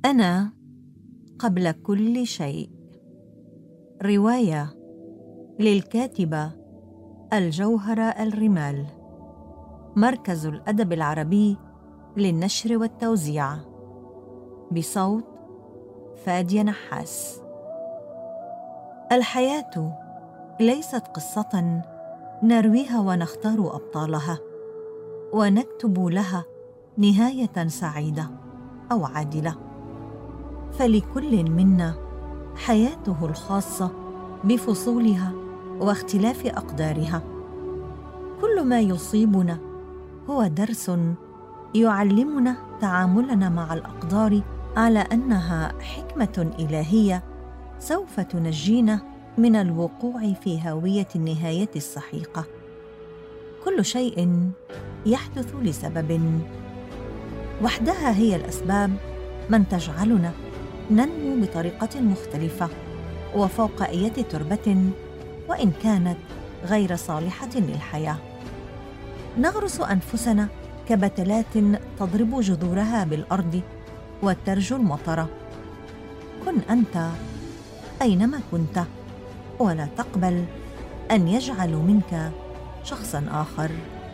أنا قبل كل شيء. رواية للكاتبة الجوهرة الرمال، مركز الأدب العربي للنشر والتوزيع، بصوت فادية نحاس. الحياة ليست قصة نرويها ونختار أبطالها ونكتب لها نهاية سعيدة أو عادلة، فلكل منا حياته الخاصة بفصولها واختلاف أقدارها. كل ما يصيبنا هو درس يعلمنا تعاملنا مع الأقدار على أنها حكمة إلهية سوف تنجينا من الوقوع في هاوية النهاية السحيقة. كل شيء يحدث لسبب، وحدها هي الأسباب من تجعلنا ننمو بطريقة مختلفة وفوق أية تربة وإن كانت غير صالحة للحياة. نغرس أنفسنا كبتلات تضرب جذورها بالأرض وترجو المطر. كن أنت أينما كنت، ولا تقبل أن يجعلوا منك شخصاً آخر.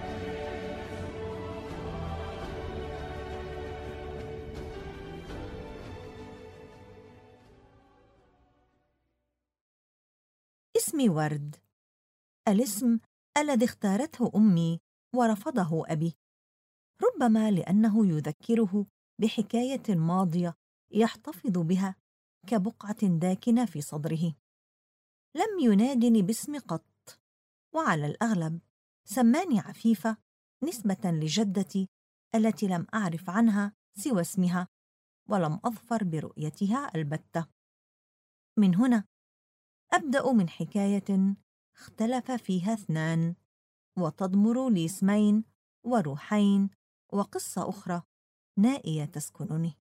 اسمي ورد، الاسم الذي اختارته أمي ورفضه أبي، ربما لأنه يذكره بحكاية ماضية يحتفظ بها كبقعة داكنة في صدره. لم ينادني باسمي قط، وعلى الأغلب سماني عفيفة نسبة لجدتي التي لم أعرف عنها سوى اسمها ولم أظفر برؤيتها البتة. من هنا أبدأ من حكاية اختلف فيها اثنان، وتضمر لي اسمين وروحين وقصة أخرى نائية تسكنني.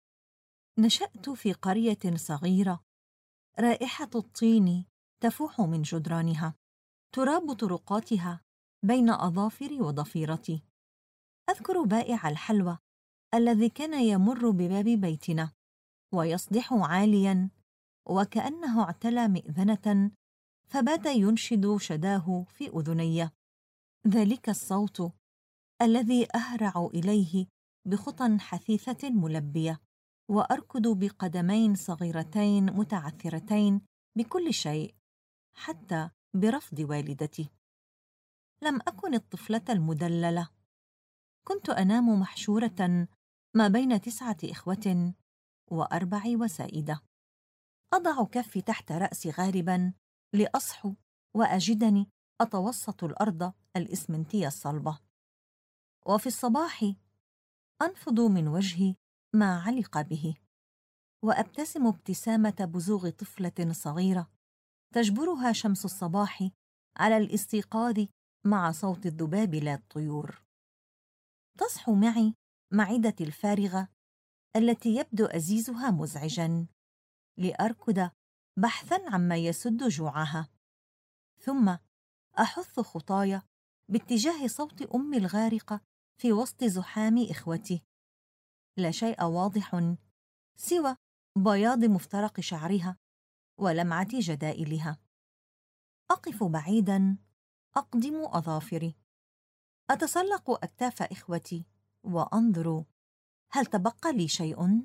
نشأت في قرية صغيرة، رائحة الطين تفوح من جدرانها، تراب طرقاتها بين أظافري وضفيرتي. أذكر بائع الحلوى الذي كان يمر بباب بيتنا ويصدح عالياً وكأنه اعتلى مئذنة، فبات ينشد شداه في أذني، ذلك الصوت الذي أهرع إليه بخطى حثيثة ملبية، وأركض بقدمين صغيرتين متعثرتين بكل شيء، حتى برفض والدتي. لم أكن الطفلة المدللة، كنت أنام محشورة ما بين 9 إخوة و4 وسائدة. أضع كفي تحت رأسي غارباً لأصحو وأجدني أتوسط الأرض الإسمنتية الصلبة، وفي الصباح أنفض من وجهي ما علق به، وأبتسم ابتسامة بزوغ طفلة صغيرة تجبرها شمس الصباح على الاستيقاظ مع صوت الذباب لا الطيور. تصحو معي معدتي الفارغة التي يبدو أزيزها مزعجاً، لأركض بحثاً عما يسد جوعها، ثم أحث خطاي باتجاه صوت أمي الغارقة في وسط زحام إخوتي. لا شيء واضح سوى بياض مفترق شعرها ولمعة جدائلها. أقف بعيداً أقدم أظافري، أتسلق أكتاف إخوتي وأنظر هل تبقى لي شيء؟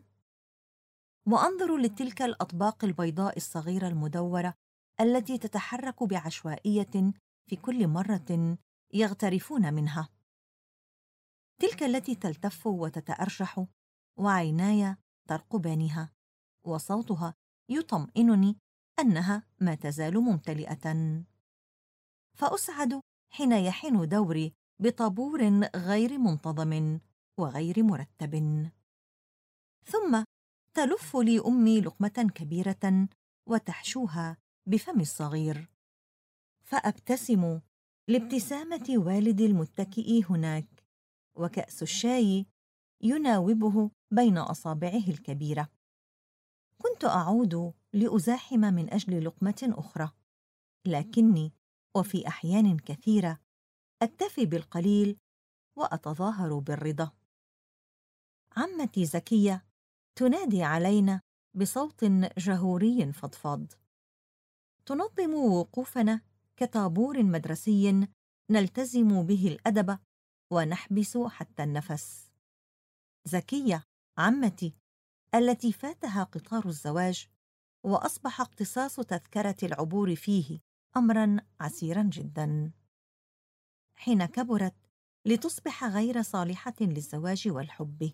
وأنظر لتلك الأطباق البيضاء الصغيرة المدورة التي تتحرك بعشوائية في كل مرة يغترفون منها، تلك التي تلتف وتتأرجح وعيناي ترقبانها، وصوتها يطمئنني أنها ما تزال ممتلئة. فأسعد حين يحين دوري بطابور غير منتظم وغير مرتب، ثم تلف لي أمي لقمة كبيرة وتحشوها بفمي الصغير، فأبتسم لابتسامة والدي المتكئ هناك، وكأس الشاي يناوبه بين أصابعه الكبيرة. كنت أعود لأزاحم من أجل لقمة أخرى، لكني وفي أحيان كثيرة أكتفي بالقليل وأتظاهر بالرضا. عمتي زكية تنادي علينا بصوت جهوري فضفاض، تنظم وقوفنا كطابور مدرسي نلتزم به الأدب ونحبس حتى النفس. زكية عمتي التي فاتها قطار الزواج وأصبح اقتصاص تذكرة العبور فيه أمراً عسيراً جداً. حين كبرت لتصبح غير صالحة للزواج والحب،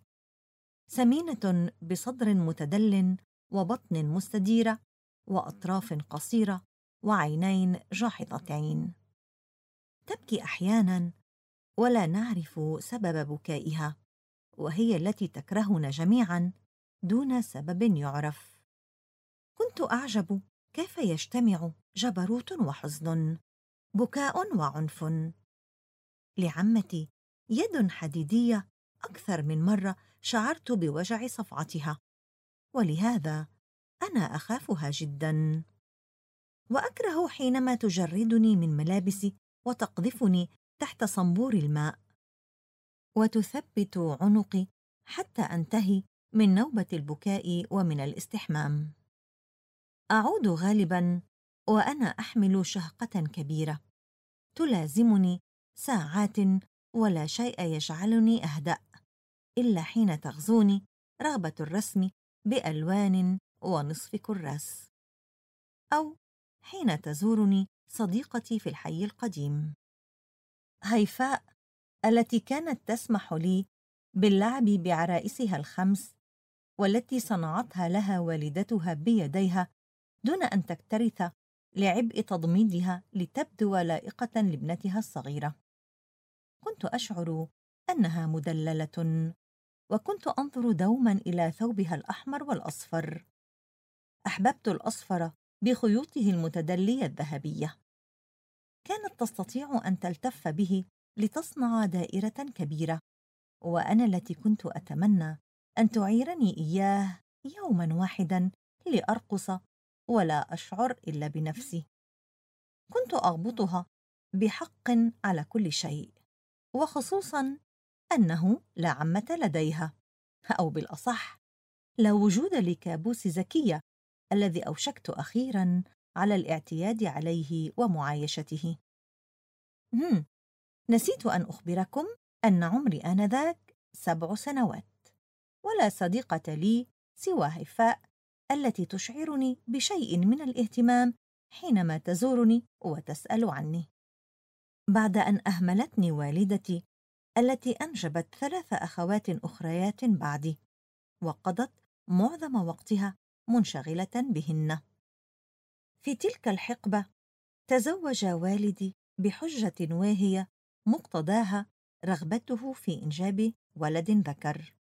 سمينة بصدر متدل وبطن مستديرة وأطراف قصيرة وعينين جاحظتين، تبكي أحياناً ولا نعرف سبب بكائها، وهي التي تكرهنا جميعاً دون سبب يعرف. كنت أعجب كيف يجتمع جبروت وحزن، بكاء وعنف. لعمتي يد حديدية أكثر من مرة شعرت بوجع صفعتها، ولهذا أنا أخافها جداً، وأكره حينما تجردني من ملابسي وتقذفني تحت صنبور الماء وتثبت عنقي حتى أنتهي من نوبة البكاء ومن الاستحمام. أعود غالباً وأنا أحمل شهقة كبيرة تلازمني ساعات، ولا شيء يجعلني أهدأ إلا حين تغزوني رغبة الرسم بألوان ونصف كراس، أو حين تزورني صديقتي في الحي القديم هيفاء التي كانت تسمح لي باللعب بعرائسها الخمس، والتي صنعتها لها والدتها بيديها دون أن تكترث لعبء تضميدها لتبدو لائقة لابنتها الصغيرة. كنت أشعر أنها مدللة، وكنت أنظر دوما إلى ثوبها الأحمر والأصفر. أحببت الأصفر بخيوطه المتدلية الذهبية، كانت تستطيع أن تلتف به لتصنع دائرة كبيرة، وأنا التي كنت أتمنى أن تعيرني إياه يوما واحدا لأرقص ولا أشعر إلا بنفسي. كنت أغبطها بحق على كل شيء، وخصوصا أنه لا عمة لديها، أو بالأصح لا وجود لكابوس زكية الذي أوشكت أخيرا على الاعتياد عليه ومعايشته. نسيت أن أخبركم أن عمري آنذاك 7 سنوات، ولا صديقة لي سوى هيفاء التي تشعرني بشيء من الاهتمام حينما تزورني وتسأل عني. بعد أن أهملتني والدتي التي أنجبت 3 أخوات أخريات بعدي، وقضت معظم وقتها منشغلة بهن. في تلك الحقبة تزوج والدي بحجة واهية مقتضاها رغبته في إنجاب ولد ذكر.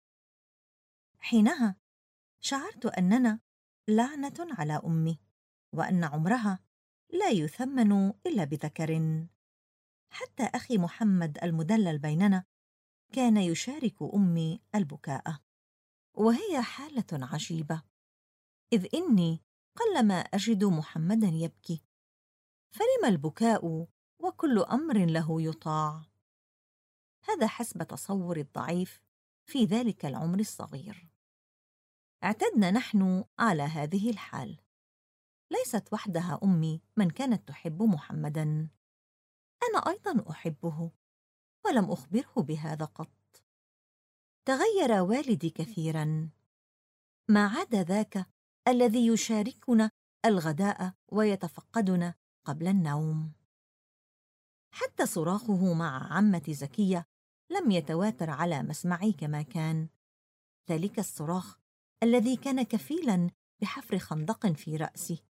حينها شعرت أننا لعنة على أمي، وأن عمرها لا يثمن إلا بذكر. حتى أخي محمد المدلل بيننا كان يشارك أمي البكاء، وهي حالة عجيبة، إذ إني قلما أجد محمدا يبكي، فلم البكاء وكل أمر له يطاع؟ هذا حسب تصور الضعيف في ذلك العمر الصغير. اعتدنا نحن على هذه الحال. ليست وحدها أمي من كانت تحب محمدا، أنا أيضا أحبه، ولم أخبره بهذا قط. تغير والدي كثيرا، ما عدا ذاك الذي يشاركنا الغداء ويتفقدنا قبل النوم. حتى صراخه مع عمتي زكية لم يتواتر على مسمعي كما كان، ذلك الصراخ الذي كان كفيلا بحفر خندق في رأسي.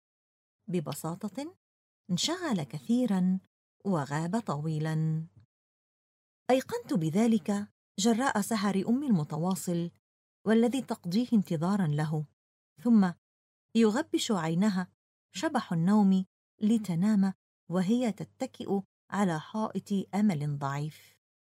ببساطة انشغل كثيرا وغاب طويلا. أيقنت بذلك جراء سهر أمي المتواصل والذي تقضيه انتظارا له، ثم يغبش عينها شبح النوم لتنام وهي تتكئ على حائط أمل ضعيف.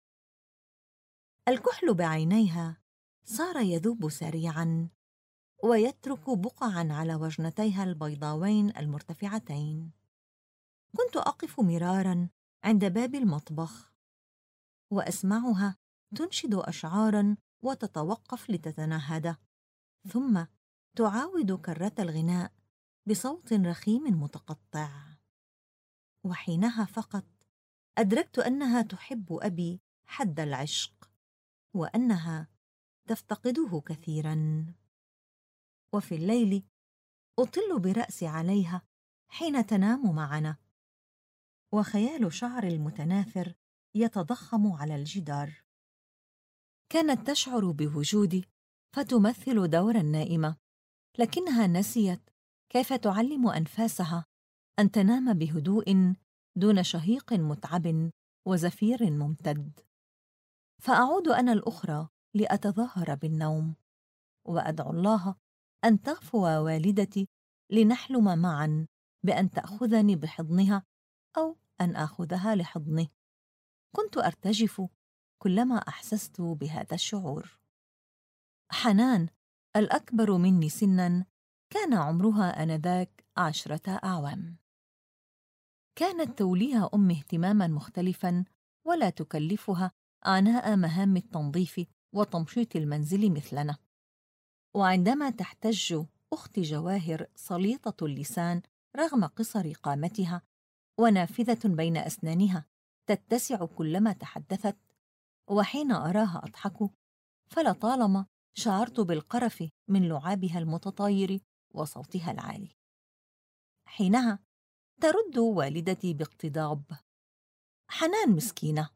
الكحل بعينيها صار يذوب سريعا ويترك بقعا على وجنتيها البيضاوين المرتفعتين. كنت أقف مرارا عند باب المطبخ وأسمعها تنشد أشعارا وتتوقف لتتنهد، ثم تعاود كرة الغناء بصوت رخيم متقطع. وحينها فقط أدركت أنها تحب أبي حد العشق، وأنها تفتقده كثيرا. وفي الليل أطل برأسي عليها حين تنام معنا، وخيال شعر المتناثر يتضخم على الجدار. كانت تشعر بوجودي فتمثل دور النائمة، لكنها نسيت كيف تعلم أنفاسها أن تنام بهدوء دون شهيق متعب وزفير ممتد. فأعود أنا الأخرى لأتظاهر بالنوم، وأدعو الله أن تغفو والدتي لنحلم معا بأن تأخذني بحضنها أو أن آخذها لحضني. كنت أرتجف كلما أحسست بهذا الشعور. حنان الأكبر مني سناً كان عمرها آنذاك 10 أعوام. كانت توليها أمي اهتماماً مختلفاً ولا تكلفها عناء مهام التنظيف وتمشيط المنزل مثلنا. وعندما تحتج أختي جواهر سليطة اللسان رغم قصر قامتها ونافذة بين أسنانها تتسع كلما تحدثت، وحين أراها أضحك فلطالما شعرت بالقرف من لعابها المتطاير وصوتها العالي. حينها ترد والدتي باقتضاب: حنان مسكينة.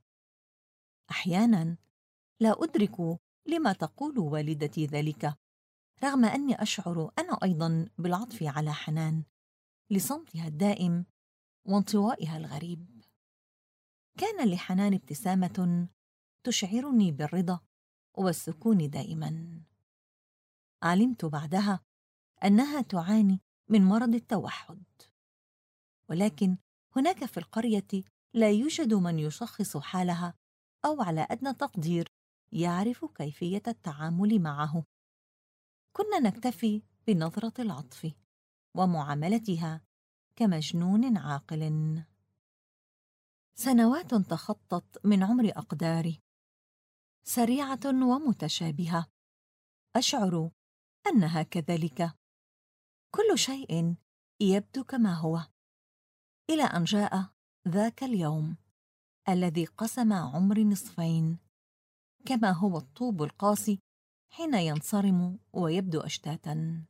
أحيانا لا أدرك لما تقول والدتي ذلك، رغم أني أشعر أنا أيضا بالعطف على حنان لصمتها الدائم وانطوائها الغريب. كان لحنان ابتسامة تشعرني بالرضا والسكون دائما. علمت بعدها أنها تعاني من مرض التوحد، ولكن هناك في القرية لا يوجد من يشخص حالها أو على أدنى تقدير يعرف كيفية التعامل معه. كنا نكتفي بنظرة العطف ومعاملتها كمجنون عاقل. سنوات تخطت من عمر أقداري، سريعة ومتشابهة. أشعر أنها كذلك، كل شيء يبدو كما هو، إلى أن جاء ذاك اليوم الذي قسم عمري نصفين، كما هو الطوب القاسي حين ينصرم ويبدو أشتاتا.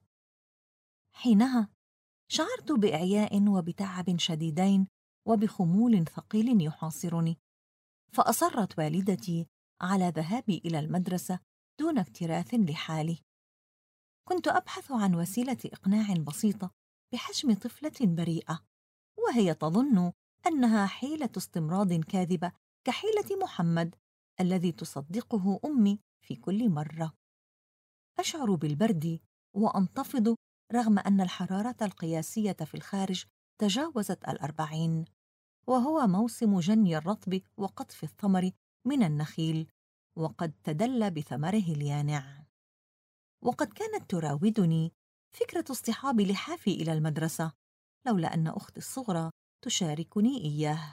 حينها شعرت بإعياء وبتعب شديدين وبخمول ثقيل يحاصرني، فأصرت والدتي على ذهابي إلى المدرسة دون اكتراث لحالي. كنت أبحث عن وسيلة إقناع بسيطة بحجم طفلة بريئة، وهي تظن أنها حيلة استمراض كاذبة كحيلة محمد الذي تصدقه أمي في كل مرة. أشعر بالبرد وأنتفض رغم أن الحرارة القياسية في الخارج تجاوزت 40، وهو موسم جني الرطب وقطف الثمر من النخيل، وقد تدلى بثمره اليانع. وقد كانت تراودني فكرة اصطحاب لحافي إلى المدرسة، لولا أن أختي الصغرى تشاركني إياه.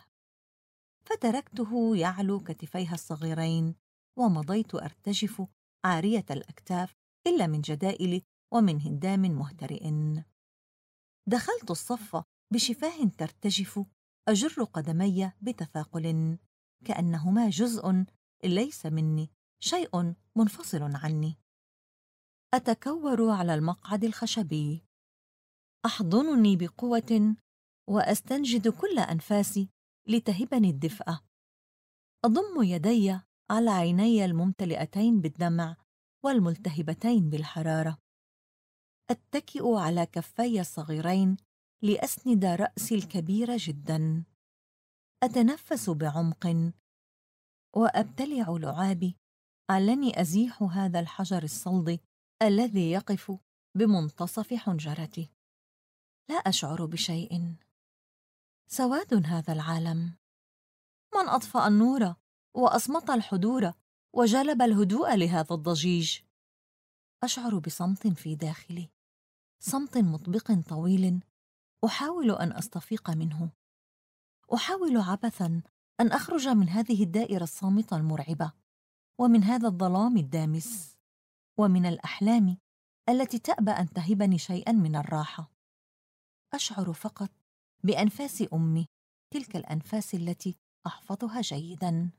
فتركته يعلو كتفيها الصغيرين، ومضيت أرتجف عارية الأكتاف إلا من جدائل ومن هندام مهترئ. دخلت الصف بشفاه ترتجف، أجر قدمي بتثاقل كأنهما جزء ليس مني، شيء منفصل عني. أتكور على المقعد الخشبي، أحضنني بقوة وأستنجد كل أنفاسي لتهبني الدفء. أضم يدي على عيني الممتلئتين بالدمع والملتهبتين بالحرارة، أتكئ على كفي الصغيرين لأسند رأسي الكبير جدا، أتنفس بعمق وأبتلع لعابي علني أزيح هذا الحجر الصلد الذي يقف بمنتصف حنجرتي. لا أشعر بشيء، سواد هذا العالم. من أطفأ النور وأصمت الحضور وجلب الهدوء لهذا الضجيج؟ أشعر بصمت في داخلي، صمت مطبق طويل أحاول أن أستفيق منه. أحاول عبثاً أن أخرج من هذه الدائرة الصامتة المرعبة، ومن هذا الظلام الدامس، ومن الأحلام التي تأبى أن تهبني شيئاً من الراحة. أشعر فقط بأنفاس أمي، تلك الأنفاس التي أحفظها جيداً.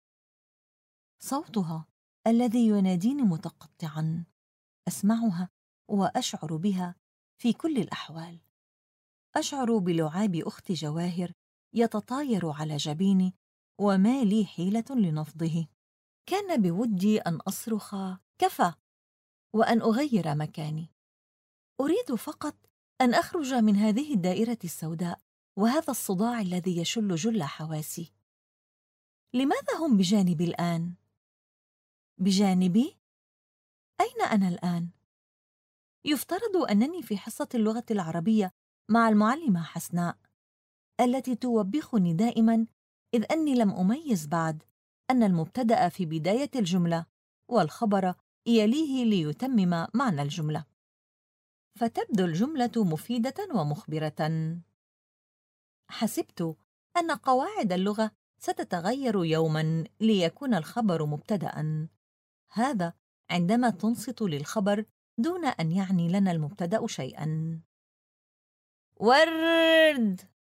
صوتها الذي يناديني متقطعاً، أسمعها وأشعر بها في كل الأحوال. أشعر بلعاب أختي جواهر يتطاير على جبيني، وما لي حيلة لنفضه. كان بودي أن أصرخ كفى، وأن أغير مكاني. أريد فقط أن أخرج من هذه الدائرة السوداء وهذا الصداع الذي يشل جل حواسي. لماذا هم بجانبي الآن؟ بجانبي؟ أين أنا الآن؟ يفترض أنني في حصة اللغة العربية مع المعلمة حسناء، التي توبخني دائماً إذ أني لم أميز بعد أن المبتدأ في بداية الجملة والخبر يليه ليتمم معنى الجملة، فتبدو الجملة مفيدة ومخبرة. حسبت أن قواعد اللغة ستتغير يوماً ليكون الخبر مبتدأً، هذا عندما تنصت للخبر دون أن يعني لنا المبتدأ شيئاً. ورد،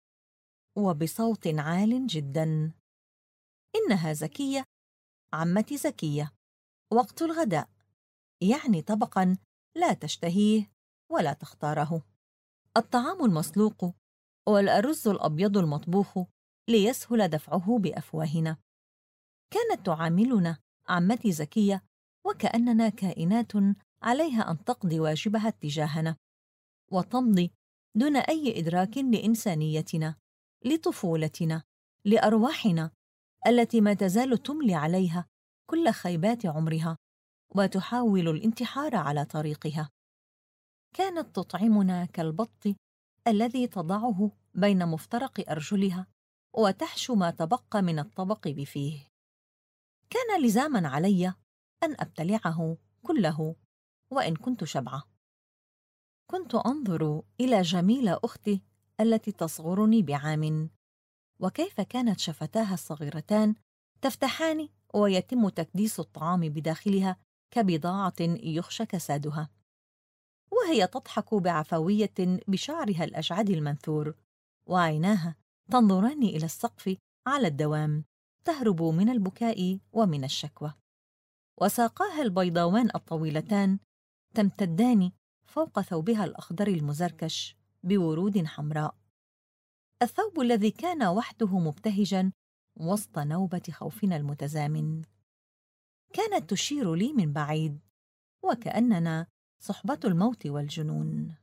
وبصوت عال جداً. إنها زكية، عمتي زكية. وقت الغداء، يعني طبقاً لا تشتهيه ولا تختاره. الطعام المسلوق والأرز الأبيض المطبوخ ليسهل دفعه بأفواهنا. كانت تعاملنا عمتي زكية وكأننا كائنات عليها أن تقضي واجبها اتجاهنا، وتمضي دون أي إدراك لإنسانيتنا، لطفولتنا، لأرواحنا التي ما تزال تملي عليها كل خيبات عمرها وتحاول الانتحار على طريقها. كانت تطعمنا كالبط الذي تضعه بين مفترق أرجلها وتحشو ما تبقى من الطبق بفيه. كان لزاماً علي أن أبتلعه كله وإن كنت شبعة. كنت أنظر إلى جميلة أختي التي تصغرني بعام، وكيف كانت شفتاها الصغيرتان تفتحان ويتم تكديس الطعام بداخلها كبضاعة يخشى كسادها، وهي تضحك بعفوية بشعرها الأجعد المنثور، وعيناها تنظران إلى السقف على الدوام، تهرب من البكاء ومن الشكوى، وساقاها البيضاوان الطويلتان تمتدان فوق ثوبها الأخضر المزركش بورود حمراء، الثوب الذي كان وحده مبتهجاً وسط نوبة خوفنا المتزامن. كانت تشير لي من بعيد وكأننا صحبة الموت والجنون.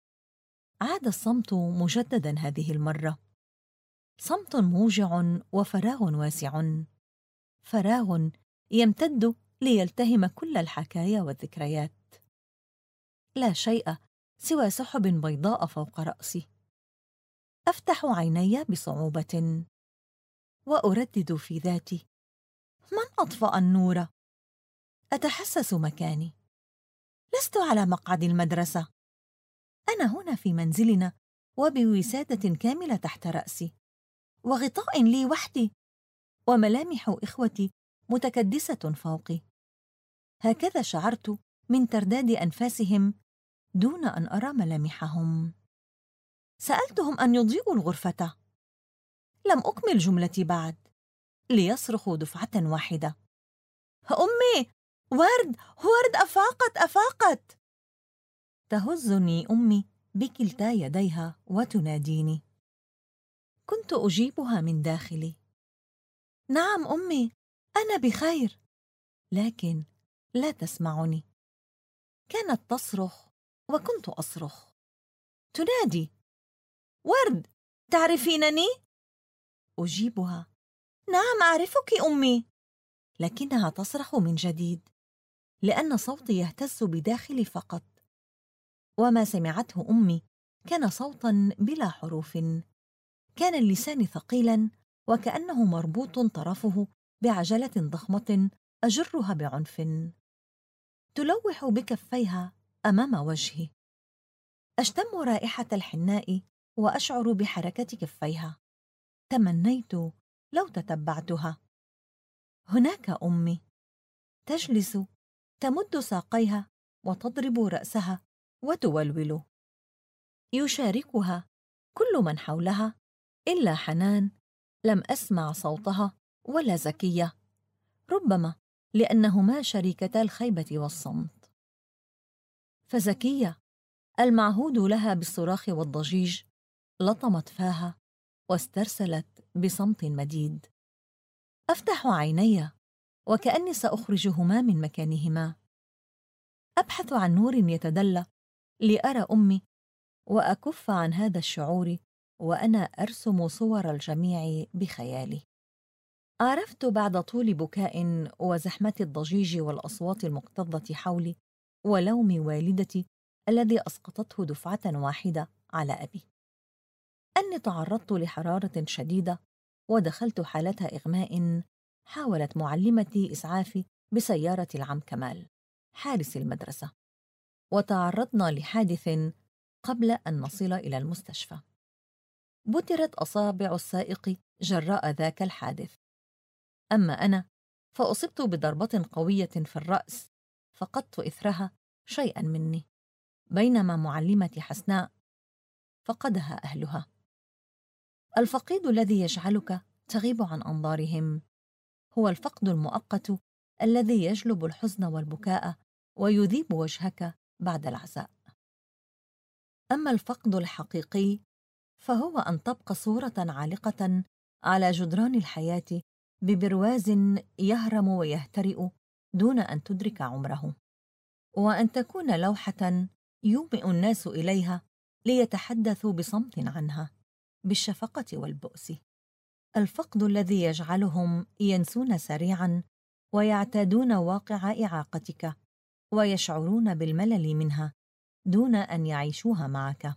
عاد الصمت مجدداً هذه المرة، صمت موجع وفراغ واسع، فراغ يمتد ليلتهم كل الحكايا والذكريات. لا شيء سوى سحب بيضاء فوق رأسي. أفتح عيني بصعوبة وأردد في ذاتي: من أطفأ النور؟ أتحسس مكاني. لست على مقعد المدرسة، أنا هنا في منزلنا وبوسادة كاملة تحت رأسي وغطاء لي وحدي، وملامح إخوتي متكدسة فوقي. هكذا شعرت من ترداد أنفاسهم دون أن أرى ملامحهم. سألتهم أن يضيئوا الغرفة. لم أكمل جملتي بعد ليصرخوا دفعة واحدة: أمي! ورد! ورد أفاقت! أفاقت! تهزني أمي بكلتا يديها وتناديني. كنت أجيبها من داخلي: نعم أمي، أنا بخير. لكن لا تسمعني. كانت تصرخ وكنت أصرخ. تنادي: ورد، تعرفينني؟ أجيبها: نعم أعرفك أمي. لكنها تصرخ من جديد، لأن صوتي يهتز بداخلي فقط، وما سمعته أمي كان صوتاً بلا حروف. كان اللسان ثقيلاً وكأنه مربوط طرفه بعجلة ضخمة أجرها بعنف. تلوح بكفيها أمام وجهي. أشتم رائحة الحناء وأشعر بحركة كفيها. تمنيت لو تتبعتها. هناك أمي تجلس تمد ساقيها وتضرب رأسها وتولول. يشاركها كل من حولها إلا حنان، لم أسمع صوتها، ولا زكية، ربما لأنهما شريكتا الخيبة والصمت. فزكية المعهود لها بالصراخ والضجيج لطمت فاها واسترسلت بصمت مديد. أفتح عيني وكأني سأخرجهما من مكانهما. أبحث عن نور يتدلى لأرى أمي وأكف عن هذا الشعور وأنا أرسم صور الجميع بخيالي. عرفت بعد طول بكاء وزحمة الضجيج والأصوات المكتظة حولي ولوم والدتي الذي أسقطته دفعة واحدة على أبي أني تعرضت لحرارة شديدة ودخلت حالة إغماء. حاولت معلمتي إسعافي بسيارة العم كمال حارس المدرسة، وتعرضنا لحادث قبل أن نصل إلى المستشفى. بترت أصابع السائق جراء ذاك الحادث، أما أنا فأصبت بضربة قوية في الرأس فقدت إثرها شيئا مني، بينما معلمتي حسناء فقدها أهلها. الفقيد الذي يجعلك تغيب عن أنظارهم هو الفقد المؤقت الذي يجلب الحزن والبكاء ويذيب وجهك بعد العزاء. أما الفقد الحقيقي فهو أن تبقى صورة عالقة على جدران الحياة ببرواز يهرم ويهترئ دون أن تدرك عمره، وأن تكون لوحة يومئ الناس إليها ليتحدثوا بصمت عنها بالشفقة والبؤس. الفقد الذي يجعلهم ينسون سريعا ويعتادون واقع إعاقتك ويشعرون بالملل منها دون أن يعيشوها معك.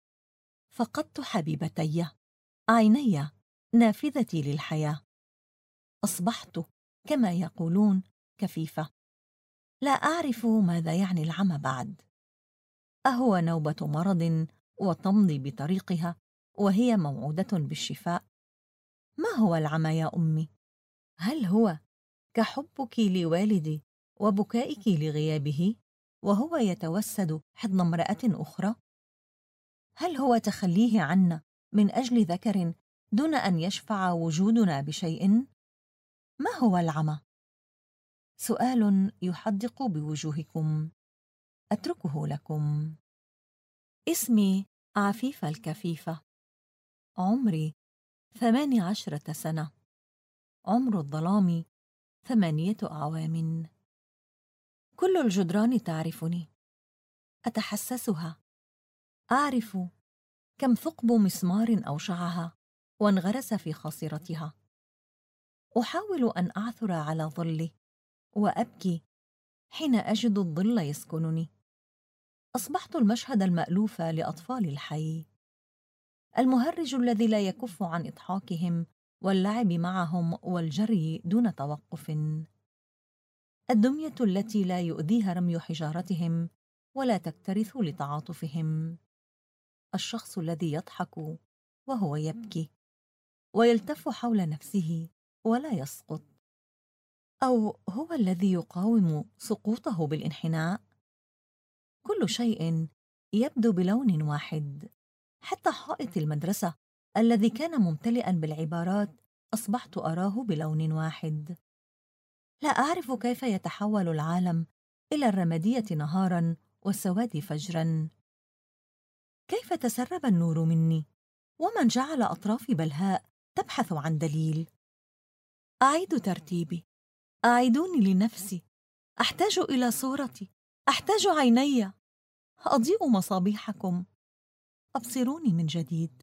فقدت حبيبتي، عيني، نافذتي للحياة. أصبحت كما يقولون كفيفة، لا أعرف ماذا يعني العمى بعد. أهو نوبة مرض وتمضي بطريقها وهي موعودة بالشفاء؟ ما هو العمى يا أمي؟ هل هو كحبك لوالدي وبكائك لغيابه وهو يتوسد حضن امرأة أخرى؟ هل هو تخليه عنا من أجل ذكر دون أن يشفع وجودنا بشيء؟ ما هو العمى؟ سؤال يحدق بوجوهكم، أتركه لكم. اسمي عفيفة الكفيفة، عمري 18 سنة، عمر الظلام 8 أعوام. كل الجدران تعرفني، أتحسسها، أعرف كم ثقب مسمار أوشعها وانغرس في خاصرتها. أحاول أن أعثر على ظلي وأبكي حين أجد الظل يسكنني. أصبحت المشهد المألوف لأطفال الحي، المهرج الذي لا يكف عن إضحاكهم واللعب معهم والجري دون توقف، الدمية التي لا يؤذيها رمي حجارتهم ولا تكترث لتعاطفهم، الشخص الذي يضحك وهو يبكي ويلتف حول نفسه ولا يسقط، أو هو الذي يقاوم سقوطه بالانحناء. كل شيء يبدو بلون واحد، حتى حائط المدرسة الذي كان ممتلئا بالعبارات أصبحت أراه بلون واحد. لا أعرف كيف يتحول العالم إلى الرمادية نهارا والسواد فجرا. كيف تسرب النور مني ومن جعل أطرافي بلهاء تبحث عن دليل. أعيد ترتيبي، أعيدوني لنفسي، أحتاج إلى صورتي، أحتاج عيني، أضيء مصابيحكم، أبصروني من جديد.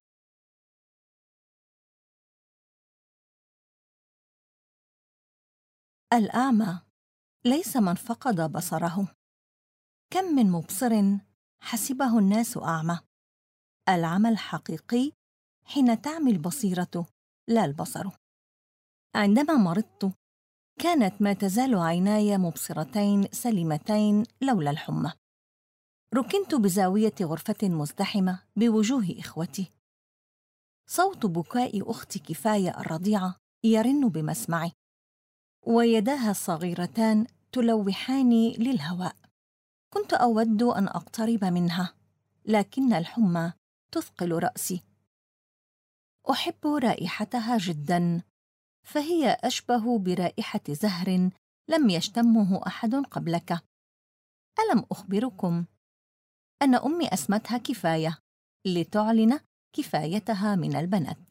الأعمى ليس من فقد بصره، كم من مبصر حسبه الناس أعمى. العمى الحقيقي حين تعمي البصيرة لا البصر. عندما مرضت كانت ما تزال عيناي مبصرتين سليمتين لولا الحمى. ركنت بزاوية غرفة مزدحمة بوجوه إخوتي. صوت بكاء أختي كفاية الرضيعة يرن بمسمعي، ويداها الصغيرتان تلوحاني للهواء. كنت أود أن أقترب منها، لكن الحمى تثقل رأسي. أحب رائحتها جداً، فهي أشبه برائحة زهر لم يشتمه أحد قبلك. ألم أخبركم أن أمي أسمتها كفاية لتعلن كفايتها من البنات،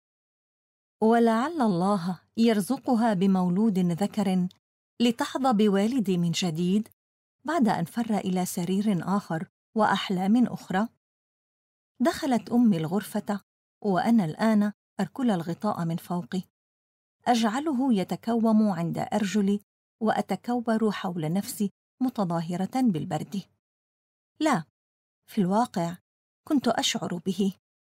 ولعل الله يرزقها بمولود ذكر لتحظى بوالدي من جديد بعد أن فر إلى سرير آخر وأحلام أخرى. دخلت أمي الغرفة وأنا الآن أركل الغطاء من فوقي، أجعله يتكوم عند أرجلي وأتكوبر حول نفسي متظاهرة بالبرد. لا، في الواقع كنت أشعر به،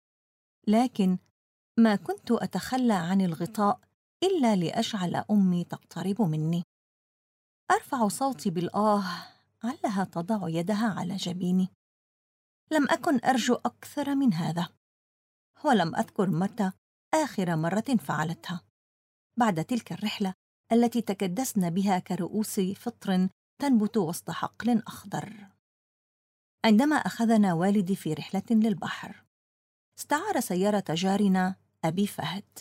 لكن ما كنت أتخلى عن الغطاء إلا لأجعل أمي تقترب مني. أرفع صوتي بالآه علها تضع يدها على جبيني. لم أكن أرجو أكثر من هذا، ولم أذكر متى آخر مرة فعلتها بعد تلك الرحلة التي تكدسنا بها كرؤوس فطر تنبت وسط حقل أخضر. عندما أخذنا والدي في رحلة للبحر، استعار سيارة جارنا أبي فهد،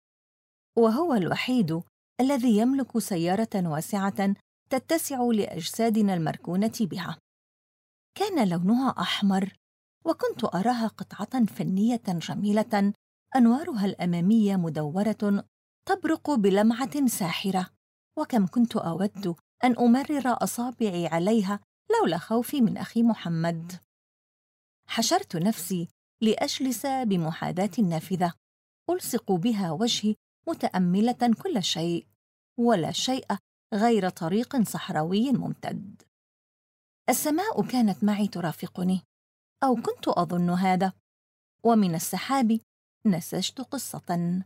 وهو الوحيد الذي يملك سيارة واسعة تتسع لأجسادنا المركونة بها. كان لونها أحمر، وكنت أراها قطعة فنية جميلة، أنوارها الأمامية مدورة تبرق بلمعة ساحرة، وكم كنت أود أن أمرر أصابعي عليها لولا خوفي من أخي محمد. حشرت نفسي لأجلس بمحاذاة النافذة، ألصق بها وجهي متأملة كل شيء، ولا شيء غير طريق صحراوي ممتد. السماء كانت معي ترافقني، أو كنت أظن هذا، ومن السحاب نسجت قصة،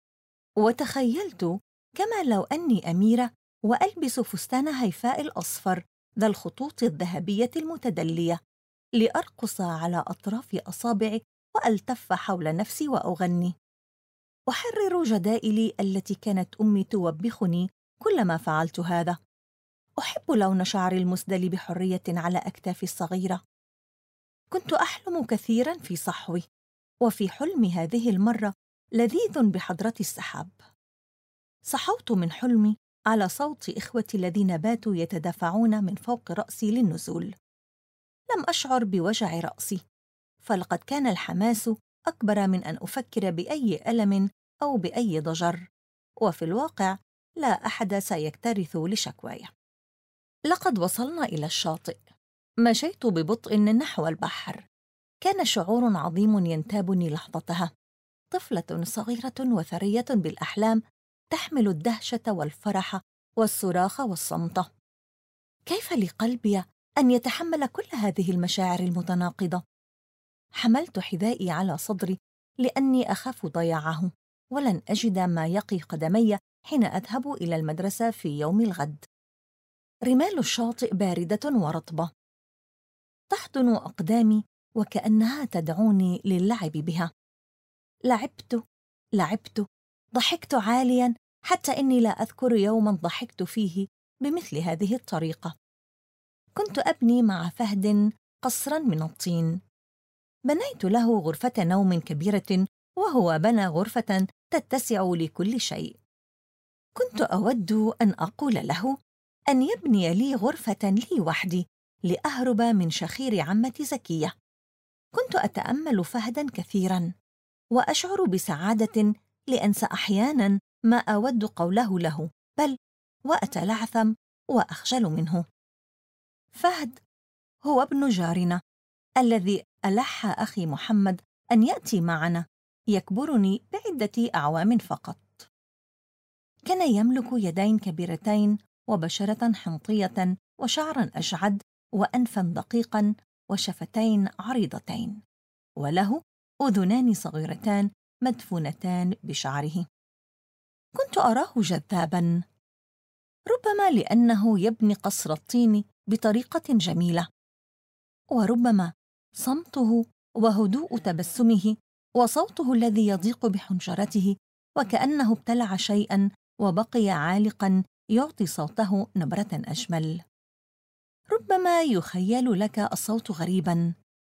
وتخيلت كما لو أني أميرة وألبس فستان هيفاء الأصفر ذا الخطوط الذهبية المتدلية، لأرقص على أطراف أصابعي وألتف حول نفسي وأغني. أحرر جدائلي التي كانت أمي توبخني كلما فعلت هذا. أحب لون شعري المسدل بحرية على أكتافي الصغيرة. كنت أحلم كثيراً في صحوي، وفي حلمي هذه المرة لذيذ بحضرة السحاب. صحوت من حلمي على صوت إخوتي الذين باتوا يتدافعون من فوق رأسي للنزول. لم أشعر بوجع رأسي، فلقد كان الحماس أكبر من أن أفكر بأي ألم أو بأي ضجر، وفي الواقع لا أحد سيكترث لشكواي. لقد وصلنا إلى الشاطئ. مشيت ببطء نحو البحر. كان شعور عظيم ينتابني لحظتها. طفلة صغيرة وثرية بالأحلام تحمل الدهشة والفرح والصراخ والصمت. كيف لقلبي أن يتحمل كل هذه المشاعر المتناقضة؟ حملت حذائي على صدري لأني أخاف ضياعه، ولن أجد ما يقي قدمي حين أذهب إلى المدرسة في يوم الغد. رمال الشاطئ باردة ورطبة، تحضن أقدامي وكأنها تدعوني للعب بها. لعبت، ضحكت عالياً، حتى إني لا أذكر يوماً ضحكت فيه بمثل هذه الطريقة. كنت أبني مع فهد قصراً من الطين. بنيت له غرفة نوم كبيرة، وهو بنى غرفة تتسع لكل شيء. كنت أود أن أقول له أن يبني لي غرفة لي وحدي لأهرب من شخير عمة زكية. كنت أتأمل فهداً كثيراً، وأشعر بسعادة لأنسى أحياناً ما أود قوله له، بل وأتلعثم وأخجل منه. فهد هو ابن جارنا الذي ألح أخي محمد أن يأتي معنا، يكبرني بعدة أعوام فقط. كان يملك يدين كبيرتين وبشرة حنطية وشعراً أجعد وأنفاً دقيقاً وشفتين عريضتين، وله أذنان صغيرتان مدفونتان بشعره. كنت أراه جذاباً، ربما لأنه يبني قصر الطين بطريقة جميلة، وربما صمته وهدوء تبسمه وصوته الذي يضيق بحنجرته وكأنه ابتلع شيئاً وبقي عالقاً يعطي صوته نبرة أجمل. ربما يخيل لك الصوت غريباً،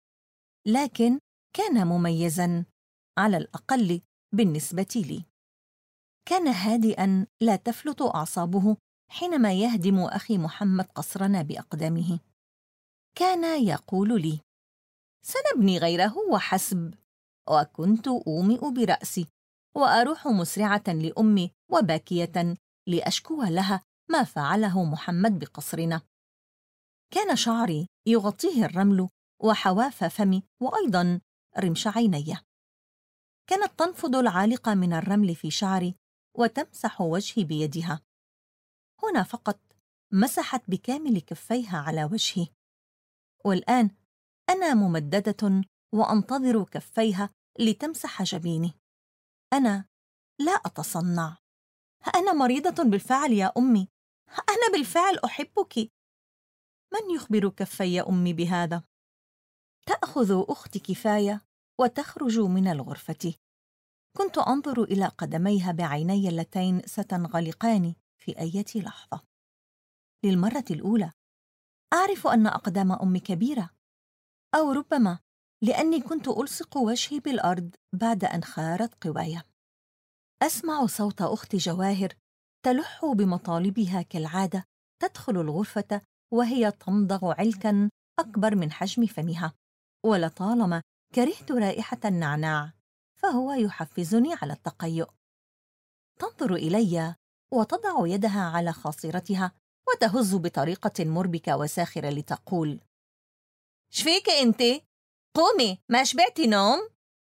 لكن كان مميزاً، على الأقل بالنسبة لي. كان هادئاً لا تفلت أعصابه حينما يهدم أخي محمد قصرنا بأقدامه. كان يقول لي: سنبني غيره وحسب. وكنت أومئ برأسي وأروح مسرعة لأمي وباكية لأشكو لها ما فعله محمد بقصرنا. كان شعري يغطيه الرمل وحواف فمي وأيضا رمش عيني. كانت تنفض العالقة من الرمل في شعري وتمسح وجهي بيدها. هنا فقط مسحت بكامل كفيها على وجهي، والآن أنا ممددة وأنتظر كفيها لتمسح جبيني. أنا لا أتصنع. أنا مريضة بالفعل يا أمي. أنا بالفعل أحبك. من يخبر كفي أمي بهذا؟ تأخذ أختي كفاية وتخرج من الغرفة. كنت أنظر إلى قدميها بعيني اللتين ستنغلقان في أي لحظة. للمرة الأولى أعرف أن أقدام أمي كبيرة، أو ربما لأني كنت ألصق وجهي بالأرض بعد أن خارت قواي. أسمع صوت أختي جواهر تلح بمطالبها كالعادة، تدخل الغرفة وهي تمضغ علكاً أكبر من حجم فمها، ولطالما كرهت رائحة النعناع، فهو يحفزني على التقيؤ. تنظر إلي وتضع يدها على خاصرتها وتهز بطريقة مربكة وساخرة لتقول: شفيك أنت؟ قومي، ما شبعتي نوم؟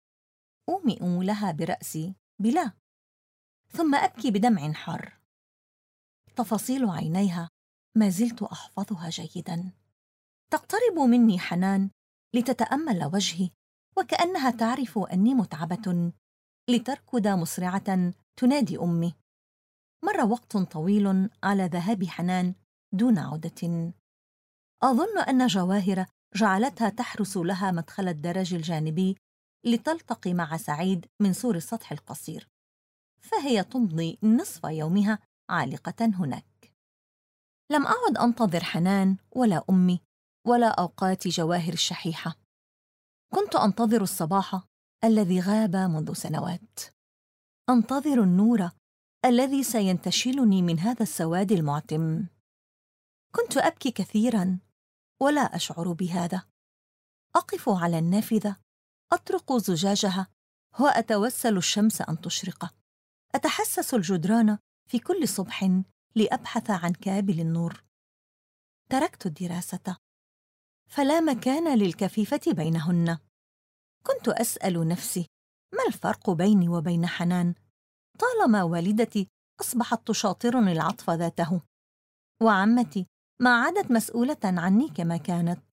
أومئ لها برأسي بلا، ثم أبكي بدمع حار. تفاصيل عينيها ما زلت أحفظها جيداً. تقترب مني حنان لتتأمل وجهي وكأنها تعرف أني متعبة، لتركض مسرعة تنادي أمي. مر وقت طويل على ذهاب حنان دون عودة. أظن أن جواهر جعلتها تحرس لها مدخل الدرج الجانبي لتلتقي مع سعيد من سور السطح القصير، فهي تمضي نصف يومها عالقة هناك. لم أعد أنتظر حنان ولا أمي ولا أوقات جواهر الشحيحة. كنت أنتظر الصباح الذي غاب منذ سنوات، أنتظر النور الذي سينتشلني من هذا السواد المعتم. كنت أبكي كثيراً ولا أشعر بهذا. أقف على النافذة، أطرق زجاجها وأتوسل الشمس أن تشرق. أتحسس الجدران في كل صبح لأبحث عن كابل النور. تركت الدراسة، فلا مكان للكفيفة بينهن. كنت أسأل نفسي: ما الفرق بيني وبين حنان طالما والدتي أصبحت تشاطرني العطف ذاته، وعمتي ما عادت مسؤولة عني كما كانت؟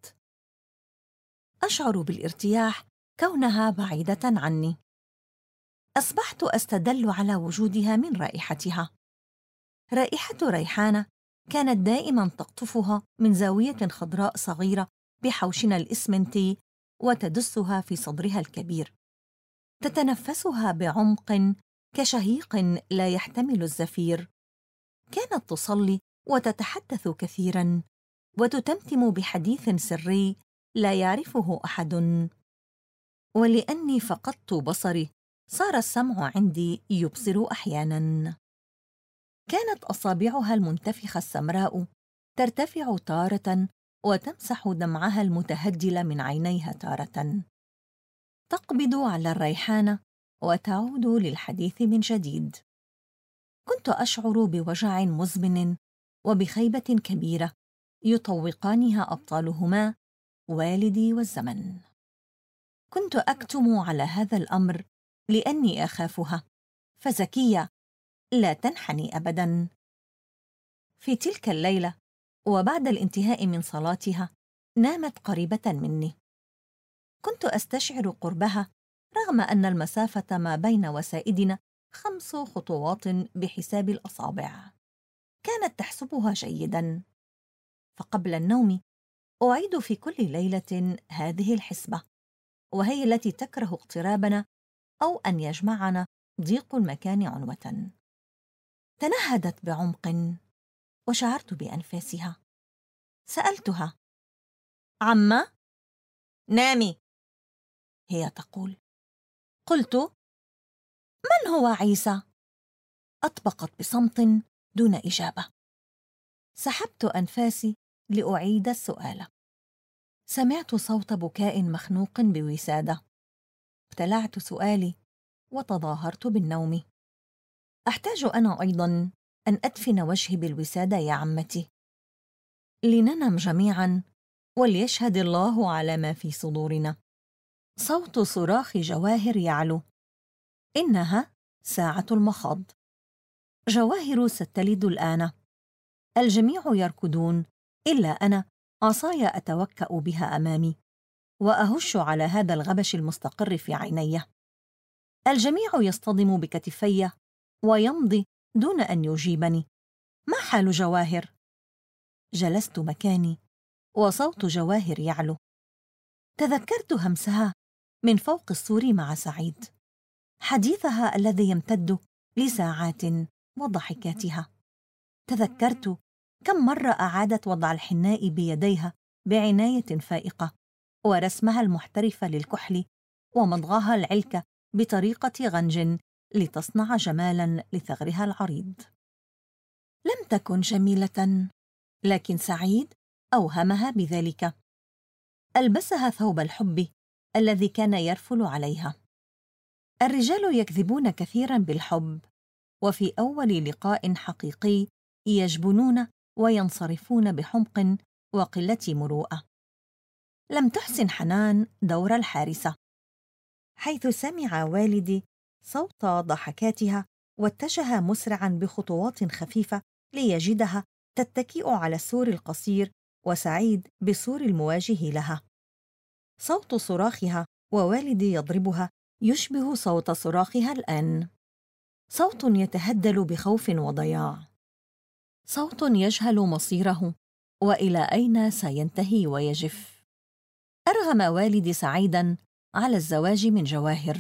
أشعر بالارتياح كونها بعيدة عني. أصبحت أستدل على وجودها من رائحتها. رائحة ريحانة كانت دائما تقطفها من زاوية خضراء صغيرة بحوشنا الإسمنتي وتدسها في صدرها الكبير، تتنفسها بعمق كشهيق لا يحتمل الزفير. كانت تصلي وتتحدث كثيرا وتتمتم بحديث سري لا يعرفه أحد. ولأني فقدت بصري صار السمع عندي يبصر أحيانا. كانت أصابعها المنتفخة السمراء ترتفع تارة وتمسح دمعها المتهجل من عينيها تارة، تقبض على الريحانة وتعود للحديث من جديد. كنت أشعر بوجع مزمن وبخيبة كبيرة يطوقانها أبطالهما، والدي والزمن. كنت أكتم على هذا الأمر لأني أخافها، فزكية لا تنحني أبداً. في تلك الليلة وبعد الانتهاء من صلاتها نامت قريبة مني. كنت أستشعر قربها رغم أن المسافة ما بين وسائدنا 5 خطوات بحساب الأصابع. كانت تحسبها جيداً، فقبل النوم أعيد في كل ليلة هذه الحسبة، وهي التي تكره اقترابنا أو أن يجمعنا ضيق المكان عنوة. تنهدت بعمق وشعرت بأنفاسها. سألتها: عمّا، نامي. هي تقول. قلت: من هو عيسى؟ أطبقت بصمت دون إجابة. سحبت أنفاسي لأعيد السؤال. سمعت صوت بكاء مخنوق بوسادة. ابتلعت سؤالي وتظاهرت بالنوم. أحتاج أنا أيضاً أن أدفن وجهي بالوسادة يا عمتي. لننم جميعاً وليشهد الله على ما في صدورنا. صوت صراخ جواهر يعلو. إنها ساعة المخاض. جواهر ستلد الآن. الجميع يركضون إلا أنا، عصاي أتوكأ بها أمامي وأهش على هذا الغبش المستقر في عيني. الجميع يصطدم بكتفي ويمضي دون أن يجيبني. ما حال جواهر؟ جلست مكاني وصوت جواهر يعلو. تذكرت همسها من فوق السور مع سعيد، حديثها الذي يمتد لساعات وضحكاتها. تذكرت كم مرة أعادت وضع الحناء بيديها بعناية فائقة، ورسمها المحترف للكحل، ومضغها العلك بطريقة غنج لتصنع جمالاً لثغرها العريض. لم تكن جميلة، لكن سعيد أوهمها بذلك. ألبسها ثوب الحب الذي كان يرفل عليها. الرجال يكذبون كثيراً بالحب، وفي أول لقاء حقيقي يجبنون وينصرفون بحمق وقلة مروءة. لم تحسن حنان دور الحارسة. حيث سمع والدي صوت ضحكاتها واتجه مسرعاً بخطوات خفيفة ليجدها تتكئ على السور القصير وسعيد بالسور المواجه لها. صوت صراخها ووالدي يضربها يشبه صوت صراخها الآن. صوت يتهدل بخوف وضياع. صوت يجهل مصيره وإلى أين سينتهي ويجف. أرغم والدي سعيداً على الزواج من جواهر.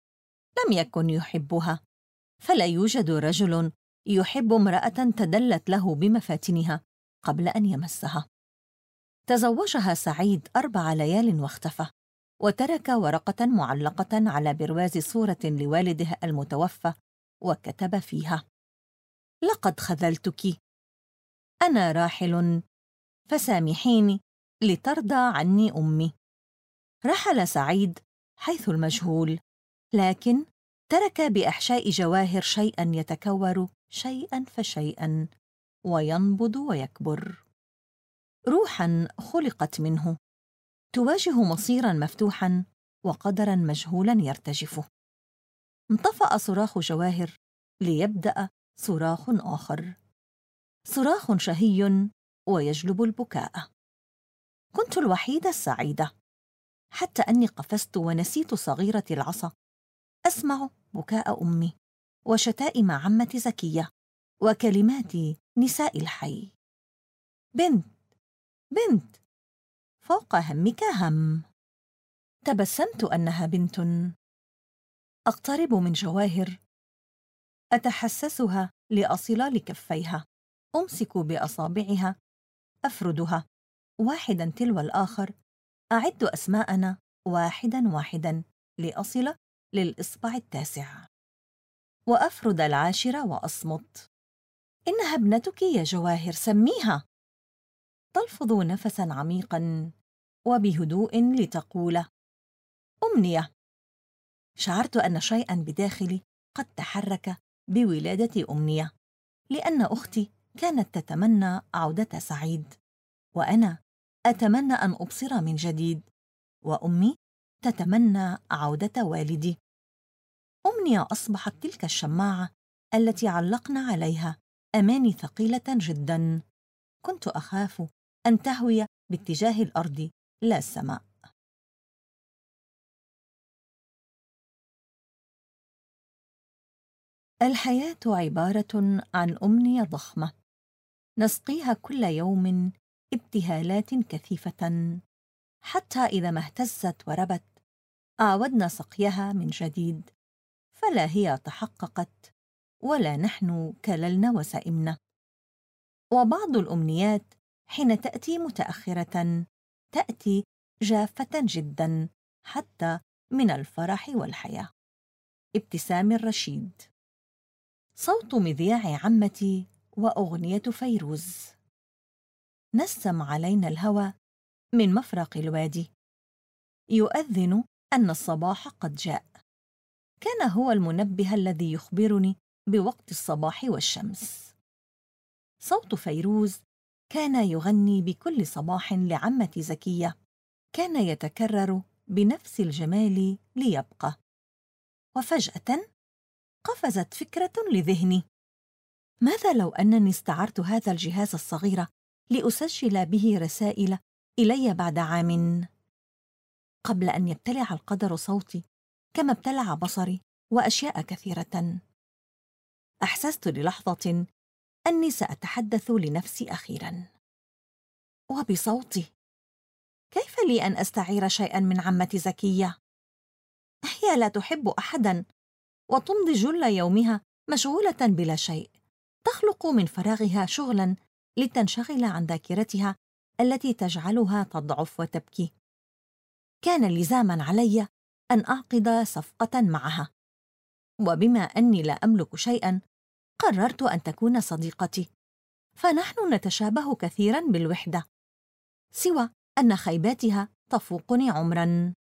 لم يكن يحبها، فلا يوجد رجل يحب امرأة تدلت له بمفاتنها قبل أن يمسها. تزوجها سعيد 4 ليال واختفى، وترك ورقة معلقة على برواز صورة لوالده المتوفى، وكتب فيها: لقد خذلتك، أنا راحل، فسامحيني لترضى عني أمي. رحل سعيد حيث المجهول، لكن ترك بأحشاء جواهر شيئاً يتكور شيئاً فشيئاً وينبض ويكبر. روحاً خلقت منه، تواجه مصيراً مفتوحاً وقدراً مجهولاً يرتجف. انطفأ صراخ جواهر ليبدأ صراخ آخر، صراخ شهي ويجلب البكاء. كنت الوحيدة السعيدة، حتى أني قفزت ونسيت صغيرتي العصا. أسمع بكاء أمي وشتائم عمة زكية وكلمات نساء الحي: بنت، بنت، فوق همك هم. تبسمت أنها بنت. أقترب من جواهر، أتحسسها لأصل لكفيها، أمسك بأصابعها، أفردها واحداً تلو الآخر، أعد أسماءنا واحداً واحداً لأصل للإصبع 9، وأفرد 10 وأصمت. إنها ابنتك يا جواهر، سميها. تلفظ نفساً عميقاً وبهدوء لتقول: أمنية. شعرت أن شيئاً بداخلي قد تحرك بولادة أمنية، لأن أختي كانت تتمنى عودة سعيد، وأنا أتمنى أن أبصر من جديد، وأمي تتمنى عودة والدي. أمنية أصبحت تلك الشماعة التي علقنا عليها أماني ثقيلة جداً. كنت أخاف أن تهوي باتجاه الأرض لا السماء. الحياة عبارة عن أمنية ضخمة نسقيها كل يوم ابتهالات كثيفة، حتى إذا ما اهتزت وربت أعودنا سقيها من جديد، فلا هي تحققت ولا نحن كللنا وسئمنا. وبعض الأمنيات حين تأتي متأخرة تأتي جافة جدا حتى من الفرح والحياة. ابتسام الرشيد. صوت مذياع عمتي وأغنية فيروز. نسم علينا الهوى من مفرق الوادي يؤذن أن الصباح قد جاء. كان هو المنبه الذي يخبرني بوقت الصباح والشمس. صوت فيروز كان يغني بكل صباح لعمتي زكية، كان يتكرر بنفس الجمال ليبقى. وفجأة قفزت فكرة لذهني: ماذا لو أنني استعرت هذا الجهاز الصغير لأسجل به رسائل إلي بعد عام؟ قبل أن يبتلع القدر صوتي كما ابتلع بصري وأشياء كثيرة، أحسست للحظة أني سأتحدث لنفسي أخيراً وبصوتي. كيف لي أن أستعير شيئاً من عمتي زكية؟ هي لا تحب أحداً وتمضي جل يومها مشغولة بلا شيء، تخلق من فراغها شغلاً لتنشغل عن ذاكرتها التي تجعلها تضعف وتبكي. كان لزاماً علي أن أعقد صفقة معها، وبما أني لا أملك شيئاً قررت أن تكون صديقتي، فنحن نتشابه كثيراً بالوحدة، سوى أن خيباتها تفوقني عمراً.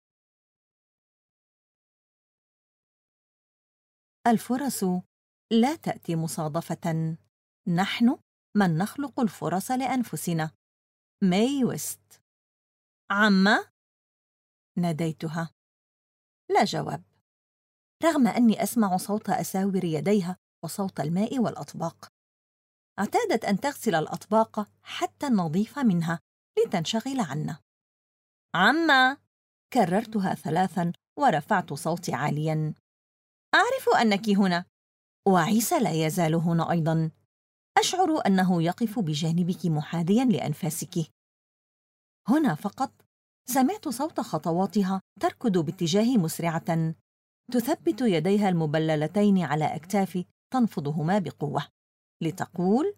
الفرص لا تأتي مصادفة، نحن من نخلق الفرص لأنفسنا. ماي ويست. عمّا؟ ناديتها. لا جواب، رغم أني أسمع صوت أساور يديها وصوت الماء والأطباق. اعتادت أن تغسل الأطباق حتى النظيف منها لتنشغل عنا. عمّا، كررتها 3 ورفعت صوتي عالياً. أعرف أنك هنا، وعيسى لا يزال هنا أيضاً. أشعر أنه يقف بجانبك محاذياً لأنفاسك. هنا فقط سمعت صوت خطواتها تركض باتجاهي مسرعة، تثبت يديها المبللتين على أكتافي تنفضهما بقوة لتقول: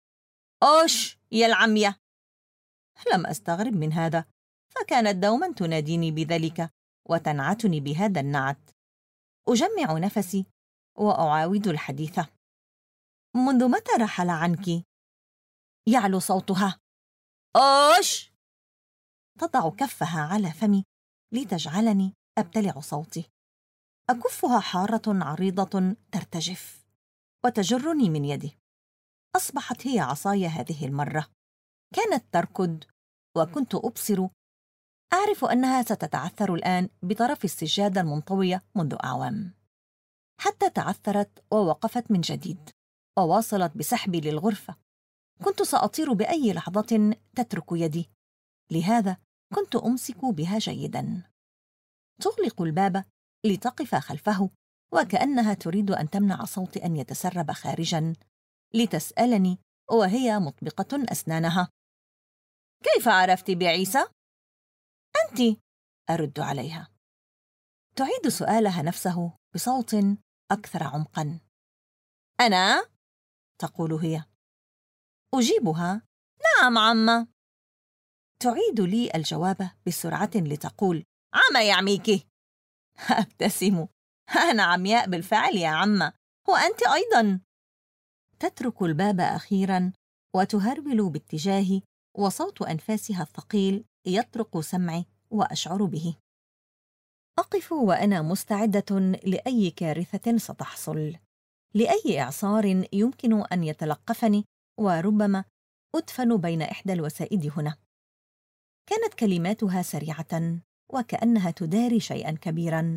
أوش يا العمية. لم أستغرب من هذا، فكانت دوما تناديني بذلك وتنعتني بهذا النعت. أجمع نفسي وأعاود الحديث. منذ متى رحل عنك؟ يعلو صوتها. أوش. تضع كفها على فمي لتجعلني أبتلع صوتي. أكفها حارة عريضة ترتجف وتجرني من يدي. أصبحت هي عصاي هذه المرة. كانت تركض وكنت أبصر، أعرف أنها ستتعثر الآن بطرف السجادة المنطوية منذ أعوام، حتى تعثرت ووقفت من جديد وواصلت بسحبي للغرفة. كنت سأطير بأي لحظة تترك يدي، لهذا كنت أمسك بها جيداً. تغلق الباب لتقف خلفه وكأنها تريد أن تمنع صوتي أن يتسرب خارجاً، لتسألني وهي مطبقة أسنانها: كيف عرفت بعيسى؟ أنت، أرد عليها. تعيد سؤالها نفسه بصوت أكثر عمقاً. أنا؟ تقول هي. أجيبها: نعم عمّا. تعيد لي الجواب بسرعة لتقول: عما يعميك. أبتسم: أنا عمياء بالفعل يا عمّا، وأنت أيضاً. تترك الباب أخيراً وتهرول باتجاهي، وصوت أنفاسها الثقيل يطرق سمعي وأشعر به. أقف وأنا مستعدة لأي كارثة ستحصل، لأي إعصار يمكن أن يتلقفني، وربما أدفن بين إحدى الوسائد هنا. كانت كلماتها سريعة وكأنها تداري شيئاً كبيراً.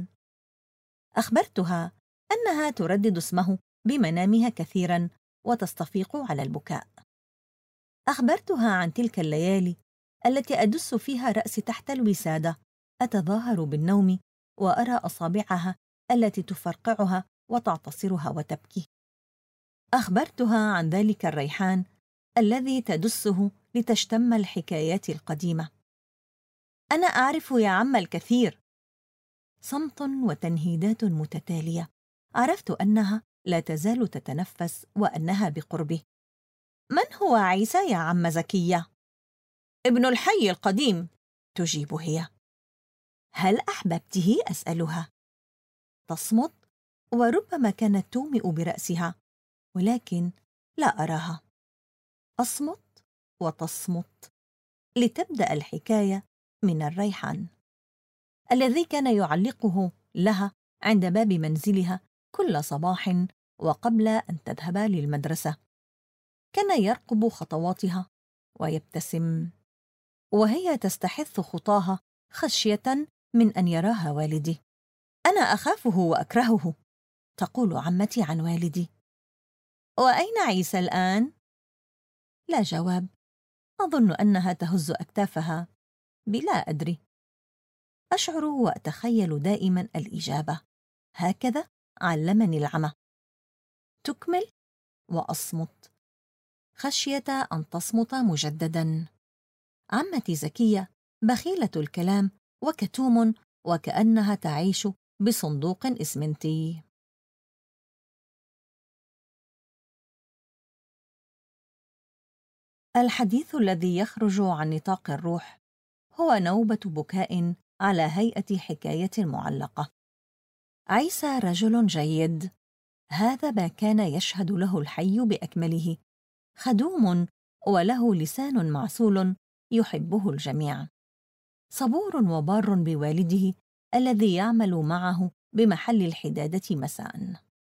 أخبرتها أنها تردد اسمه بمنامها كثيراً وتستفيق على البكاء. أخبرتها عن تلك الليالي التي أدس فيها رأسي تحت الوسادة، أتظاهر بالنوم وأرى أصابعها التي تفرقعها وتعتصرها وتبكي. أخبرتها عن ذلك الريحان الذي تدسه لتشتم الحكايات القديمة. أنا أعرف يا عم الكثير. صمت وتنهيدات متتالية. عرفت أنها لا تزال تتنفس وأنها بقربه. من هو عيسى يا عم زكية؟ ابن الحي القديم، تجيب هي. هل أحببته؟ أسألها. تصمت، وربما كانت تومئ برأسها، ولكن لا أراها. أصمت وتصمت لتبدأ الحكاية من الريحان الذي كان يعلقه لها عند باب منزلها كل صباح وقبل أن تذهب للمدرسة. كان يرقب خطواتها ويبتسم، وهي تستحث خطاها خشية من أن يراها والدي. أنا أخافه وأكرهه، تقول عمتي عن والدي. وأين عيسى الآن؟ لا جواب. أظن أنها تهز أكتافها بلا أدري. أشعر وأتخيل دائما الإجابة، هكذا علمني العمى. تكمل وأصمت خشية أن تصمت مجددا. عمتي زكية بخيلة الكلام وكتوم، وكأنها تعيش بصندوق إسمنتي. الحديث الذي يخرج عن نطاق الروح هو نوبة بكاء على هيئة حكاية معلقة. عيسى رجل جيد، هذا ما كان يشهد له الحي بأكمله، خدوم وله لسان معسول يحبه الجميع، صبور وبار بوالده الذي يعمل معه بمحل الحدادة مساء،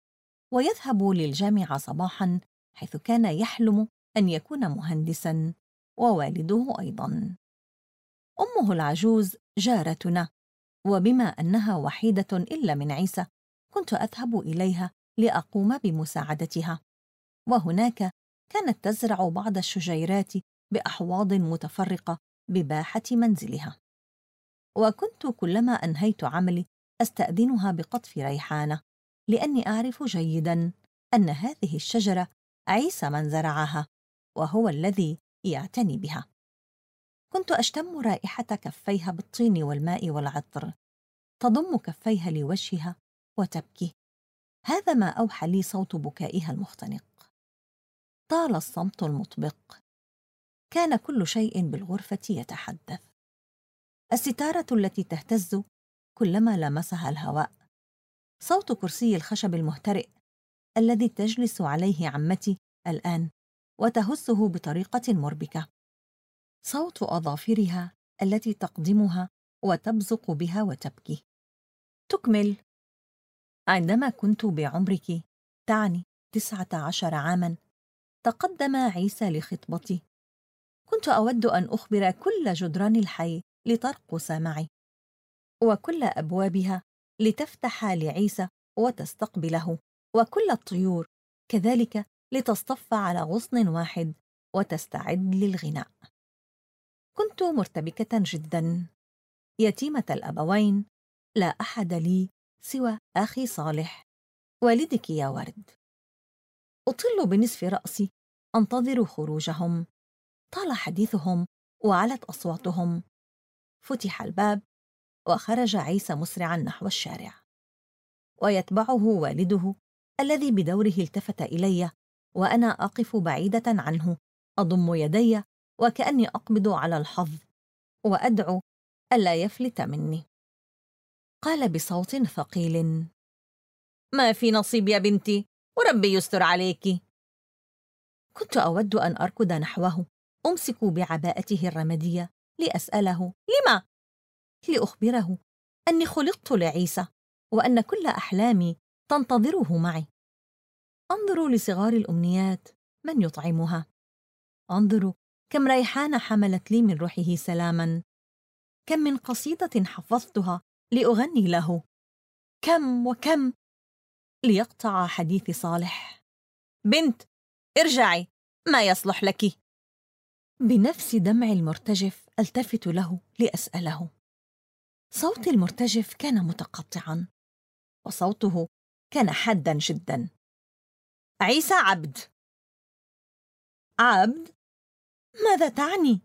ويذهب للجامعة صباحا، حيث كان يحلم أن يكون مهندسا، ووالده أيضا. أمه العجوز جارتنا، وبما أنها وحيدة إلا من عيسى كنت أذهب إليها لأقوم بمساعدتها، وهناك كانت تزرع بعض الشجيرات بأحواض متفرقة بباحة منزلها. وكنت كلما أنهيت عملي أستأذنها بقطف ريحانة، لأني أعرف جيداً أن هذه الشجرة عيسى من زرعها، وهو الذي يعتني بها. كنت أشتم رائحة كفيها بالطين والماء والعطر، تضم كفيها لوجهها وتبكي. هذا ما أوحى لي صوت بكائها المختنق. طال الصمت المطبق، كان كل شيء بالغرفة يتحدث. الستارة التي تهتز كلما لمسها الهواء، صوت كرسي الخشب المهترئ الذي تجلس عليه عمتي الآن وتهزه بطريقة مربكة، صوت أظافرها التي تقدمها وتبزق بها وتبكي. تكمل. عندما كنت بعمرك، تعني 19 عاماً، تقدم عيسى لخطبتي. كنت أود أن أخبر كل جدران الحي لترقص معي، وكل أبوابها لتفتح لعيسى وتستقبله، وكل الطيور كذلك لتصطف على غصن واحد وتستعد للغناء. كنت مرتبكة جدا، يتيمة الأبوين، لا أحد لي سوى أخي صالح، والدك يا ورد. أطل بنصف رأسي أنتظر خروجهم. طال حديثهم وعلت أصواتهم. فتح الباب وخرج عيسى مسرعا نحو الشارع، ويتبعه والده الذي بدوره التفت إلي وأنا أقف بعيدة عنه، أضم يدي وكأني أقبض على الحظ وأدعو ألا يفلت مني. قال بصوت ثقيل: ما في نصيب يا بنتي، وربي يستر عليك. كنت أود أن أركض نحوه، أمسك بعباءته الرمادية لأسأله لما؟ لأخبره أني خلقت لعيسى، وأن كل أحلامي تنتظره معي. أنظر لصغار الأمنيات من يطعمها، أنظر كم ريحانة حملت لي من روحه سلاما، كم من قصيدة حفظتها لأغني له، كم وكم. ليقطع حديث صالح: بنت، ارجعي، ما يصلح لك. بنفس دمعي المرتجف التفت له لأسأله. صوتي المرتجف كان متقطعا، وصوته كان حادا جدا. عيسى عبد. عبد؟ ماذا تعني؟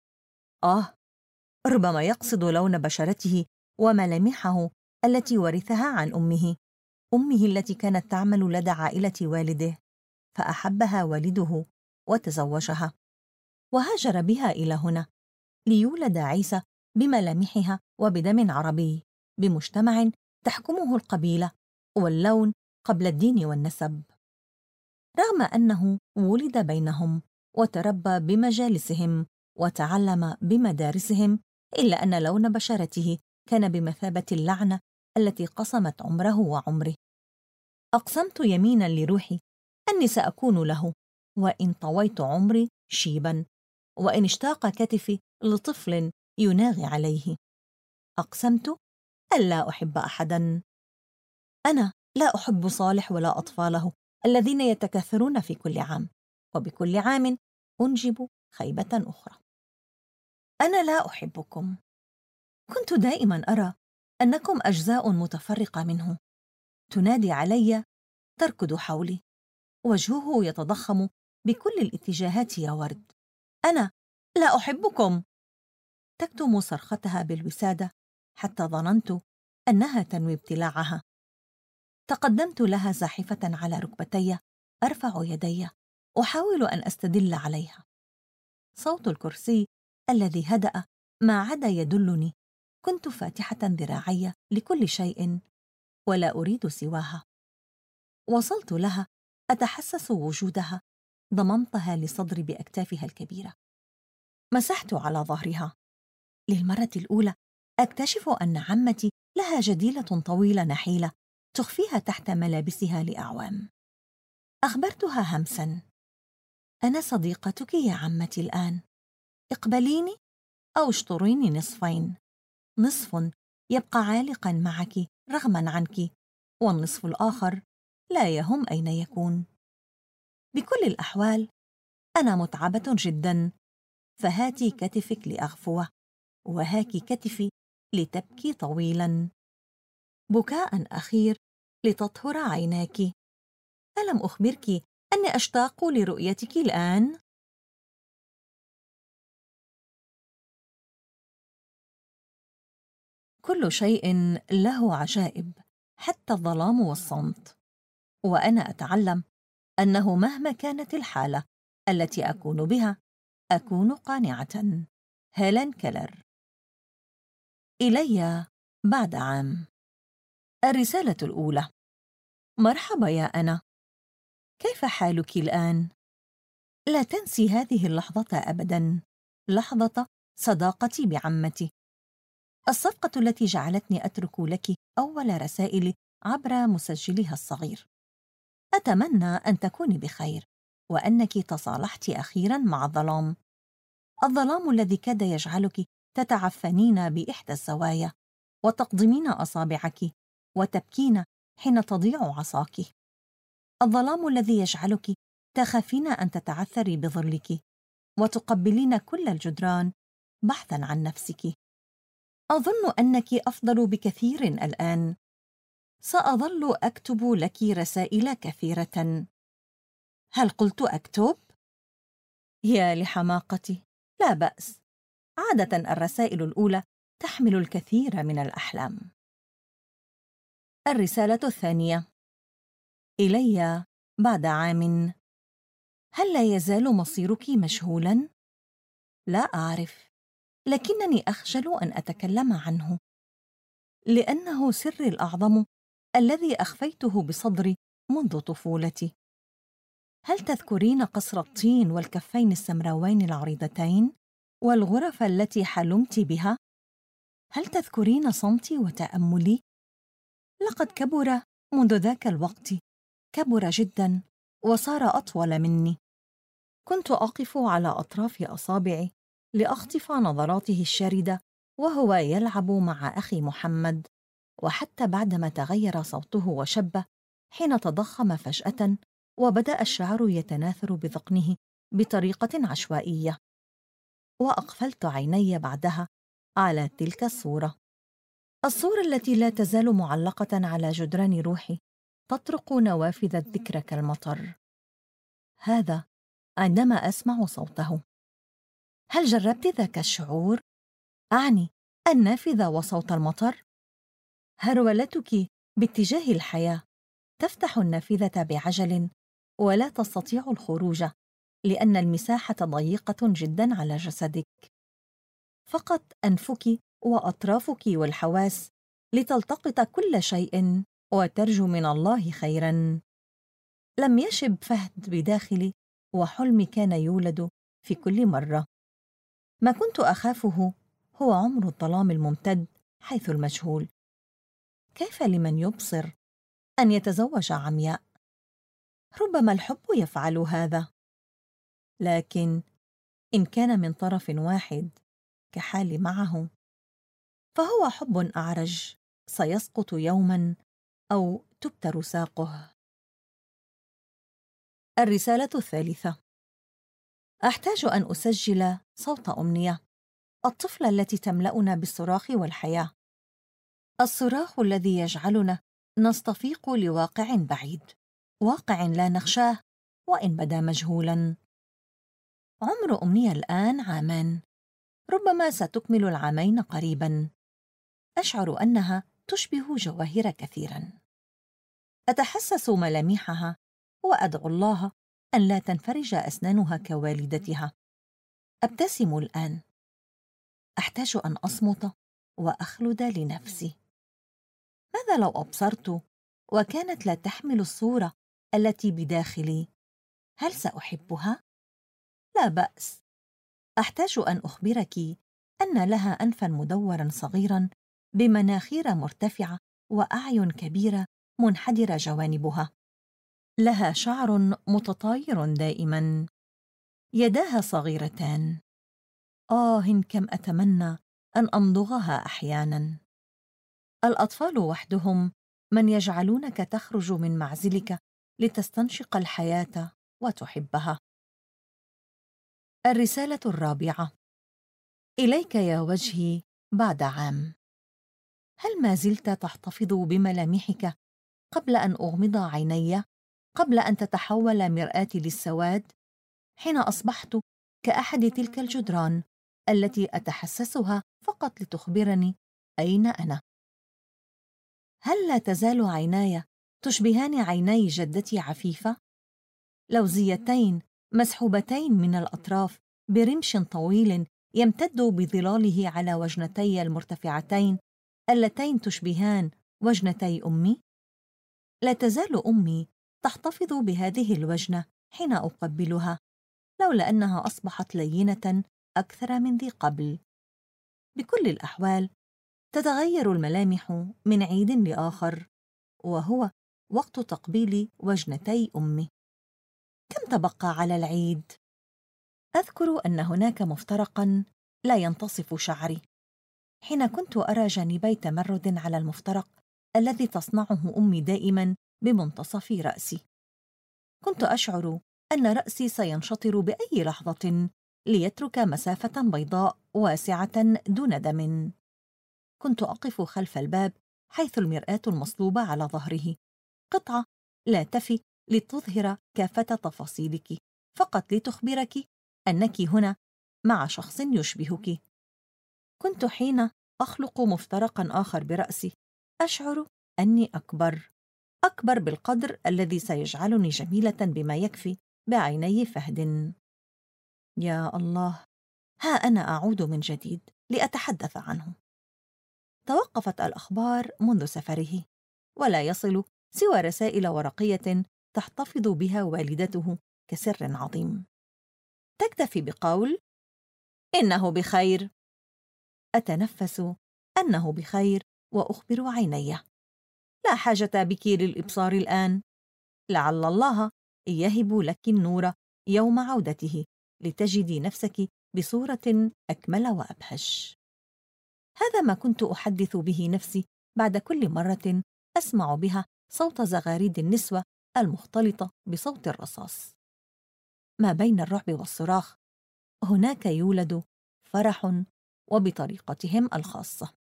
ربما يقصد لون بشرته وملامحه التي ورثها عن أمه التي كانت تعمل لدى عائلة والده، فأحبها والده وتزوجها، وهاجر بها إلى هنا ليولد عيسى بملامحها وبدم عربي، بمجتمع تحكمه القبيلة واللون قبل الدين والنسب. رغم أنه ولد بينهم وتربى بمجالسهم وتعلم بمدارسهم، إلا أن لون بشرته كان بمثابة اللعنة التي قصمت عمره وعمري. أقسمت يمينا لروحي أني سأكون له، وإن طويت عمري شيبا، وإن اشتاق كتفي لطفل يناغي عليه. أقسمت ألا أحب أحدا. أنا لا أحب صالح ولا أطفاله الذين يتكاثرون في كل عام، وبكل عام أنجب خيبة أخرى. أنا لا أحبكم. كنت دائما أرى أنكم أجزاء متفرقة منه، تنادي علي، تركض حولي، وجهه يتضخم بكل الاتجاهات يا ورد. أنا لا أحبكم. تكتم صرختها بالوسادة حتى ظننت أنها تنوي ابتلاعها. تقدمت لها زاحفة على ركبتي، أرفع يدي أحاول أن أستدل عليها. صوت الكرسي الذي هدأ ما عدا يدلني. كنت فاتحة ذراعي لكل شيء ولا أريد سواها. وصلت لها أتحسس وجودها. ضممتها لصدري بأكتافها الكبيرة. مسحت على ظهرها. للمرة الأولى أكتشف أن عمتي لها جديلة طويلة نحيلة تخفيها تحت ملابسها لأعوام. أخبرتها همساً: أنا صديقتك يا عمتي الآن، اقبليني أو اشطريني نصفين، نصف يبقى عالقاً معك رغماً عنك، والنصف الآخر لا يهم أين يكون. بكل الأحوال أنا متعبة جداً، فهاتي كتفك لأغفوه، وهاك كتفي لتبكي طويلاً، بكاء أخير لتطهر عيناك. ألم أخبرك أني أشتاق لرؤيتك الآن؟ كل شيء له عجائب، حتى الظلام والصمت، وأنا أتعلم أنه مهما كانت الحالة التي أكون بها أكون قانعة. هيلين كيلر. إلي بعد عام. الرسالة الأولى: مرحبا يا أنا، كيف حالك الآن؟ لا تنسي هذه اللحظة أبداً، لحظة صداقتي بعمتي، الصفقة التي جعلتني أترك لك أول رسائلي عبر مسجلها الصغير. أتمنى أن تكوني بخير، وأنك تصالحت أخيراً مع الظلام الذي كاد يجعلك تتعفنين بإحدى الزوايا، وتقضمين أصابعك، وتبكين حين تضيع عصاك. الظلام الذي يجعلك تخافين أن تتعثري بظلك، وتقبلين كل الجدران بحثاً عن نفسك. أظن أنك أفضل بكثير الآن. سأظل أكتب لك رسائل كثيرة. هل قلت أكتب؟ يا لحماقتي، لا بأس. عادة الرسائل الأولى تحمل الكثير من الأحلام. الرسالة الثانية: إلي بعد عام. هل لا يزال مصيرك مجهولاً؟ لا أعرف، لكنني أخجل أن أتكلم عنه، لأنه سري الأعظم الذي أخفيته بصدري منذ طفولتي. هل تذكرين قصر الطين والكفين السمراوين العريضتين والغرف التي حلمت بها؟ هل تذكرين صمتي وتأملي؟ لقد كبر منذ ذاك الوقت، كبر جدا وصار أطول مني. كنت أقف على أطراف أصابعي لأخطف نظراته الشاردة وهو يلعب مع أخي محمد، وحتى بعدما تغير صوته وشب حين تضخم فجأة وبدأ الشعر يتناثر بذقنه بطريقة عشوائية. وأقفلت عيني بعدها على تلك الصورة التي لا تزال معلقة على جدران روحي، تطرق نوافذ الذكرى كالمطر. هذا عندما أسمع صوته. هل جربت ذاك الشعور؟ أعني النافذة وصوت المطر. هرولتك باتجاه الحياة، تفتح النافذة بعجل ولا تستطيع الخروج، لأن المساحة ضيقة جدا على جسدك. فقط أنفك وأطرافك والحواس لتلتقط كل شيء وترجو من الله خيرا. لم يشب فهد بداخلي، وحلمي كان يولد في كل مرة. ما كنت أخافه هو عمر الظلام الممتد حيث المجهول. كيف لمن يبصر أن يتزوج عمياء؟ ربما الحب يفعل هذا، لكن إن كان من طرف واحد كحالي معه فهو حب أعرج سيسقط يوما أو تبتر ساقه. الرسالة الثالثة: أحتاج أن أسجل صوت أمنية، الطفلة التي تملأنا بالصراخ والحياة، الصراخ الذي يجعلنا نستفيق لواقع بعيد، واقع لا نخشاه وإن بدا مجهولا. عمر أمنية الآن 2 عام، ربما ستكمل 2 قريبا. أشعر أنها تشبه جواهر كثيرا. أتحسس ملامحها وأدعو الله أن لا تنفرج أسنانها كوالدتها. أبتسم الآن. أحتاج أن أصمت وأخلد لنفسي. ماذا لو أبصرت وكانت لا تحمل الصورة التي بداخلي؟ هل سأحبها؟ لا بأس. أحتاج أن أخبرك أن لها أنفاً مدوراً صغيراً بمناخير مرتفعة وأعين كبيرة منحدرة جوانبها. لها شعر متطاير دائماً. يداها صغيرتان. كم أتمنى أن أمضغها أحياناً. الأطفال وحدهم من يجعلونك تخرج من معزلك لتستنشق الحياة وتحبها. الرسالة الرابعة: إليك يا وجهي بعد عام. هل ما زلت تحتفظ بملامحك قبل أن أغمض عيني، قبل أن تتحول مرآتي للسواد، حين أصبحت كأحد تلك الجدران التي أتحسسها فقط لتخبرني أين أنا؟ هل لا تزال عيناي تشبهان عيني جدتي عفيفة؟ لوزيتين مسحوبتين من الأطراف برمش طويل يمتد بظلاله على وجنتي المرتفعتين اللتين تشبهان وجنتي أمي. لا تزال أمي تحتفظ بهذه الوجنة حين أقبلها، لولا أنها أصبحت لينة أكثر من ذي قبل. بكل الأحوال تتغير الملامح من عيد لآخر، وهو وقت تقبيل وجنتي أمي. كم تبقى على العيد؟ أذكر أن هناك مفترقاً لا ينتصف شعري. حين كنت أرى جانبي تمرد على المفترق الذي تصنعه أمي دائماً بمنتصف رأسي، كنت أشعر أن رأسي سينشطر بأي لحظة ليترك مسافة بيضاء واسعة دون دم. كنت أقف خلف الباب حيث المرآة المصلوبة على ظهره، قطعة لا تفي لتظهر كافة تفاصيلك، فقط لتخبرك أنك هنا مع شخص يشبهك. كنت حين أخلق مفترقاً آخر برأسي أشعر أني أكبر بالقدر الذي سيجعلني جميلة بما يكفي بعيني فهد. يا الله، ها أنا أعود من جديد لأتحدث عنه. توقفت الأخبار منذ سفره، ولا يصل سوى رسائل ورقية تحتفظ بها والدته كسر عظيم، تكتفي بقول: إنه بخير. أتنفس أنه بخير وأخبر عيني: لا حاجة بك للإبصار الآن، لعل الله يهب لك النور يوم عودته لتجدي نفسك بصورة أكمل وأبهج. هذا ما كنت أحدث به نفسي بعد كل مرة أسمع بها صوت زغاريد النسوة المختلطة بصوت الرصاص. ما بين الرعب والصراخ هناك يولد فرح، وبطريقتهم الخاصة.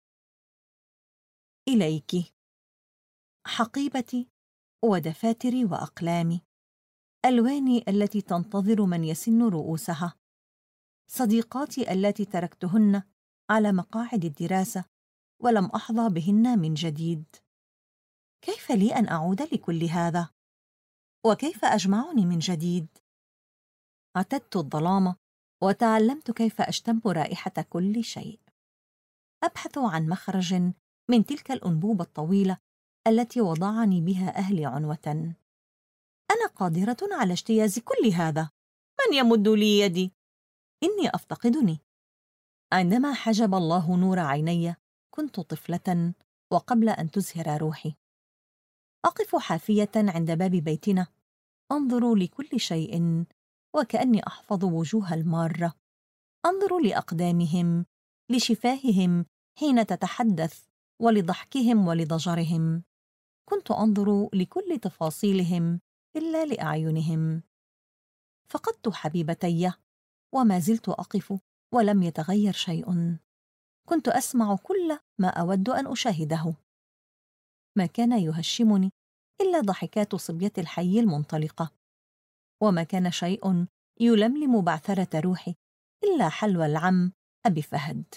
إليك حقيبتي ودفاتري وأقلامي، ألواني التي تنتظر من يسن رؤوسها، صديقاتي التي تركتهن على مقاعد الدراسة ولم أحظى بهن من جديد. كيف لي أن أعود لكل هذا؟ وكيف أجمعني من جديد؟ اعتدت الظلام وتعلمت كيف أشتم رائحة كل شيء. أبحث عن مخرج من تلك الأنبوبة الطويلة التي وضعني بها أهلي عنوة. أنا قادرة على اجتياز كل هذا، من يمد لي يدي؟ إني أفتقدني. عندما حجب الله نور عيني كنت طفلة، وقبل أن تزهر روحي أقف حافية عند باب بيتنا، أنظر لكل شيء وكأني أحفظ وجوه المارة. أنظر لأقدامهم، لشفاههم حين تتحدث، ولضحكهم ولضجرهم. كنت أنظر لكل تفاصيلهم إلا لأعينهم. فقدت حبيبتي وما زلت أقف ولم يتغير شيء. كنت أسمع كل ما أود أن أشاهده. ما كان يهشمني إلا ضحكات صبية الحي المنطلقة، وما كان شيء يلملم بعثرة روحي إلا حلوى العم أبي فهد.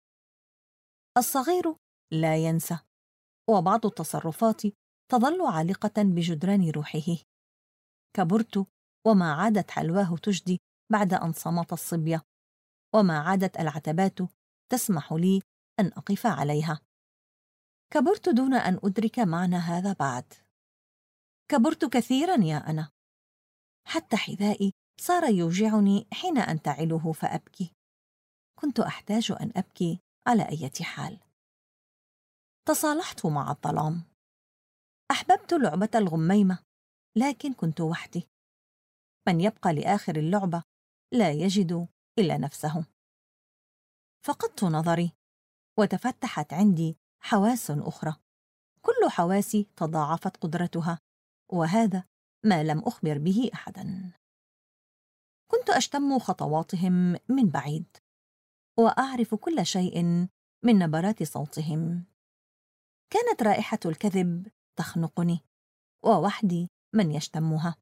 الصغير لا ينسى، وبعض التصرفات تظل عالقة بجدران روحه. كبرت وما عادت حلواه تجدي بعد أن صمت الصبية، وما عادت العتبات تسمح لي أن أقف عليها. كبرت دون أن أدرك معنى هذا بعد. كبرت كثيرا يا أنا، حتى حذائي صار يوجعني حين أنتعله فأبكي. كنت أحتاج أن أبكي على أي حال. تصالحت مع الظلام. أحببت لعبة الغميمة، لكن كنت وحدي. من يبقى لآخر اللعبة لا يجد إلا نفسه. فقدت نظري، وتفتحت عندي حواس أخرى. كل حواسي تضاعفت قدرتها، وهذا ما لم أخبر به أحدا. كنت أشتم خطواتهم من بعيد، وأعرف كل شيء من نبرات صوتهم. كانت رائحة الكذب تخنقني، ووحدي من يشتمها.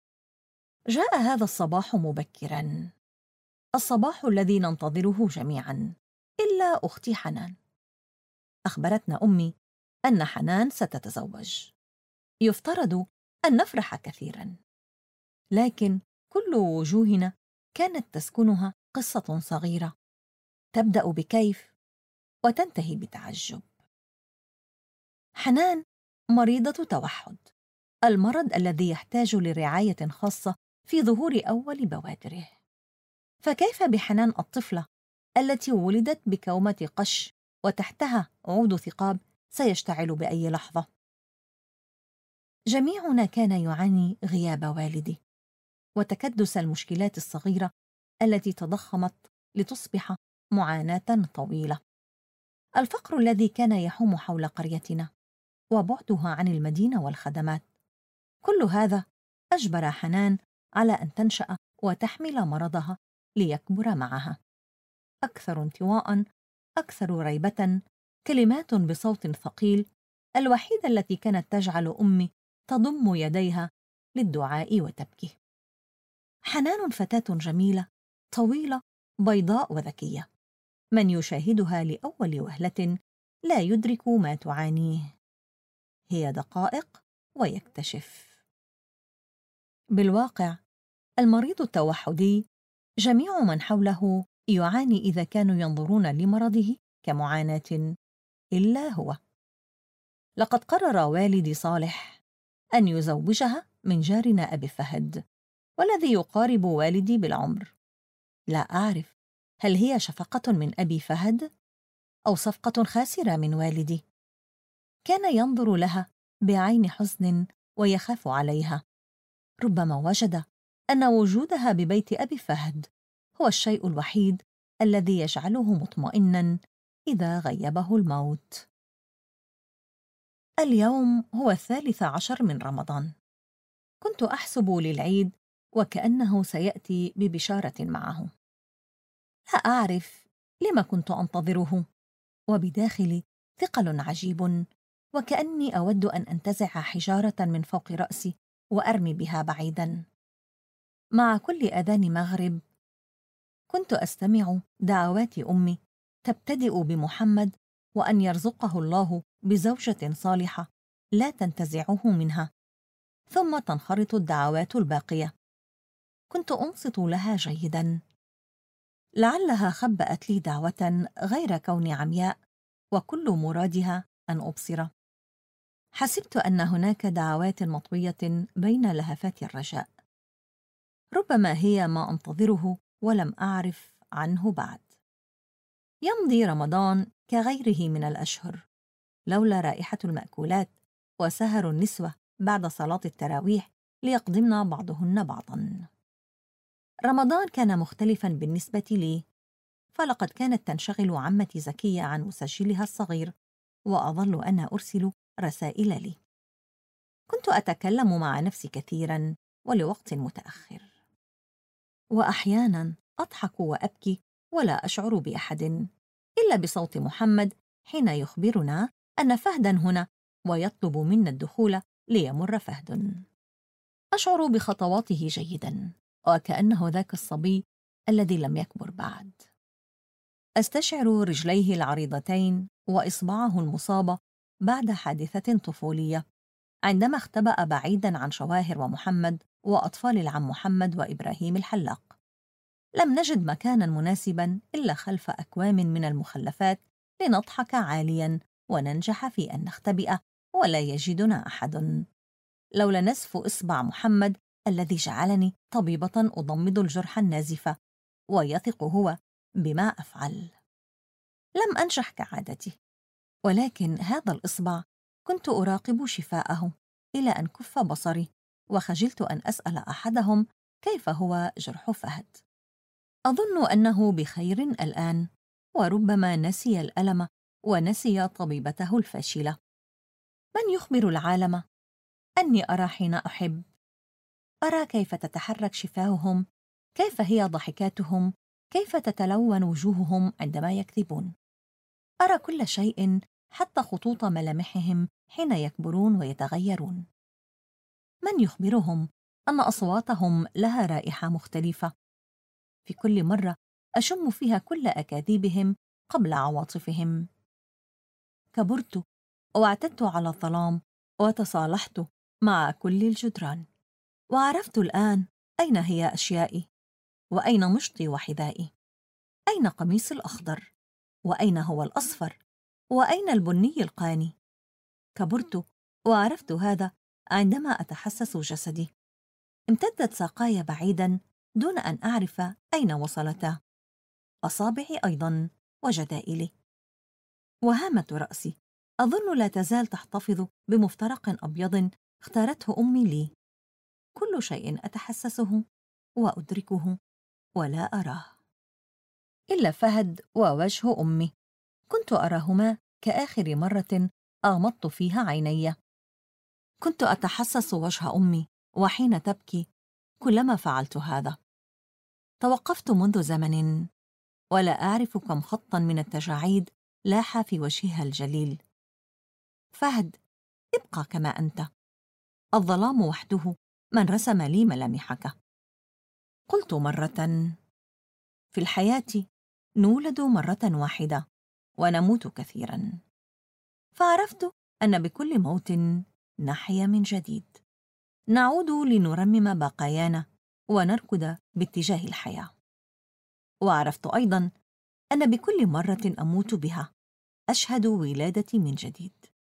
جاء هذا الصباح مبكرا، الصباح الذي ننتظره جميعا إلا أختي حنان. أخبرتنا أمي أن حنان ستتزوج. يفترض أن نفرح كثيرا، لكن كل وجوهنا كانت تسكنها قصة صغيرة تبدأ بكيف وتنتهي بتعجب. حنان مريضة توحد، المرض الذي يحتاج لرعاية خاصة في ظهور أول بوادره. فكيف بحنان الطفلة التي ولدت بكومة قش وتحتها عود ثقاب سيشتعل بأي لحظة؟ جميعنا كان يعاني غياب والدي، وتكدس المشكلات الصغيرة التي تضخمت لتصبح معاناة طويلة. الفقر الذي كان يحوم حول قريتنا، وبعدها عن المدينة والخدمات، كل هذا أجبر حنان على أن تنشأ وتحمل مرضها ليكبر معها. أكثر انطواء، أكثر ريبة، كلمات بصوت ثقيل، الوحيدة التي كانت تجعل أمي تضم يديها للدعاء وتبكي. حنان فتاة جميلة، طويلة، بيضاء وذكية. من يشاهدها لأول وهلة لا يدرك ما تعانيه. هي دقائق ويكتشف. بالواقع المريض التوحدي جميع من حوله يعاني إذا كانوا ينظرون لمرضه كمعاناة، إلا هو. لقد قرر والدي صالح أن يزوجها من جارنا أبي فهد، والذي يقارب والدي بالعمر. لا أعرف هل هي شفقة من أبي فهد أو صفقة خاسرة من والدي. كان ينظر لها بعين حزن ويخاف عليها. ربما وجد أن وجودها ببيت أبي فهد هو الشيء الوحيد الذي يجعله مطمئناً إذا غيبه الموت. اليوم هو 13 من رمضان. كنت أحسب للعيد وكأنه سيأتي ببشارة معه. لا أعرف لما كنت أنتظره، وبداخلي ثقل عجيب، وكأني أود أن أنتزع حجارة من فوق رأسي وأرمي بها بعيداً. مع كل أذان مغرب كنت أستمع دعوات أمي تبتدئ بمحمد، وأن يرزقه الله بزوجة صالحة لا تنتزعه منها، ثم تنخرط الدعوات الباقية. كنت أنصت لها جيداً. لعلها خبأت لي دعوة غير كوني عمياء وكل مرادها أن أبصر. حسبت أن هناك دعوات مطوية بين لهفات الرجاء، ربما هي ما أنتظره ولم أعرف عنه بعد. يمضي رمضان كغيره من الأشهر لولا رائحة المأكولات وسهر النسوة بعد صلاة التراويح ليقضمن بعضهن بعضا. رمضان كان مختلفا بالنسبة لي، فلقد كانت تنشغل عمتي زكية عن مسجلها الصغير، وأظل أنا أرسل رسائل لي. كنت أتكلم مع نفسي كثيرا ولوقت متأخر، وأحيانا أضحك وأبكي ولا أشعر بأحد إلا بصوت محمد حين يخبرنا أن فهدا هنا ويطلب منا الدخول ليمر فهد. أشعر بخطواته جيدا وكأنه ذاك الصبي الذي لم يكبر بعد. أستشعر رجليه العريضتين وإصبعه المصابة بعد حادثة طفولية عندما اختبأ بعيداً عن شواهر ومحمد وأطفال العم محمد وإبراهيم الحلاق. لم نجد مكاناً مناسباً إلا خلف أكوام من المخلفات لنضحك عالياً وننجح في أن نختبئ ولا يجدنا أحد، لولا نزف إصبع محمد الذي جعلني طبيبة أضمد الجرح النازف ويثق هو بما أفعل. لم أنجح كعادتي، ولكن هذا الإصبع كنت أراقب شفاءه إلى أن كف بصري، وخجلت أن أسأل أحدهم كيف هو جرح فهد. أظن أنه بخير الآن، وربما نسي الألم ونسي طبيبته الفاشلة. من يخبر العالم أني أرى حين أحب؟ أرى كيف تتحرك شفاههم، كيف هي ضحكاتهم، كيف تتلون وجوههم عندما يكذبون. أرى كل شيء، حتى خطوط ملامحهم حين يكبرون ويتغيرون. من يخبرهم أن أصواتهم لها رائحة مختلفة؟ في كل مرة أشم فيها كل أكاذيبهم قبل عواطفهم. كبرت واعتدت على الظلام وتصالحت مع كل الجدران، وعرفت الآن أين هي أشيائي، وأين مشطي وحذائي، أين قميصي الأخضر، وأين هو الأصفر، وأين البني القاني. كبرت وعرفت هذا عندما أتحسس جسدي. امتدت ساقاي بعيداً دون أن أعرف أين وصلتا، أصابعي أيضاً وجدائلي. وهامة رأسي أظن لا تزال تحتفظ بمفترق أبيض اختارته أمي لي. كل شيء أتحسسه وأدركه ولا أراه إلا فهد ووجه أمي. كنت أراهما كآخر مرة أغمضت فيها عيني. كنت أتحسس وجه أمي وحين تبكي كلما فعلت هذا. توقفت منذ زمن، ولا أعرف كم خطاً من التجاعيد لاح في وجهها الجليل. فهد، ابقى كما أنت، الظلام وحده من رسم لي ملامحك. قلت مرة: في الحياة نولد مرة واحدة ونموت كثيراً. فعرفت أن بكل موت نحيا من جديد، نعود لنرمم بقايانا ونركض باتجاه الحياة. وعرفت أيضاً أن بكل مرة أموت بها أشهد ولادتي من جديد،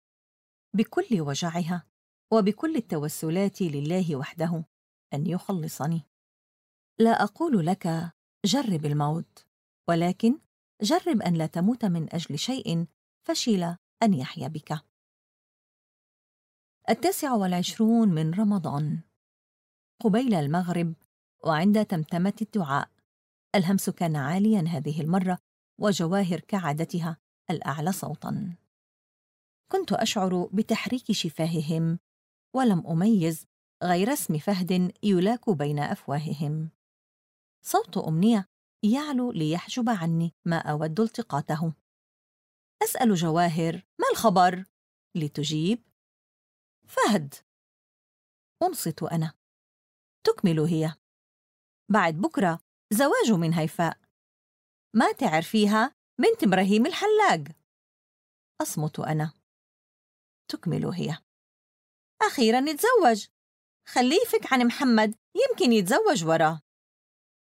بكل وجعها وبكل التوسلات لله وحده أن يخلصني. لا أقول لك جرب الموت، ولكن جرب أن لا تموت من أجل شيء فشل أن يحيا بك. 29 من رمضان، قبيل المغرب وعند تمتمة الدعاء. الهمس كان عالياً هذه المرة، وجواهر كعادتها الأعلى صوتاً. كنت أشعر بتحريك شفاههم، ولم أميز غير اسم فهد يلاك بين أفواههم. صوت أمنية يعلو ليحجب عني ما أود التقاطه. أسأل جواهر: ما الخبر؟ لتجيب: فهد. أنصت أنا. تكمل هي: بعد بكرة زواج من هيفاء، ما تعرفيها، بنت إبراهيم الحلاق. أصمت أنا. تكمل هي: أخيراً يتزوج، خليه يفك عن محمد، يمكن يتزوج وراه.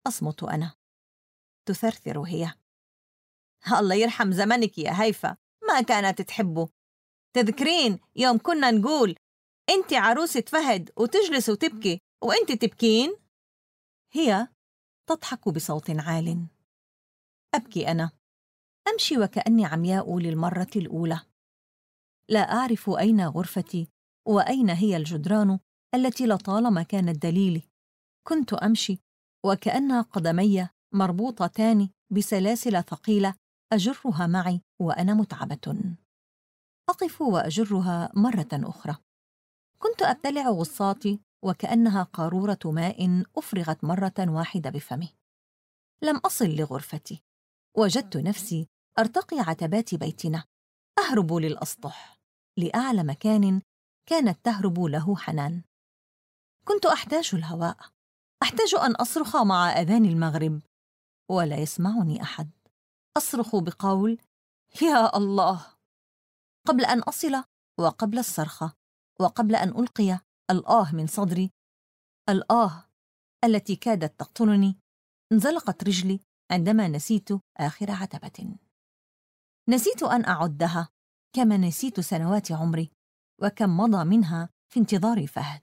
أصمت أنا. تثرثر هي: الله يرحم زمنك يا هيفا، ما كانت تحبه. تذكرين يوم كنا نقول أنت عروسة فهد وتجلس وتبكي وأنت تبكين؟ هي تضحك بصوت عال. أبكي أنا، أمشي وكأني عمياء للمرة الأولى. لا أعرف أين غرفتي وأين هي الجدران التي لطالما كانت دليلي. كنت أمشي وكأن قدمي مربوطتان بسلاسل ثقيلة أجرها معي وأنا متعبة. أقف وأجرها مرة أخرى. كنت أبتلع غصاتي وكأنها قارورة ماء أفرغت مرة واحدة بفمي. لم أصل لغرفتي. وجدت نفسي أرتقي عتبات بيتنا، أهرب للأسطح، لأعلى مكان كانت تهرب له حنان. كنت أحتاج الهواء، أحتاج أن أصرخ مع أذان المغرب، ولا يسمعني أحد. أصرخ بقول: يا الله! قبل أن أصل، وقبل الصرخة، وقبل أن ألقي الآه من صدري، الآه التي كادت تقتلني، انزلقت رجلي عندما نسيت آخر عتبة. نسيت أن أعدها، كما نسيت سنوات عمري وكم مضى منها في انتظار فهد.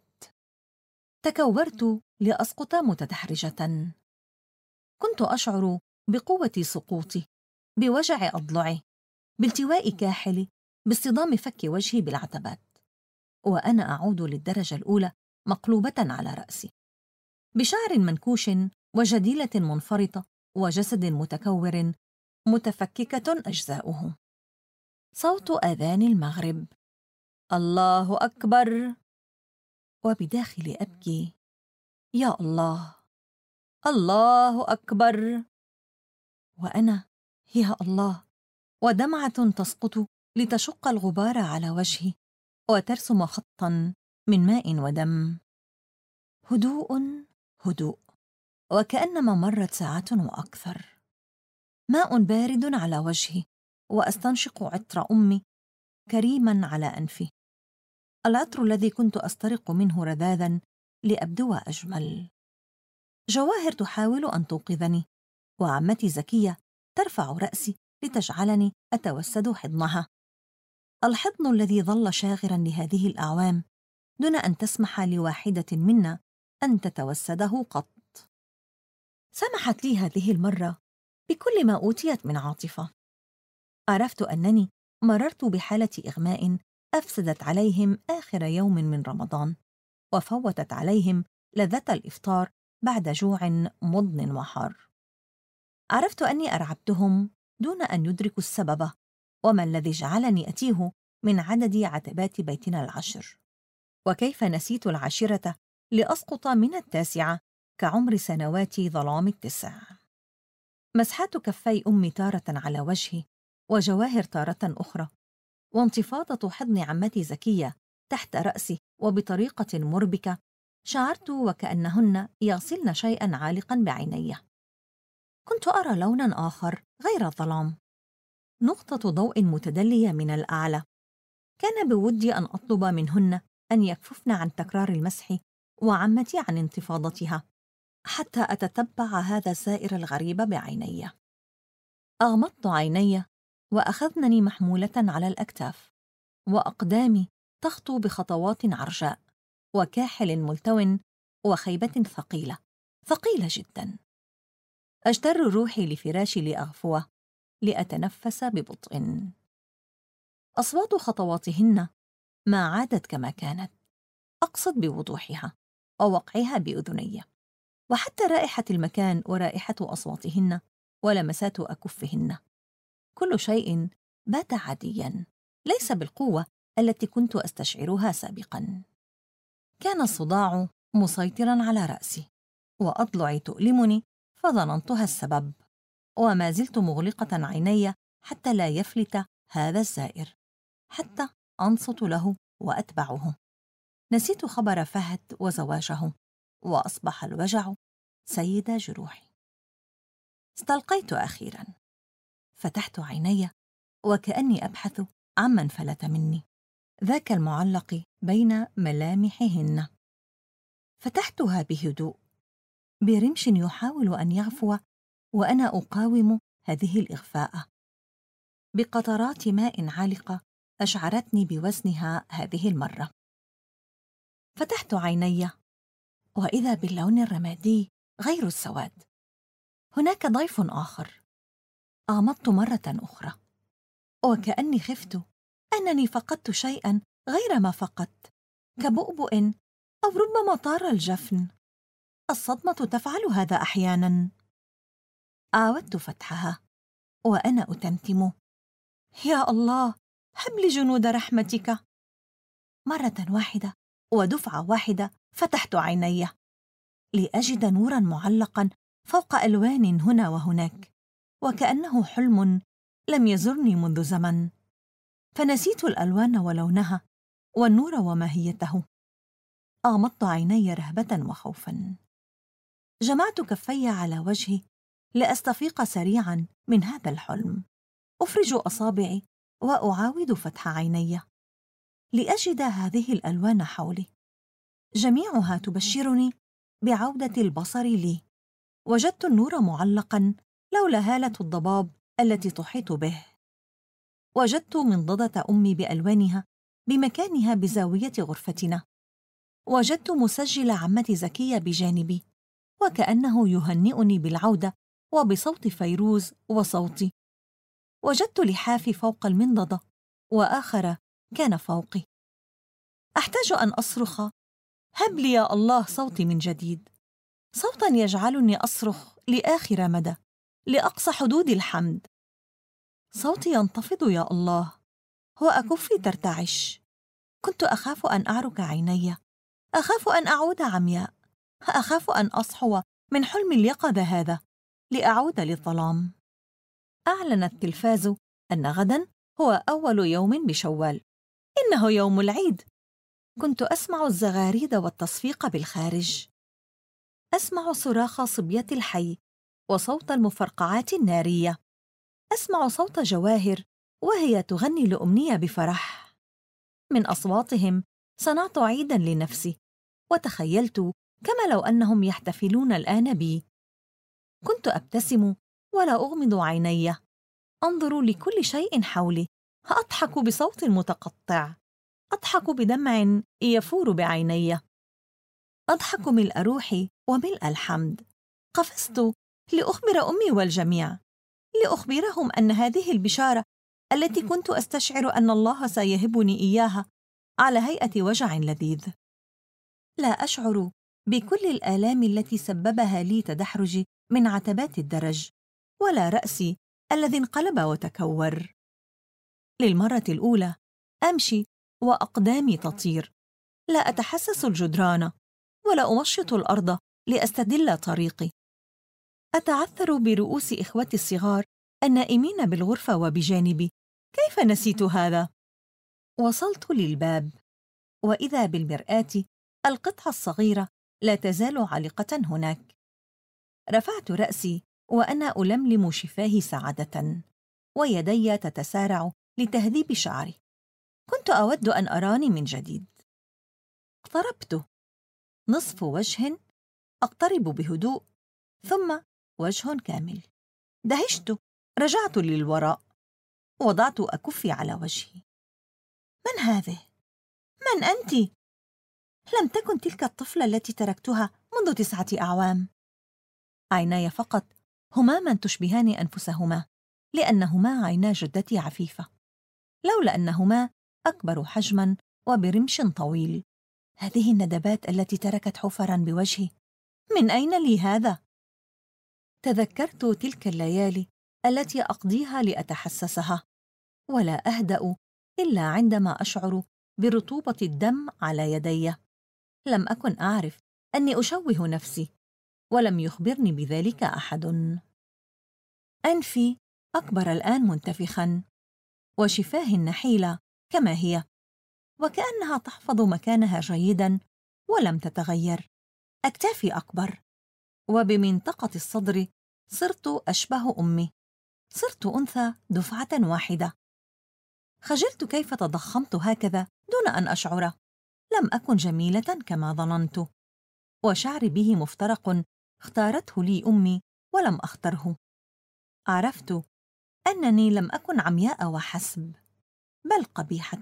تكورت لأسقط متدحرجة. كنت أشعر بقوة سقوطي، بوجع أضلعي، بالتواء كاحلي، باصطدام فك وجهي بالعتبات، وأنا أعود للدرجة الأولى مقلوبة على رأسي، بشعر منكوش وجديلة منفرطة وجسد متكور متفككة أجزاؤه. صوت آذان المغرب: الله أكبر. وبداخلي أبكي: يا الله، الله أكبر. وأنا يا الله، ودمعة تسقط لتشق الغبار على وجهي وترسم خطاً من ماء ودم. هدوء، هدوء، وكأنما مرت ساعة وأكثر. ماء بارد على وجهي، وأستنشق عطر أمي كريماً على أنفي، العطر الذي كنت أسترق منه رذاذاً لأبدو أجمل. جواهر تحاول أن توقظني، وعمتي زكية ترفع رأسي لتجعلني أتوسد حضنها، الحضن الذي ظل شاغراً لهذه الأعوام دون أن تسمح لواحدة منا أن تتوسده قط. سمحت لي هذه المرة بكل ما أوتيت من عاطفة. عرفت أنني مررت بحالة إغماء أفسدت عليهم آخر يوم من رمضان، وفوتت عليهم لذة الإفطار بعد جوع مضن وحار. عرفت أني أرعبتهم دون أن يدركوا السبب، وما الذي جعلني أتيه من عدد عتبات بيتنا 10، وكيف نسيت 10 لأسقط من 9 كعمر سنوات ظلام 9. مسحات كفي أمي تارة على وجهي، وجواهر تارة أخرى، وانتفاضة حضن عمتي زكية تحت رأسي وبطريقة مربكة. شعرت وكأنهن يغسلن شيئاً عالقاً بعيني. كنت أرى لوناً آخر غير الظلام، نقطة ضوء متدلية من الأعلى. كان بودي أن أطلب منهن أن يكففن عن تكرار المسح، وعمتي عن انتفاضتها، حتى أتتبع هذا الزائر الغريب بعيني. أغمضت عيني وأخذنني محمولة على الأكتاف، وأقدامي تخطو بخطوات عرجاء، وكاحل ملتو، وخيبة ثقيلة، ثقيلة جدا. أجتر روحي لفراشي لأغفوه، لأتنفس ببطء. أصوات خطواتهن ما عادت كما كانت، أقصد بوضوحها ووقعها بأذني، وحتى رائحة المكان ورائحة أصواتهن ولمسات أكفهن، كل شيء بات عادياً، ليس بالقوة التي كنت أستشعرها سابقاً. كان الصداع مسيطراً على رأسي، وأضلعي تؤلمني، فظننتها السبب، وما زلت مغلقة عيني حتى لا يفلت هذا الزائر، حتى أنصت له وأتبعه. نسيت خبر فهد وزواجه، وأصبح الوجع سيد جروحي. استلقيت أخيراً، فتحت عيني وكأني أبحث عمن فلت مني، ذاك المعلق بين ملامحهن. فتحتها بهدوء، برمش يحاول أن يغفو وأنا أقاوم هذه الإغفاء. بقطرات ماء عالقة أشعرتني بوزنها هذه المرة. فتحت عيني وإذا باللون الرمادي غير السواد. هناك ضيف آخر. أغمضت مرة أخرى وكأني خفت أنني فقدت شيئا غير ما فقدت، كبؤبؤ أو ربما طار الجفن. الصدمة تفعل هذا أحيانا. عاودت فتحها وأنا أتمتم: يا الله، هب لي جنود رحمتك. مرة واحدة ودفعة واحدة فتحت عيني لأجد نورا معلقا فوق ألوان هنا وهناك، وكأنه حلم لم يزرني منذ زمن. فنسيت الألوان ولونها والنور وماهيته. أغمضت عيني رهبة وخوفا. جمعت كفي على وجهي لأستفيق سريعا من هذا الحلم. أفرج أصابعي وأعاود فتح عيني لأجد هذه الألوان حولي، جميعها تبشرني بعودة البصر لي. وجدت النور معلقا لولا هالة الضباب التي تحيط به. وجدت منضدة أمي بألوانها بمكانها بزاوية غرفتنا. وجدت مسجل عمتي زكية بجانبي وكأنه يهنئني بالعودة وبصوت فيروز وصوتي. وجدت لحافي فوق المنضدة وآخر كان فوقي. أحتاج أن أصرخ: هب لي يا الله صوتي من جديد، صوتا يجعلني أصرخ لآخر مدى، لأقصى حدود الحمد. صوتي ينتفض يا الله وأكفي ترتعش. كنت أخاف أن أعرك عيني، أخاف أن أعود عمياء، أخاف أن أصحو من حلم اليقظة هذا لأعود للظلام. أعلن التلفاز أن غدا هو أول يوم بشوال، إنه يوم العيد. كنت أسمع الزغاريد والتصفيق بالخارج، أسمع صراخ صبية الحي وصوت المفرقعات النارية، أسمع صوت جواهر وهي تغني لأمنية بفرح. من أصواتهم صنعت عيداً لنفسي، وتخيلت كما لو أنهم يحتفلون الآن بي. كنت أبتسم ولا أغمض عيني، أنظر لكل شيء حولي، أضحك بصوت متقطع، أضحك بدمع يفور بعيني، أضحك ملء روحي وملء الحمد. قفزت لأخبر أمي والجميع، لأخبرهم أن هذه البشارة التي كنت أستشعر أن الله سيهبني إياها على هيئة وجع لذيذ. لا أشعر بكل الآلام التي سببها لي تدحرجي من عتبات الدرج، ولا رأسي الذي انقلب وتكور. للمرة الأولى أمشي وأقدامي تطير، لا أتحسس الجدران ولا أمشط الأرض لأستدل طريقي. أتعثر برؤوس إخوتي الصغار النائمين بالغرفة وبجانبي. كيف نسيت هذا؟ وصلت للباب وإذا بالمرآة القطعة الصغيرة لا تزال عالقة هناك. رفعت رأسي وأنا ألملم شفاهي سعادة، ويدي تتسارع لتهذيب شعري. كنت أود أن أراني من جديد. اقتربت، نصف وجه، أقترب بهدوء، ثم وجه كامل. دهشت، رجعت للوراء، وضعت أكفي على وجهي. من هذه؟ من أنت؟ لم تكن تلك الطفلة التي تركتها منذ 9 أعوام. عيناي فقط هما من تشبهان أنفسهما، لأنهما عينا جدتي عفيفة، لولا أنهما أكبر حجماً وبرمش طويل. هذه الندبات التي تركت حفراً بوجهي، من أين لي هذا؟ تذكرت تلك الليالي التي أقضيها لأتحسسها، ولا أهدأ إلا عندما أشعر برطوبة الدم على يدي. لم أكن أعرف أني أشوه نفسي، ولم يخبرني بذلك أحد. أنفي أكبر الآن منتفخاً، وشفاه النحيلة كما هي، وكأنها تحفظ مكانها جيداً ولم تتغير. أكتافي أكبر، وبمنطقة الصدر صرت أشبه أمي، صرت أنثى دفعة واحدة. خجلت كيف تضخمت هكذا دون أن أشعر. لم أكن جميلة كما ظننت، وشعري به مفترق اختارته لي أمي ولم أختره. عرفت أنني لم أكن عمياء وحسب، بل قبيحة.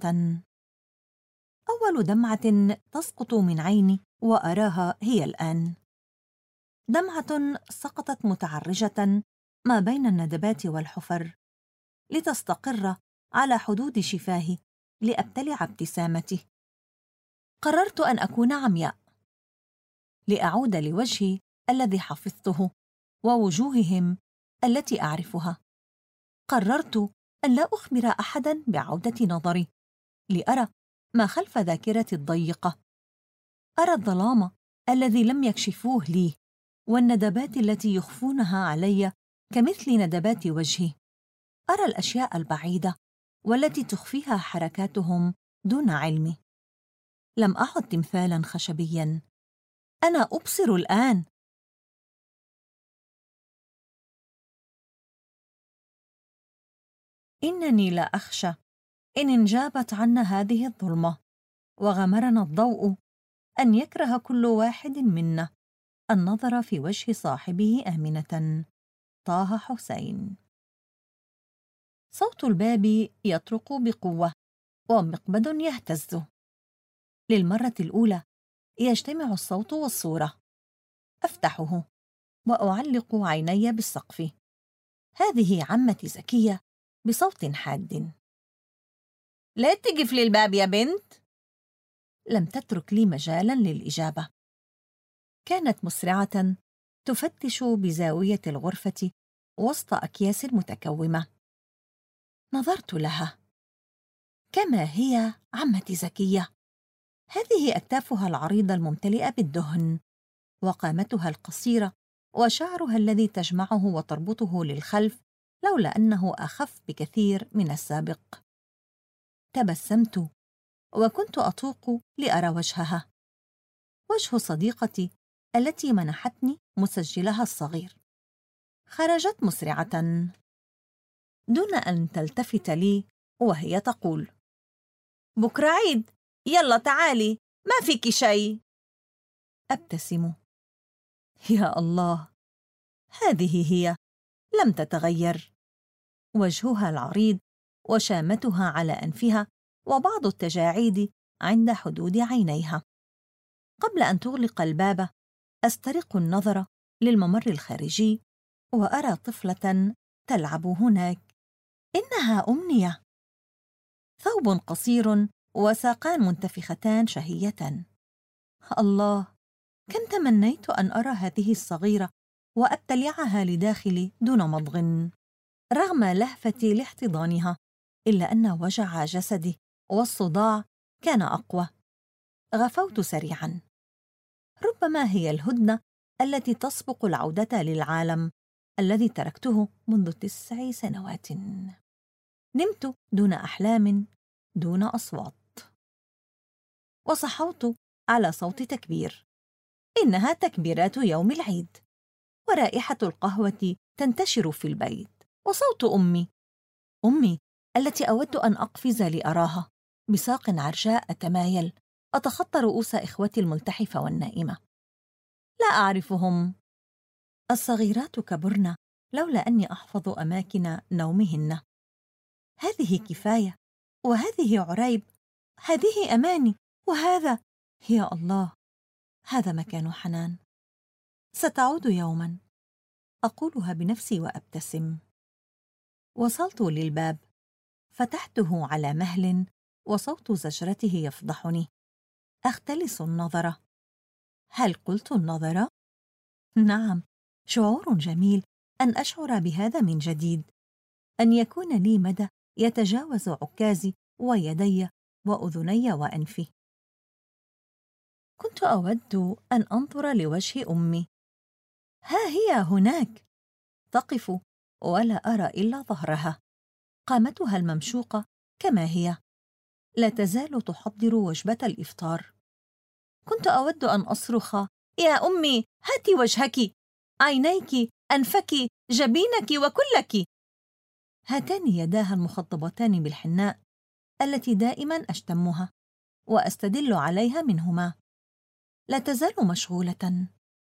أول دمعة تسقط من عيني وأراها هي الآن، دمعة سقطت متعرجة ما بين الندبات والحفر لتستقر على حدود شفاهي لأبتلع ابتسامتي. قررت أن أكون عمياء لأعود لوجهي الذي حفظته ووجوههم التي أعرفها. قررت أن لا أخبر أحداً بعودة نظري لأرى ما خلف ذاكرتي الضيقة. أرى الظلام الذي لم يكشفوه لي، والندبات التي يخفونها علي كمثل ندبات وجهي. أرى الأشياء البعيدة والتي تخفيها حركاتهم دون علمي. لم أعد تمثالاً خشبياً، أنا أبصر الآن. إنني لا أخشى إن انجابت عنا هذه الظلمة وغمرنا الضوء أن يكره كل واحد منا النظر في وجه صاحبه آمنة. طه حسين. صوت الباب يطرق بقوة ومقبض يهتز. للمرة الأولى يجتمع الصوت والصورة. أفتحه وأعلق عيني بالسقف. هذه عمتي زكية بصوت حاد. لا تقفل الباب يا بنت. لم تترك لي مجالا للإجابة. كانت مسرعة تفتش بزاوية الغرفة وسط أكياس متكومة. نظرت لها. كما هي عمتي زكية. هذه أكتافها العريضة الممتلئة بالدهن، وقامتها القصيرة، وشعرها الذي تجمعه وتربطه للخلف، لولا أنه أخف بكثير من السابق. تبسمت وكنت أتوق لأرى وجهها، وجه صديقتي التي منحتني مسجلها الصغير. خرجت مسرعة دون أن تلتفت لي وهي تقول: بكرة عيد، يلا تعالي، ما فيك شيء. أبتسم. يا الله، هذه هي، لم تتغير. وجهها العريض وشامتها على أنفها وبعض التجاعيد عند حدود عينيها. قبل أن تغلق الباب أسترق النظر للممر الخارجي وأرى طفلة تلعب هناك. إنها أمنية. ثوب قصير وساقان منتفختان شهية. الله، كم تمنيت أن أرى هذه الصغيرة وأبتلعها لداخلي دون مضغ. رغم لهفتي لاحتضانها، إلا أن وجع جسدي والصداع كان أقوى. غفوت سريعاً. ربما هي الهدنة التي تسبق العودة للعالم الذي تركته منذ 9 سنوات. نمت دون أحلام، دون أصوات. وصحوت على صوت تكبير. إنها تكبيرات يوم العيد، ورائحة القهوة تنتشر في البيت، وصوت أمي التي أود أن أقفز لأراها بساق عرجاء. أتمايل أتخطى رؤوس إخوتي الملتحفة والنائمة. لا أعرفهم. الصغيرات كبرن لولا أني أحفظ أماكن نومهن. هذه كفاية، وهذه عريب، هذه أماني، وهذا، يا الله، هذا مكان حنان. ستعود يوما، أقولها بنفسي وأبتسم. وصلت للباب، فتحته على مهل، وصوت زجرته يفضحني. أختلس النظر. هل قلت النظر؟ نعم، شعور جميل أن أشعر بهذا من جديد، أن يكون لي مدى يتجاوز عكازي ويدي وأذني وأنفي. كنت أود أن أنظر لوجه أمي. ها هي هناك تقف، ولا أرى إلا ظهرها. قامتها الممشوقة كما هي، لا تزال تحضر وجبة الإفطار. كنت أود أن أصرخ: يا أمي، هاتي وجهك، عينيك، أنفك، جبينك، وكلك. هاتان يداها المخضبتان بالحناء التي دائما أشتمها وأستدل عليها منهما. لا تزال مشغولة.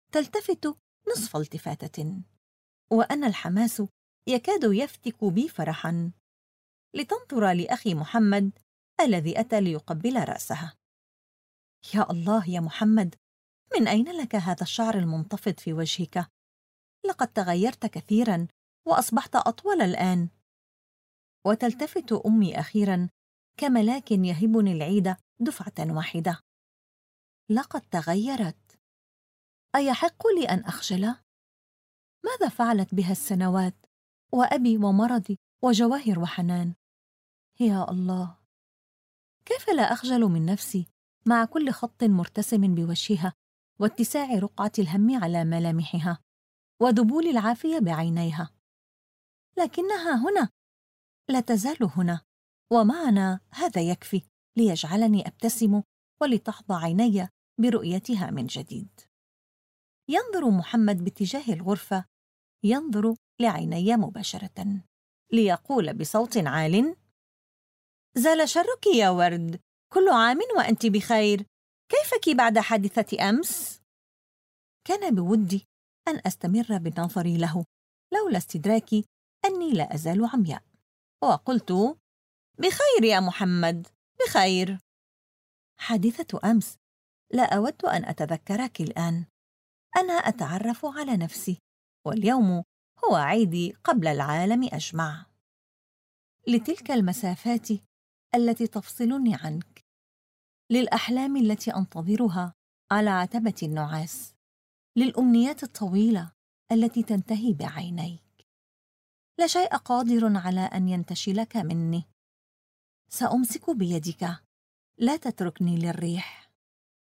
تلتفت نصف التفاتة، وأنا الحماس يكاد يفتك بي فرحاً، لتنظر لأخي محمد الذي أتى ليقبل رأسها. يا الله يا محمد، من أين لك هذا الشعر المنتفض في وجهك؟ لقد تغيرت كثيراً وأصبحت أطول الآن. وتلتفت أمي أخيراً كملاك يهبني العيد دفعة واحدة. لقد تغيرت. أيحق لي أن أخجل؟ ماذا فعلت بها السنوات وأبي ومرضي وجواهر وحنان؟ يا الله، كيف لا أخجل من نفسي مع كل خط مرتسم بوجهها واتساع رقعة الهم على ملامحها وذبول العافية بعينيها. لكنها هنا، لا تزال هنا، ومعنا هذا يكفي ليجعلني أبتسم ولتحظى عيني برؤيتها من جديد. ينظر محمد باتجاه الغرفة، ينظر لعيني مباشرة ليقول بصوت عال: زال شرك يا ورد، كل عام وأنت بخير، كيفك بعد حادثة أمس؟ كان بودي أن أستمر بنظري له لولا استدراكي أني لا أزال عمياء، وقلت: بخير يا محمد، بخير. حادثة أمس، لا أود أن أتذكرك الآن. أنا أتعرف على نفسي، واليوم هو عيدي قبل العالم أجمع. لتلك المسافات التي تفصلني عنك، للأحلام التي أنتظرها على عتبة النعاس، للأمنيات الطويلة التي تنتهي بعينيك، لا شيء قادر على أن ينتشلك مني. سأمسك بيدك، لا تتركني للريح.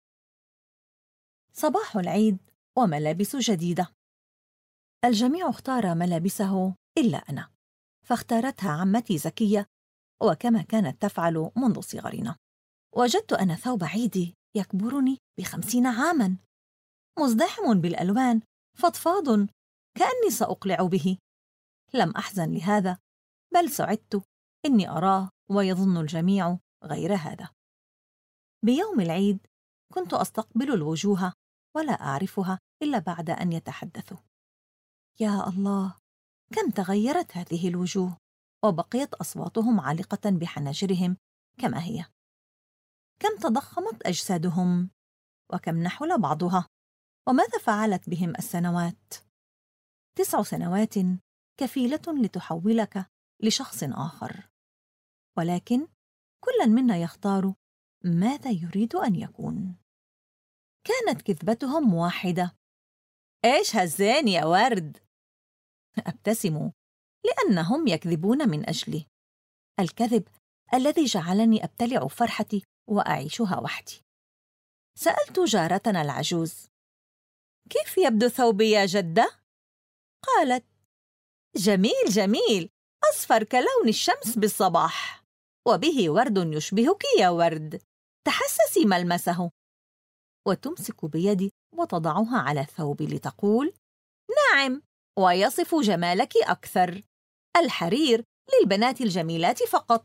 صباح العيد وملابس جديدة. الجميع اختار ملابسه إلا أنا، فاختارتها عمتي زكية، وكما كانت تفعل منذ صغرنا. وجدت أنا ثوب عيدي يكبرني ب50 عاماً، مزدحم بالألوان، فضفاض، كأني سأقلع به. لم أحزن لهذا، بل سعدت، إني أراه ويظن الجميع غير هذا. بيوم العيد كنت أستقبل الوجوه ولا أعرفها إلا بعد أن يتحدثوا. يا الله، كم تغيرت هذه الوجوه، وبقيت أصواتهم عالقة بحناجرهم كما هي. كم تضخمت أجسادهم، وكم نحل بعضها، وماذا فعلت بهم السنوات؟ 9 سنوات كفيلة لتحولك لشخص آخر، ولكن كل منا يختار ماذا يريد أن يكون. كانت كذبتهم واحدة: إيش هزاني يا ورد؟ أبتسم لأنهم يكذبون من أجلي، الكذب الذي جعلني أبتلع فرحتي وأعيشها وحدي. سألت جارتنا العجوز: كيف يبدو ثوبي يا جدة؟ قالت: جميل جميل، أصفر كلون الشمس بالصباح، وبه ورد يشبهك يا ورد، تحسسي ملمسه. وتمسك بيدي وتضعها على الثوب لتقول: نعم، ويصف جمالك أكثر، الحرير للبنات الجميلات فقط.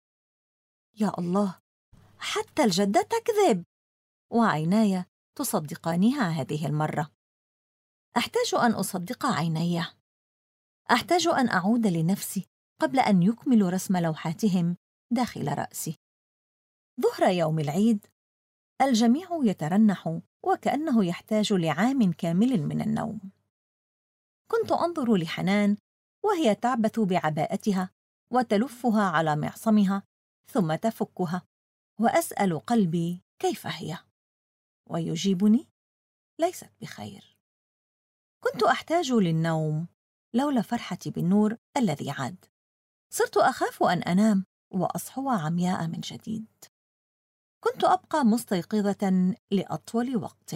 يا الله، حتى الجدة تكذب، وعيناي تصدقانها هذه المرة. أحتاج أن أصدق عيني، أحتاج أن أعود لنفسي قبل أن يكملوا رسم لوحاتهم داخل رأسي. ظهر يوم العيد، الجميع يترنح وكأنه يحتاج لعام كامل من النوم. كنت أنظر لحنان وهي تعبث بعباءتها وتلفها على معصمها ثم تفكها، وأسأل قلبي كيف هي، ويجيبني: ليست بخير. كنت أحتاج للنوم لولا فرحتي بالنور الذي عاد. صرت أخاف أن أنام وأصحو عمياء من جديد. كنت أبقى مستيقظة لأطول وقت،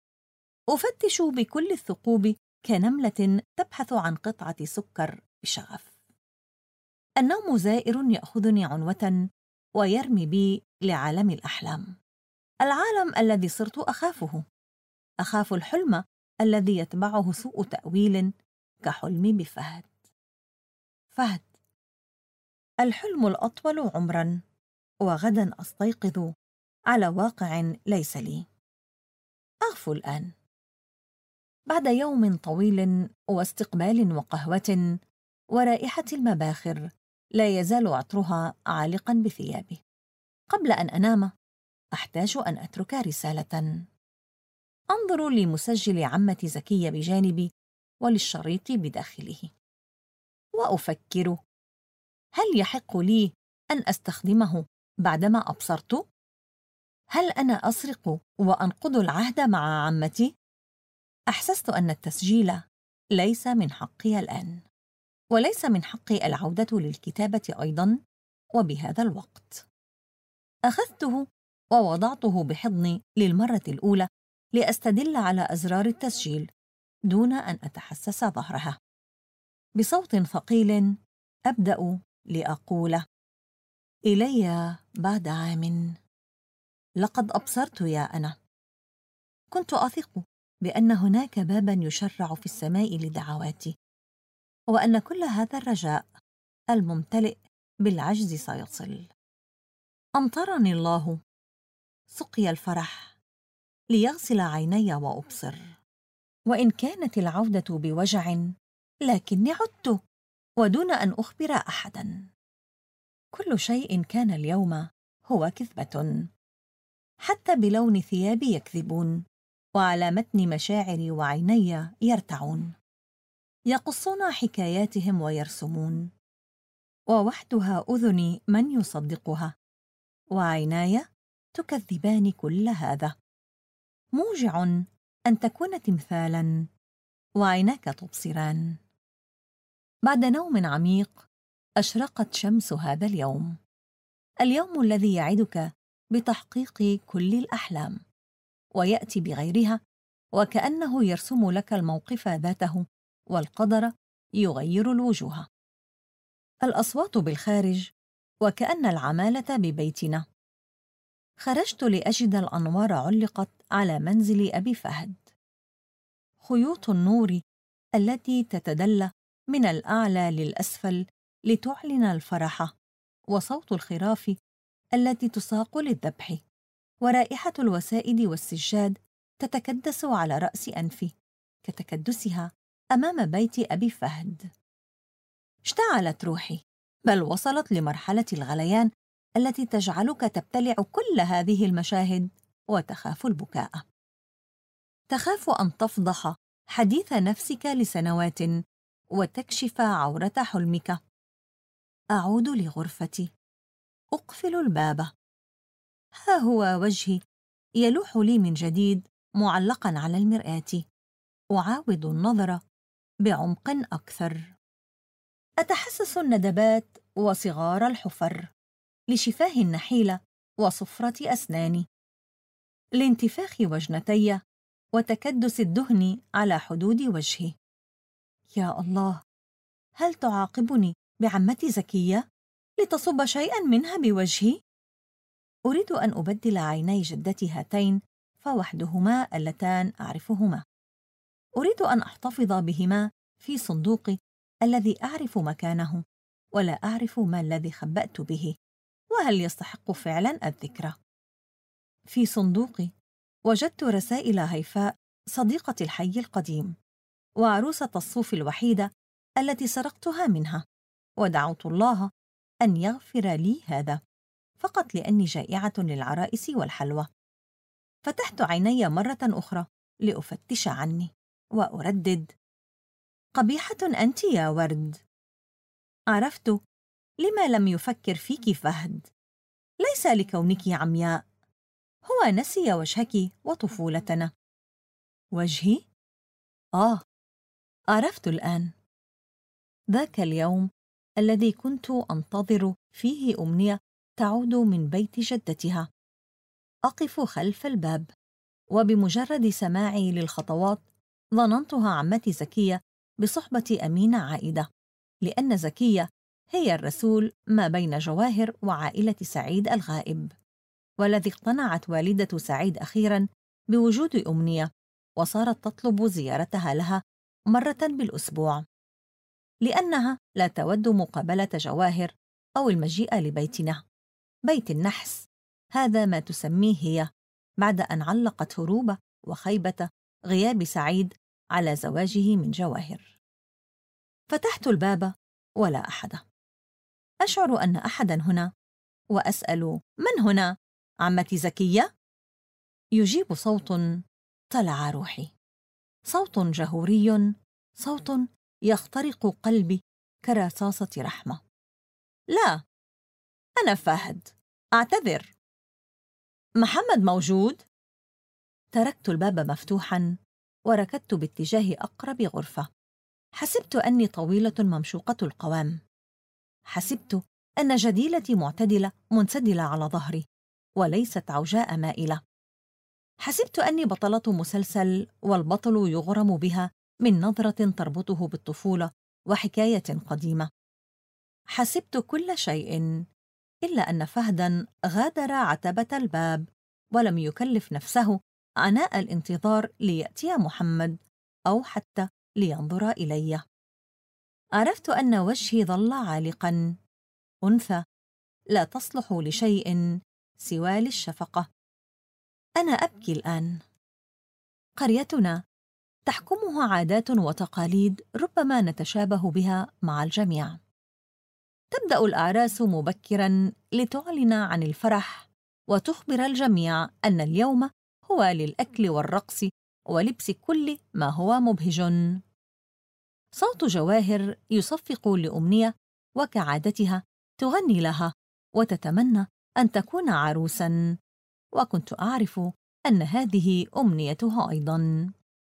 أفتش بكل الثقوب كنملة تبحث عن قطعة سكر بشغف. النوم زائر يأخذني عنوة ويرمي بي لعالم الأحلام، العالم الذي صرت أخافه. أخاف الحلم الذي يتبعه سوء تأويل كحلمي بفهد. فهد، الحلم الأطول عمراً، وغداً أستيقظ على واقع ليس لي. أغفو الآن. بعد يوم طويل واستقبال وقهوة ورائحة المباخر لا يزال عطرها عالقا بثيابي. قبل أن أنام أحتاج أن أترك رسالة. أنظر لمسجل عمتي زكية بجانبي وللشريط بداخله، وأفكر: هل يحق لي أن أستخدمه بعدما أبصرت؟ هل أنا أسرق وأنقض العهد مع عمتي؟ أحسست أن التسجيل ليس من حقي الآن، وليس من حقي العودة للكتابة أيضاً وبهذا الوقت. أخذته ووضعته بحضني للمرة الأولى لأستدل على أزرار التسجيل دون أن أتحسس ظهرها. بصوت ثقيل أبدأ لأقول: إلي بعد عام. لقد أبصرت يا أنا. كنت أثق بأن هناك باباً يشرع في السماء لدعواتي، وأن كل هذا الرجاء الممتلئ بالعجز سيصل. أمطرني الله سقي الفرح ليغسل عيني وأبصر. وإن كانت العودة بوجع، لكني عدت ودون أن أخبر أحداً. كل شيء كان اليوم هو كذبة، حتى بلون ثيابي يكذبون، وعلى متن مشاعري وعيني يرتعون. يقصون حكاياتهم ويرسمون، ووحدها أذني من يصدقها، وعيناي تكذبان كل هذا. موجع أن تكون تمثالاً وعيناك تبصران. بعد نوم عميق أشرقت شمس هذا اليوم، اليوم الذي يعدك بتحقيق كل الأحلام، ويأتي بغيرها وكأنه يرسم لك الموقف ذاته، والقدر يغير الوجوه. الأصوات بالخارج وكأن العمالة ببيتنا. خرجت لأجد الأنوار علقت على منزل أبي فهد، خيوط النور التي تتدلى من الأعلى للأسفل لتعلن الفرح، وصوت الخراف التي تساق للذبح، ورائحة الوسائد والسجاد تتكدس على رأس أنفي كتكدسها أمام بيت أبي فهد. اشتعلت روحي، بل وصلت لمرحلة الغليان التي تجعلك تبتلع كل هذه المشاهد وتخاف البكاء. تخاف أن تفضح حديث نفسك لسنوات وتكشف عورة حلمك. أعود لغرفتي، أقفل الباب. ها هو وجهي يلوح لي من جديد معلقاً على المرآة. أعاود النظر بعمق أكثر. أتحسس الندبات وصغار الحفر لشفاه النحيلة وصفرة أسناني، لانتفاخ وجنتي وتكدس الدهن على حدود وجهي. يا الله، هل تعاقبني بعمتي زكية لتصب شيئاً منها بوجهي؟ أريد أن أبدل عيني جدتي هاتين فوحدهما اللتان أعرفهما. أريد أن أحتفظ بهما في صندوقي الذي أعرف مكانه، ولا أعرف ما الذي خبأت به، وهل يستحق فعلاً الذكرى. في صندوقي وجدت رسائل هيفاء صديقة الحي القديم، وعروسة الصوف الوحيدة التي سرقتها منها، ودعوت الله أن يغفر لي هذا، فقط لأني جائعة للعرائس والحلوى. فتحت عيني مرة أخرى لأفتش عني وأردد: قبيحة أنت يا ورد. عرفت لما لم يفكر فيك فهد. ليس لكونك عمياء، هو نسي وجهك وطفولتنا. وجهي؟ عرفت الآن. ذاك اليوم الذي كنت أنتظر فيه أمنية تعود من بيت جدتها. أقف خلف الباب، وبمجرد سماعي للخطوات ظننتها عمتي زكية بصحبة أمينة عائدة، لأن زكية هي الرسول ما بين جواهر وعائلة سعيد الغائب، والذي اقتنعت والدة سعيد أخيراً بوجود أمنية، وصارت تطلب زيارتها لها مرة بالأسبوع، لأنها لا تود مقابلة جواهر أو المجيء لبيتنا. بيت النحس، هذا ما تسميه هي، بعد أن علقت هروب وخيبة غياب سعيد على زواجه من جواهر. فتحت الباب ولا أحد. أشعر أن أحداً هنا، وأسأل: من هنا؟ عمتي زكية؟ يجيب صوت طلع روحي، صوت جهوري، صوت يخترق قلبي كرصاصة رحمة. لا، أنا فهد، أعتذر. محمد موجود؟ تركت الباب مفتوحاً وركضت باتجاه أقرب غرفة. حسبت أني طويلة ممشوقة القوام. حسبت أن جديلتي معتدلة منسدلة على ظهري وليست عوجاء مائلة. حسبت أني بطلة مسلسل والبطل يغرم بها من نظرة تربطه بالطفولة وحكاية قديمة. حسبت كل شيء إلا أن فهداً غادر عتبة الباب ولم يكلف نفسه عناء الانتظار ليأتي محمد أو حتى لينظر إلي. عرفت أن وجهي ظل عالقاً، أنثى لا تصلح لشيء سوى للشفقة. أنا أبكي الآن. قريتنا تحكمها عادات وتقاليد ربما نتشابه بها مع الجميع. تبدأ الأعراس مبكراً لتعلن عن الفرح وتخبر الجميع أن اليوم هو للأكل والرقص ولبس كل ما هو مبهج. صوت جواهر يصفق لأمنية، وكعادتها تغني لها وتتمنى أن تكون عروساً، وكنت أعرف أن هذه أمنيتها أيضاً.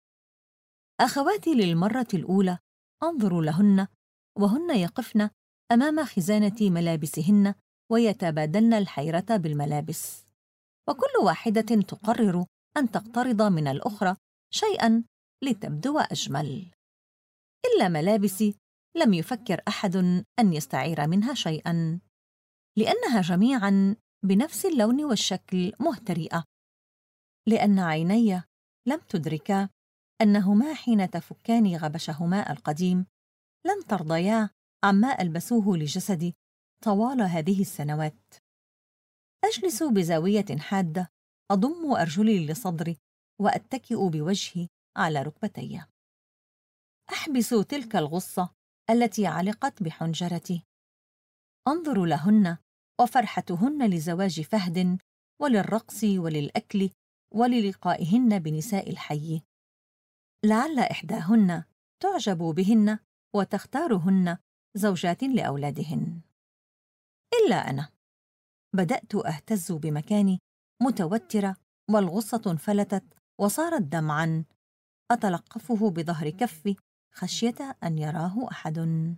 أخواتي للمرة الأولى أنظر لهن وهن يقفن أمام خزانة ملابسهن ويتبادلن الحيرة بالملابس، وكل واحدة تقرر أن تقترض من الأخرى شيئاً لتبدو أجمل. إلا ملابسي لم يفكر أحد أن يستعير منها شيئاً، لأنها جميعاً بنفس اللون والشكل مهترئة، لأن عيني لم تدركا أنهما حين تفكان غبشهما القديم لن ترضيا عما ألبسوه لجسدي طوال هذه السنوات. أجلس بزاوية حادة، أضم أرجلي لصدري وأتكئ بوجهي على ركبتي. أحبس تلك الغصة التي علقت بحنجرتي. أنظر لهن وفرحتهن لزواج فهد وللرقص وللأكل وللقائهن بنساء الحي. لعل إحداهن تعجب بهن وتختارهن زوجات لأولادهن. إلا أنا بدأت أهتز بمكاني متوترة، والغصة انفلتت وصارت دمعاً أتلقفه بظهر كفي خشية أن يراه أحد.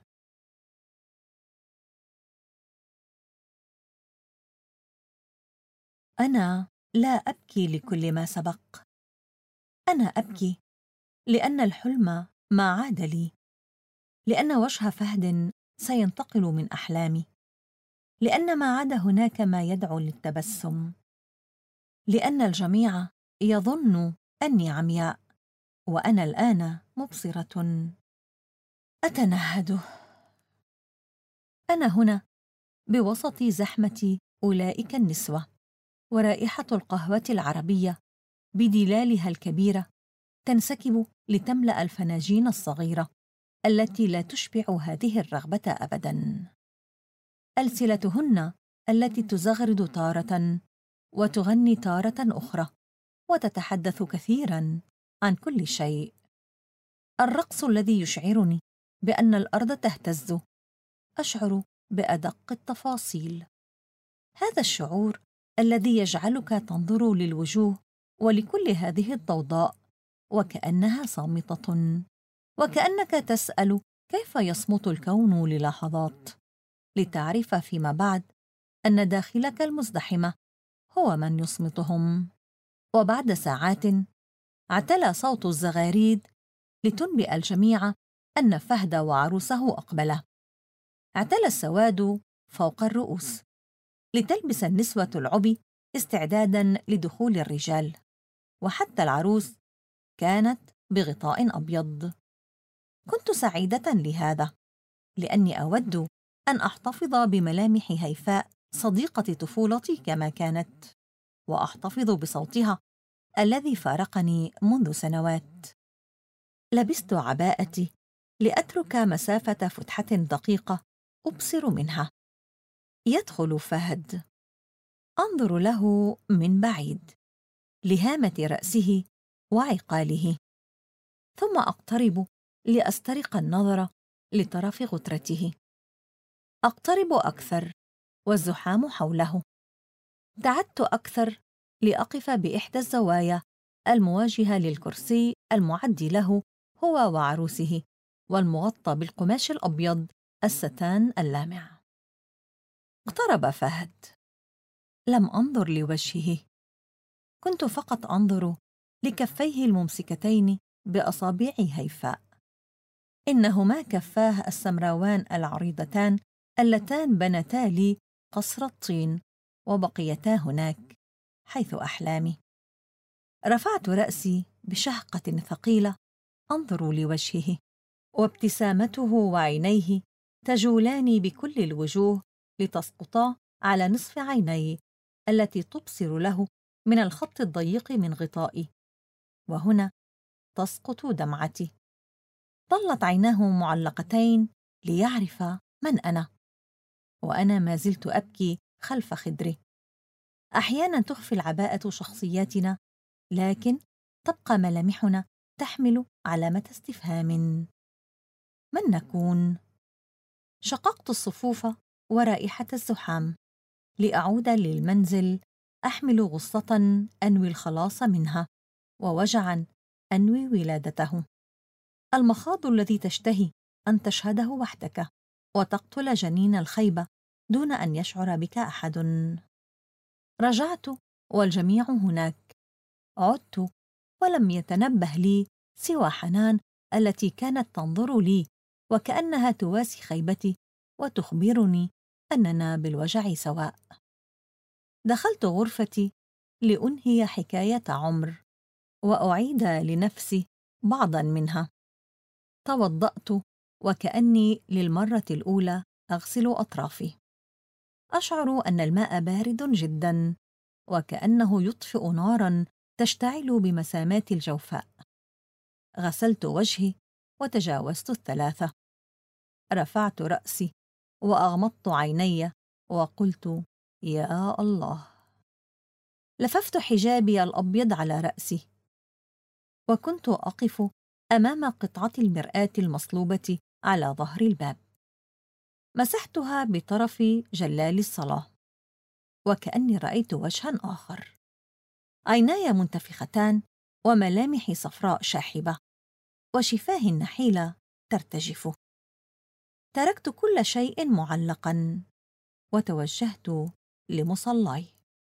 أنا لا أبكي لكل ما سبق. أنا أبكي لأن الحلم ما عاد لي، لأن وجه فهد سينتقل من أحلامي، لأن ما عاد هناك ما يدعو للتبسم، لأن الجميع يظن أني عمياء وأنا الآن مبصرة. أتنهد. أنا هنا بوسط زحمة أولئك النسوة، ورائحة القهوة العربية بدلالها الكبيرة تنسكب لتملأ الفناجين الصغيرة التي لا تشبع هذه الرغبة أبداً. ألسلتهن التي تزغرد تارة وتغني تارة أخرى وتتحدث كثيراً عن كل شيء. الرقص الذي يشعرني بأن الأرض تهتز، أشعر بأدق التفاصيل. هذا الشعور الذي يجعلك تنظر للوجوه ولكل هذه الضوضاء وكأنها صامتة، وكأنك تسأل كيف يصمت الكون للحظات لتعرف فيما بعد أن داخلك المزدحمة هو من يصمتهم. وبعد ساعات اعتلى صوت الزغاريد لتنبئ الجميع أن فهد وعروسه أقبلا. اعتلى السواد فوق الرؤوس لتلبس النسوة العبي استعداداً لدخول الرجال، وحتى العروس كانت بغطاء أبيض. كنت سعيدة لهذا، لأني أود أن أحتفظ بملامح هيفاء صديقة طفولتي كما كانت، وأحتفظ بصوتها الذي فارقني منذ سنوات. لبست عباءتي لأترك مسافة فتحة دقيقة أبصر منها. يدخل فهد. أنظر له من بعيد لهامة رأسه وعقاله، ثم أقترب لأسترق النظر لطرف غترته. أقترب أكثر والزحام حوله. ابتعدت أكثر لأقف بإحدى الزوايا المواجهة للكرسي المعد له هو وعروسه، والمغطى بالقماش الأبيض الستان اللامع. اقترب فهد. لم أنظر لوجهه، كنت فقط أنظر لكفيه الممسكتين بأصابع هيفاء. إنهما كفاه السمراوان العريضتان اللتان بنتا لي قصر الطين وبقيتا هناك حيث أحلامي. رفعت رأسي بشهقة ثقيلة أنظر لوجهه، وابتسامته وعينيه تجولان بكل الوجوه لتسقطا على نصف عيني التي تبصر له من الخط الضيق من غطائي، وهنا تسقط دمعتي. ظلت عيناه معلقتين ليعرف من أنا، وأنا ما زلت أبكي خلف خدره. أحيانا تخفي العباءة شخصياتنا، لكن تبقى ملامحنا تحمل علامة استفهام. من نكون؟ شققت الصفوف ورائحة الزحام لأعود للمنزل أحمل غصة أنوي الخلاص منها، ووجعا أنوي ولادته. المخاض الذي تشتهي أن تشهده وحدك وتقتل جنين الخيبة دون أن يشعر بك أحد. رجعت والجميع هناك. عدت ولم يتنبه لي سوى حنان التي كانت تنظر لي وكأنها تواسي خيبتي وتخبرني أننا بالوجع سواء. دخلت غرفتي لأنهي حكاية عمر وأعيد لنفسي بعضا منها. توضأت وكأني للمرة الأولى أغسل أطرافي. أشعر أن الماء بارد جدا وكأنه يطفئ نارا تشتعل بمسامات الجوفاء. غسلت وجهي وتجاوزت 3. رفعت رأسي وأغمضت عيني وقلت يا الله. لففت حجابي الأبيض على رأسي، وكنت أقف أمام قطعة المرآة المصلوبة على ظهر الباب. مسحتها بطرف جلال الصلاة، وكأني رأيت وجهاً آخر. عيناي منتفختان وملامحي صفراء شاحبة وشفاه النحيلة ترتجف. تركت كل شيء معلقاً وتوجهت لمصلاي.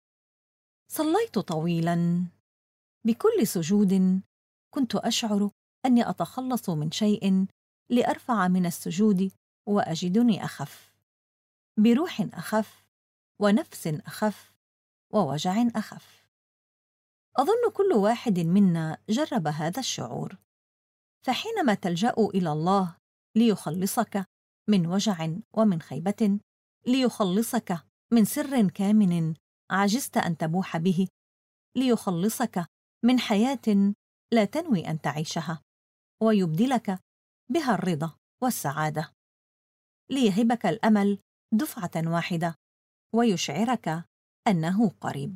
صليت طويلاً. بكل سجود كنت أشعر أني أتخلص من شيء لأرفع من السجود وأجدني أخف، بروح أخف ونفس أخف ووجع أخف. أظن كل واحد منا جرب هذا الشعور. فحينما تلجأ إلى الله ليخلصك من وجع ومن خيبة، ليخلصك من سر كامن عجزت أن تبوح به، ليخلصك من حياة لا تنوي أن تعيشها، ويبدلك بها الرضا والسعادة، ليهبك الأمل دفعة واحدة ويشعرك أنه قريب.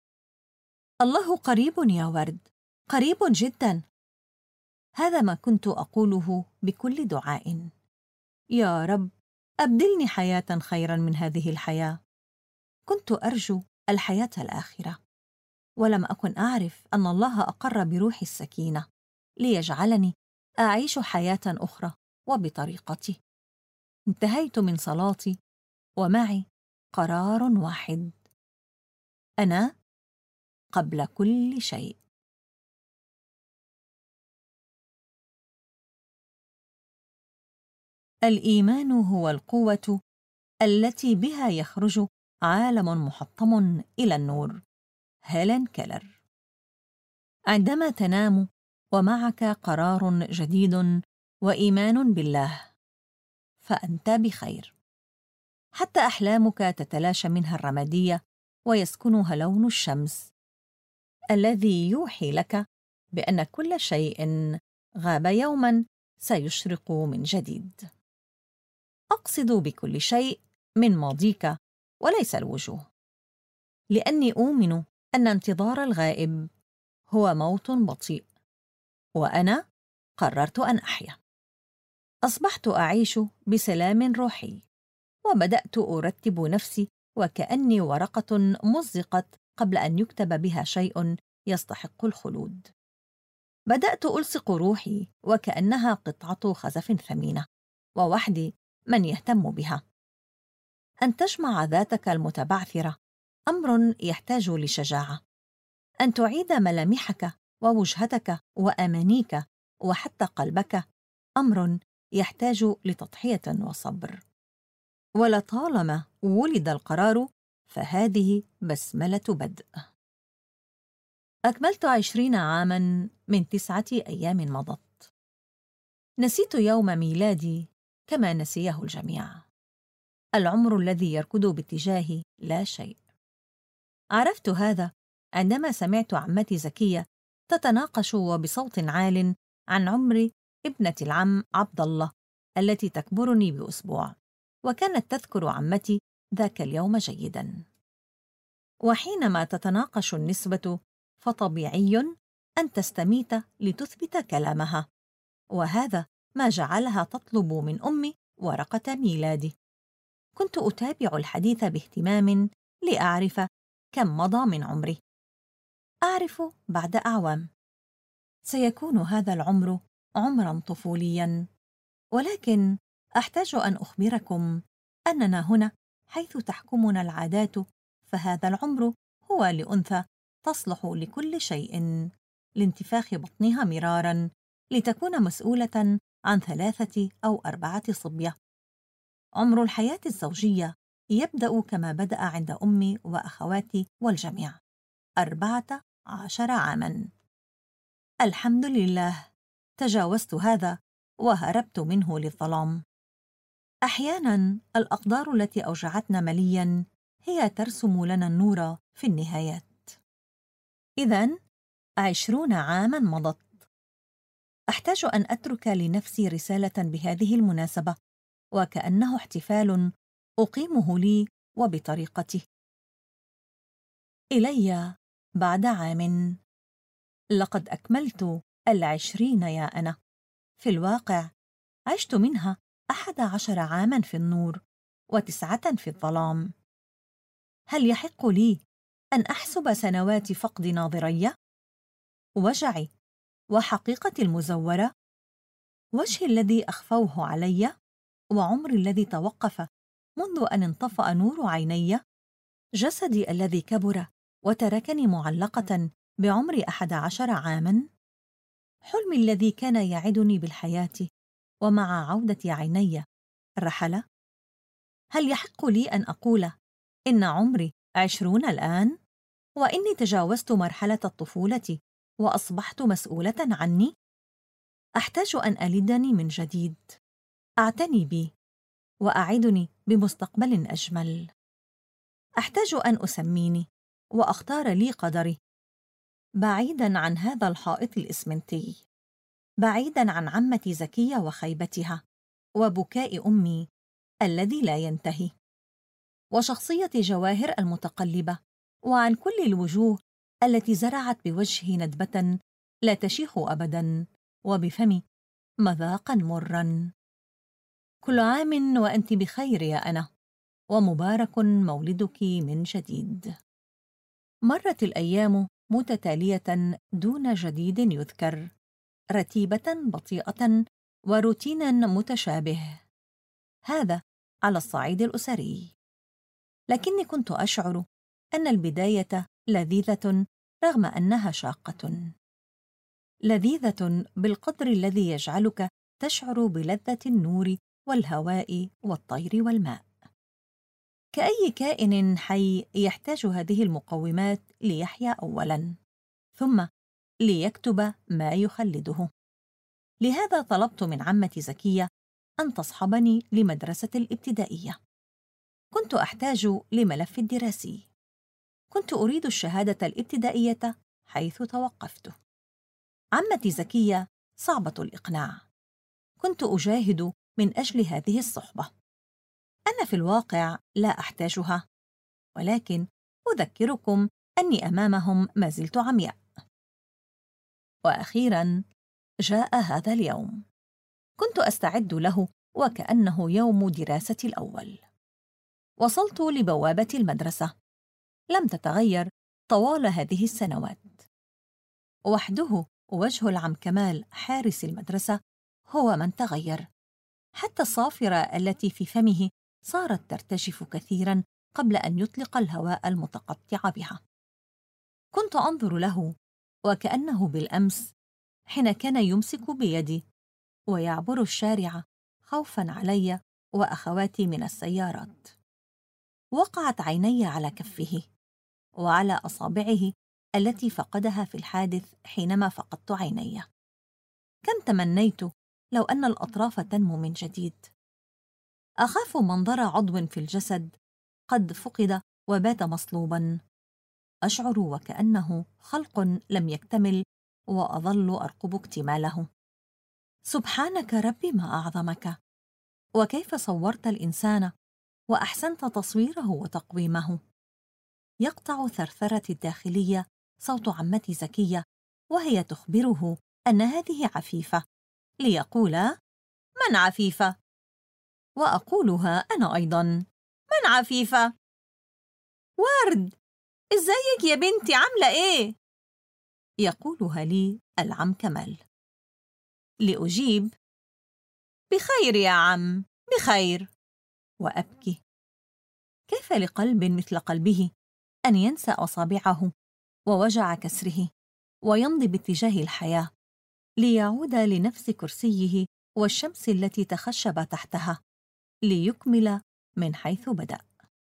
الله قريب يا ورد، قريب جدا. هذا ما كنت أقوله بكل دعاء. يا رب أبدلني حياة خيرا من هذه الحياة. كنت أرجو الحياة الآخرة، ولم أكن أعرف أن الله أقر بروحي السكينة ليجعلني أعيش حياة أخرى وبطريقتي. انتهيت من صلاتي ومعي قرار واحد: أنا قبل كل شيء. الإيمان هو القوة التي بها يخرج عالم محطم إلى النور. هيلين كيلر. عندما تنام ومعك قرار جديد وإيمان بالله، فأنت بخير. حتى أحلامك تتلاشى منها الرمادية ويسكنها لون الشمس الذي يوحي لك بأن كل شيء غاب يوماً سيشرق من جديد. أقصد بكل شيء من ماضيك وليس الوجوه، لأني أؤمن أن انتظار الغائب هو موت بطيء، وأنا قررت أن أحيا. أصبحت أعيش بسلام روحي، وبدأت أرتب نفسي وكأني ورقة مزقت قبل أن يكتب بها شيء يستحق الخلود. بدأت ألصق روحي وكأنها قطعة خزف ثمينة، ووحدي من يهتم بها. أن تجمع ذاتك المتبعثرة أمر يحتاج لشجاعة. أن تعيد ملامحك ووجهتك وأمانيك وحتى قلبك أمر يحتاج لتضحية وصبر. ولطالما ولد القرار فهذه بسملة بدء. أكملت 20 عاماً من 9 أيام مضت. نسيت يوم ميلادي كما نسيه الجميع. العمر الذي يركض باتجاهي لا شيء. عرفت هذا عندما سمعت عمتي زكية تتناقش وبصوت عال عن عمر ابنة العم عبد الله التي تكبرني بأسبوع، وكانت تذكر عمتي ذاك اليوم جيداً. وحينما تتناقش النسبة فطبيعي أن تستميت لتثبت كلامها، وهذا ما جعلها تطلب من أمي ورقة ميلادي. كنت أتابع الحديث باهتمام لأعرف كم مضى من عمري. أعرف بعد أعوام سيكون هذا العمر عمراً طفولياً، ولكن أحتاج أن أخبركم أننا هنا حيث تحكمنا العادات، فهذا العمر هو لأنثى تصلح لكل شيء، لانتفاخ بطنها مراراً لتكون مسؤولة عن 3 أو 4 صبية. عمر الحياة الزوجية يبدأ كما بدأ عند أمي وأخواتي والجميع، 14 عاماً. الحمد لله تجاوزت هذا وهربت منه للظلام. أحياناً الأقدار التي أوجعتنا ملياً هي ترسم لنا النور في النهايات. إذن 20 عاماً مضت. أحتاج أن أترك لنفسي رسالة بهذه المناسبة، وكأنه احتفال أقيمه لي وبطريقتي. إلي بعد عام. لقد أكملت 20 يا أنا. في الواقع عشت منها 11 عاماً في النور و9 في الظلام. هل يحق لي أن أحسب سنوات فقد ناظري؟ وجعي وحقيقتي المزورة؟ وجهي الذي أخفوه علي؟ وعمري الذي توقف منذ أن انطفأ نور عيني؟ جسدي الذي كبر وتركني معلقة بعمر 11 عاماً؟ حلمي الذي كان يعدني بالحياة ومع عودة عيني رحل؟ هل يحق لي أن أقول إن عمري 20 الآن؟ وإني تجاوزت مرحلة الطفولة وأصبحت مسؤولة عني؟ أحتاج أن ألدني من جديد، أعتني بي وأعدني بمستقبل أجمل. أحتاج أن أسميني وأختار لي قدري، بعيداً عن هذا الحائط الإسمنتي، بعيداً عن عمتي زكية وخيبتها وبكاء أمي الذي لا ينتهي، وشخصية جواهر المتقلبة، وعن كل الوجوه التي زرعت بوجهي ندبة لا تشيخ أبداً، وبفمي مذاقاً مراً. كل عام وأنت بخير يا أنا، ومبارك مولدك من جديد. مرت الأيام متتالية دون جديد يذكر، رتيبة بطيئة وروتينا متشابه، هذا على الصعيد الأسري. لكني كنت أشعر أن البداية لذيذة رغم أنها شاقة، لذيذة بالقدر الذي يجعلك تشعر بلذة النور والهواء والطير والماء. كأي كائن حي يحتاج هذه المقومات ليحيا أولاً، ثم ليكتب ما يخلده. لهذا طلبت من عمتي زكية أن تصحبني لمدرسة الابتدائية. كنت أحتاج لملف الدراسي. كنت أريد الشهادة الابتدائية حيث توقفت. عمتي زكية صعبة الإقناع. كنت أجاهد من أجل هذه الصحبة. أنا في الواقع لا أحتاجها، ولكن أذكركم أني أمامهم ما زلت عمياء. وأخيراً جاء هذا اليوم. كنت أستعد له وكأنه يوم دراستي الأول. وصلت لبوابة المدرسة. لم تتغير طوال هذه السنوات. وحده وجه العم كمال حارس المدرسة هو من تغير. حتى الصافرة التي في فمه صارت ترتجف كثيراً قبل أن يطلق الهواء المتقطع بها. كنت أنظر له وكأنه بالأمس حين كان يمسك بيدي ويعبر الشارع خوفاً علي وأخواتي من السيارات. وقعت عيني على كفه وعلى أصابعه التي فقدها في الحادث حينما فقدت عيني. كم تمنيت لو أن الأطراف تنمو من جديد. أخاف منظر عضو في الجسد قد فقد وبات مصلوباً. أشعر وكأنه خلق لم يكتمل وأظل أرقب اكتماله. سبحانك ربي ما أعظمك، وكيف صورت الإنسان وأحسنت تصويره وتقويمه. يقطع ثرثرتي الداخلية صوت عمتي زكية وهي تخبره أن هذه عفيفة، ليقول من عفيفة؟ وأقولها أنا أيضاً من عفيفة؟ ورد، إزيك يا بنتي، عاملة إيه؟ يقولها لي العم كمال. لأجيب بخير يا عم، بخير، وأبكي. كيف لقلب مثل قلبه أن ينسى أصابعه ووجع كسره ويمضي باتجاه الحياة ليعود لنفس كرسيه والشمس التي تخشب تحتها ليكمل من حيث بدأ.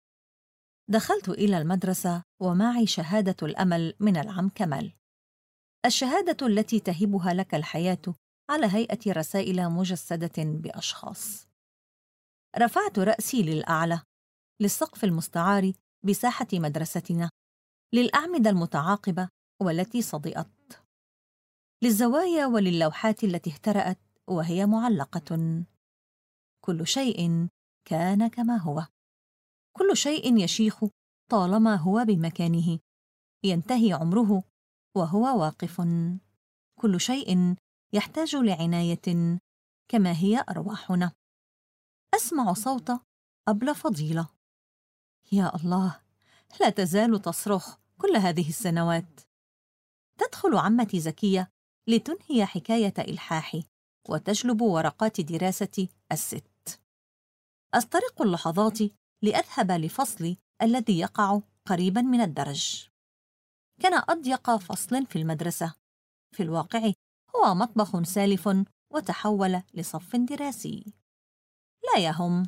دخلت إلى المدرسة ومعي شهادة الأمل من العم كمال، الشهادة التي تهبها لك الحياة على هيئة رسائل مجسدة بأشخاص. رفعت رأسي للأعلى، للسقف المستعار بساحة مدرستنا، للأعمدة المتعاقبة والتي صدئت، للزوايا وللوحات التي اهترأت وهي معلقة. كل شيء كان كما هو، كل شيء يشيخ طالما هو بمكانه، ينتهي عمره وهو واقف. كل شيء يحتاج لعناية كما هي أرواحنا. أسمع صوت أبلة فضيلة. يا الله، لا تزال تصرخ كل هذه السنوات. تدخل عمتي زكية لتنهي حكاية إلحاحي وتجلب ورقات دراستي الست. أسترق اللحظات لأذهب لفصلي الذي يقع قريبا من الدرج. كان أضيق فصل في المدرسة، في الواقع هو مطبخ سالف وتحول لصف دراسي. لا يهم.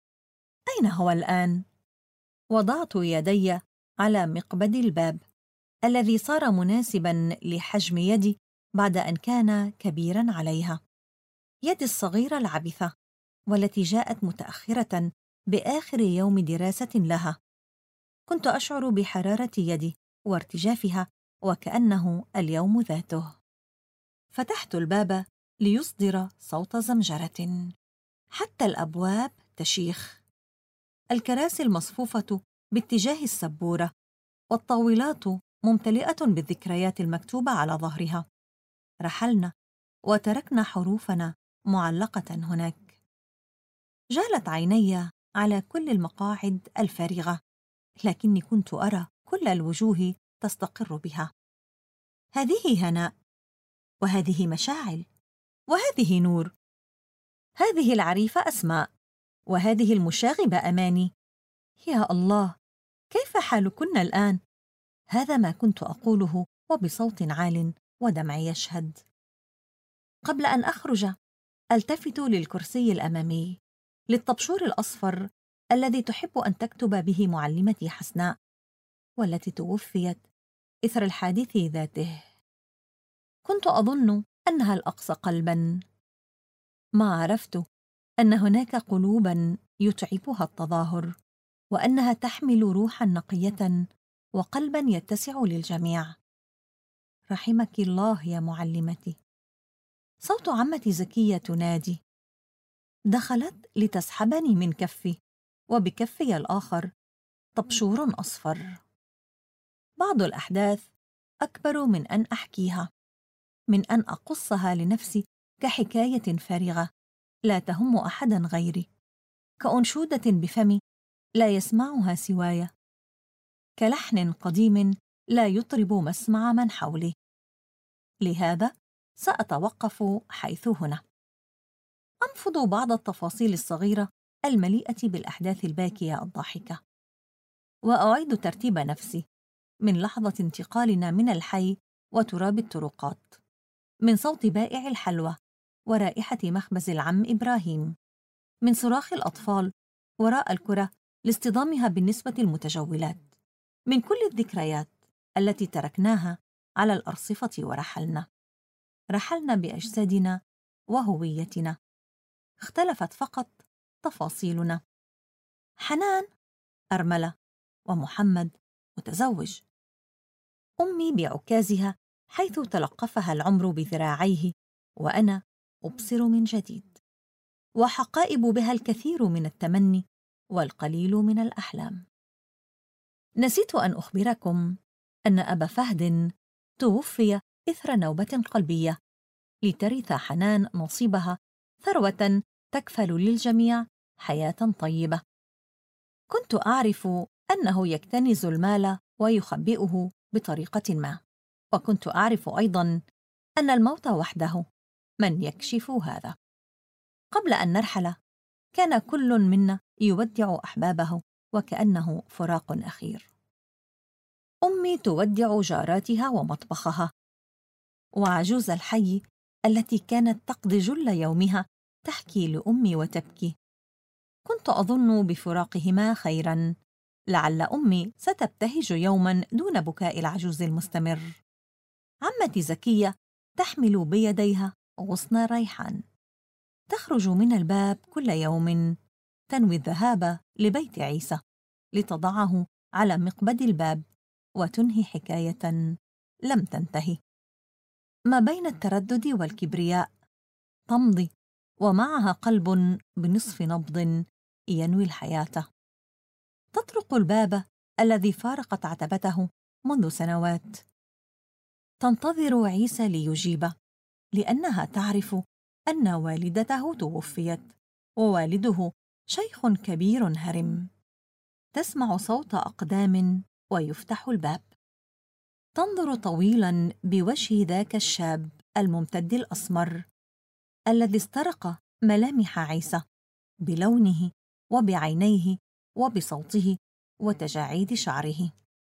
أين هو الآن؟ وضعت يدي على مقبض الباب الذي صار مناسباً لحجم يدي بعد أن كان كبيراً عليها، يدي الصغيرة العبثة والتي جاءت متأخرة بآخر يوم دراسة لها. كنت أشعر بحرارة يدي وارتجافها وكأنه اليوم ذاته. فتحت الباب ليصدر صوت زمجرة. حتى الأبواب تشيخ. الكراسي المصفوفة باتجاه السبورة والطاولات ممتلئة بالذكريات المكتوبة على ظهرها. رحلنا وتركنا حروفنا معلقة هناك. جالت عيني على كل المقاعد الفارغة، لكني كنت أرى كل الوجوه تستقر بها. هذه هناء، وهذه مشاعل، وهذه نور، هذه العريفة أسماء، وهذه المشاغبة أماني. يا الله، كيف حالكن الآن؟ هذا ما كنت أقوله وبصوت عال ودمعي يشهد. قبل أن أخرج ألتفت للكرسي الأمامي، للطبشور الأصفر الذي تحب أن تكتب به معلمتي حسناء، والتي توفيت إثر الحادث ذاته. كنت أظن أنها الأقسى قلباً. ما عرفت أن هناك قلوباً يتعبها التظاهر، وأنها تحمل روحاً نقية وقلباً يتسع للجميع. رحمك الله يا معلمتي. صوت عمتي زكية تنادي. دخلت لتسحبني من كفي، وبكفي الآخر طبشور أصفر. بعض الأحداث أكبر من أن أحكيها، من أن أقصها لنفسي كحكاية فارغة لا تهم أحداً غيري، كأنشودة بفمي لا يسمعها سواي، كلحن قديم لا يطرب مسمع من حولي. لهذا سأتوقف حيث هنا. أنفض بعض التفاصيل الصغيرة المليئة بالأحداث الباكية الضاحكة، وأعيد ترتيب نفسي من لحظة انتقالنا من الحي وتراب الطرقات، من صوت بائع الحلوى ورائحة مخبز العم إبراهيم، من صراخ الأطفال وراء الكرة لاصطدامها بالنسبة المتجولات، من كل الذكريات التي تركناها على الأرصفة ورحلنا. رحلنا بأجسادنا وهويتنا، اختلفت فقط تفاصيلنا. حنان أرملة، ومحمد متزوج. أمي بعكازها حيث تلقفها العمر بذراعيه، وأنا أبصر من جديد، وحقائب بها الكثير من التمني والقليل من الأحلام. نسيت أن أخبركم أن أبا فهد توفي إثر نوبة قلبية، لترث حنان نصيبها ثروة تكفل للجميع حياة طيبة. كنت أعرف أنه يكتنز المال ويخبئه بطريقة ما، وكنت أعرف أيضاً أن الموت وحده من يكشف هذا. قبل أن نرحل كان كل منا يودع أحبابه وكأنه فراق أخير. أمي تودع جاراتها ومطبخها، وعجوز الحي التي كانت تقضي جل يومها تحكي لأمي وتبكي. كنت أظن بفراقهما خيراً، لعل أمي ستبتهج يوماً دون بكاء العجوز المستمر. عمتي زكية تحمل بيديها غصن الريحان، تخرج من الباب كل يوم، تنوي الذهاب لبيت عيسى لتضعه على مقبض الباب وتنهي حكاية لم تنتهي. ما بين التردد والكبرياء تمضي، ومعها قلب بنصف نبض ينوي الحياة. تطرق الباب الذي فارقت عتبته منذ سنوات، تنتظر عيسى ليجيب، لأنها تعرف أن والدته توفيت ووالده شيخ كبير هرم. تسمع صوت أقدام ويفتح الباب. تنظر طويلاً بوجه ذاك الشاب الممتد الأسمر الذي استرق ملامح عيسى بلونه وبعينيه وبصوته وتجاعيد شعره.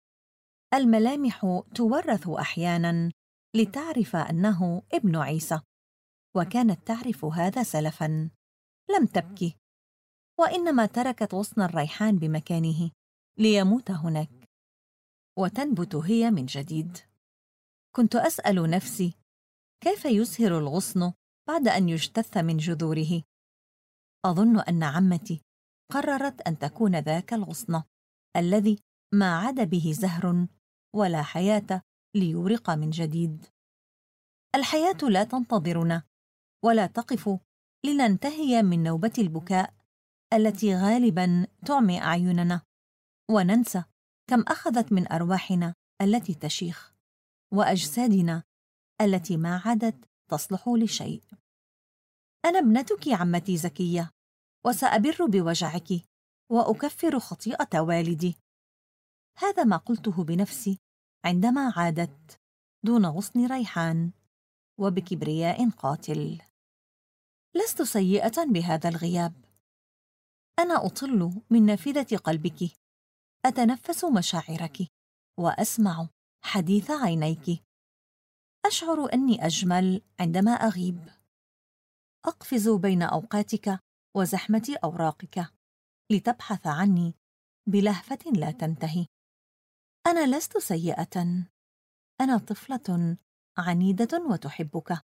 الملامح تورث أحياناً لتعرف أنه ابن عيسى، وكانت تعرف هذا سلفاً. لم تبكي، وإنما تركت غصن الريحان بمكانه ليموت هناك وتنبت هي من جديد. كنت أسأل نفسي كيف يزهر الغصن بعد أن يجتث من جذوره. أظن أن عمتي قررت أن تكون ذاك الغصن الذي ما عاد به زهر ولا حياة ليورق من جديد. الحياة لا تنتظرنا ولا تقف لننتهي من نوبة البكاء التي غالباً تعمي أعيننا، وننسى كم أخذت من أرواحنا التي تشيخ وأجسادنا التي ما عادت تصلح لشيء. أنا ابنتك عمتي زكية، وسأبر بوجعك وأكفر خطيئة والدي. هذا ما قلته بنفسي عندما عادت دون غصن ريحان وبكبرياء قاتل. لست سيئة بهذا الغياب. أنا أطل من نافذة قلبك، أتنفس مشاعرك وأسمع حديث عينيك. أشعر أني أجمل عندما أغيب، أقفز بين أوقاتك وزحمة أوراقك لتبحث عني بلهفة لا تنتهي. أنا لست سيئة، أنا طفلة عنيدة وتحبك.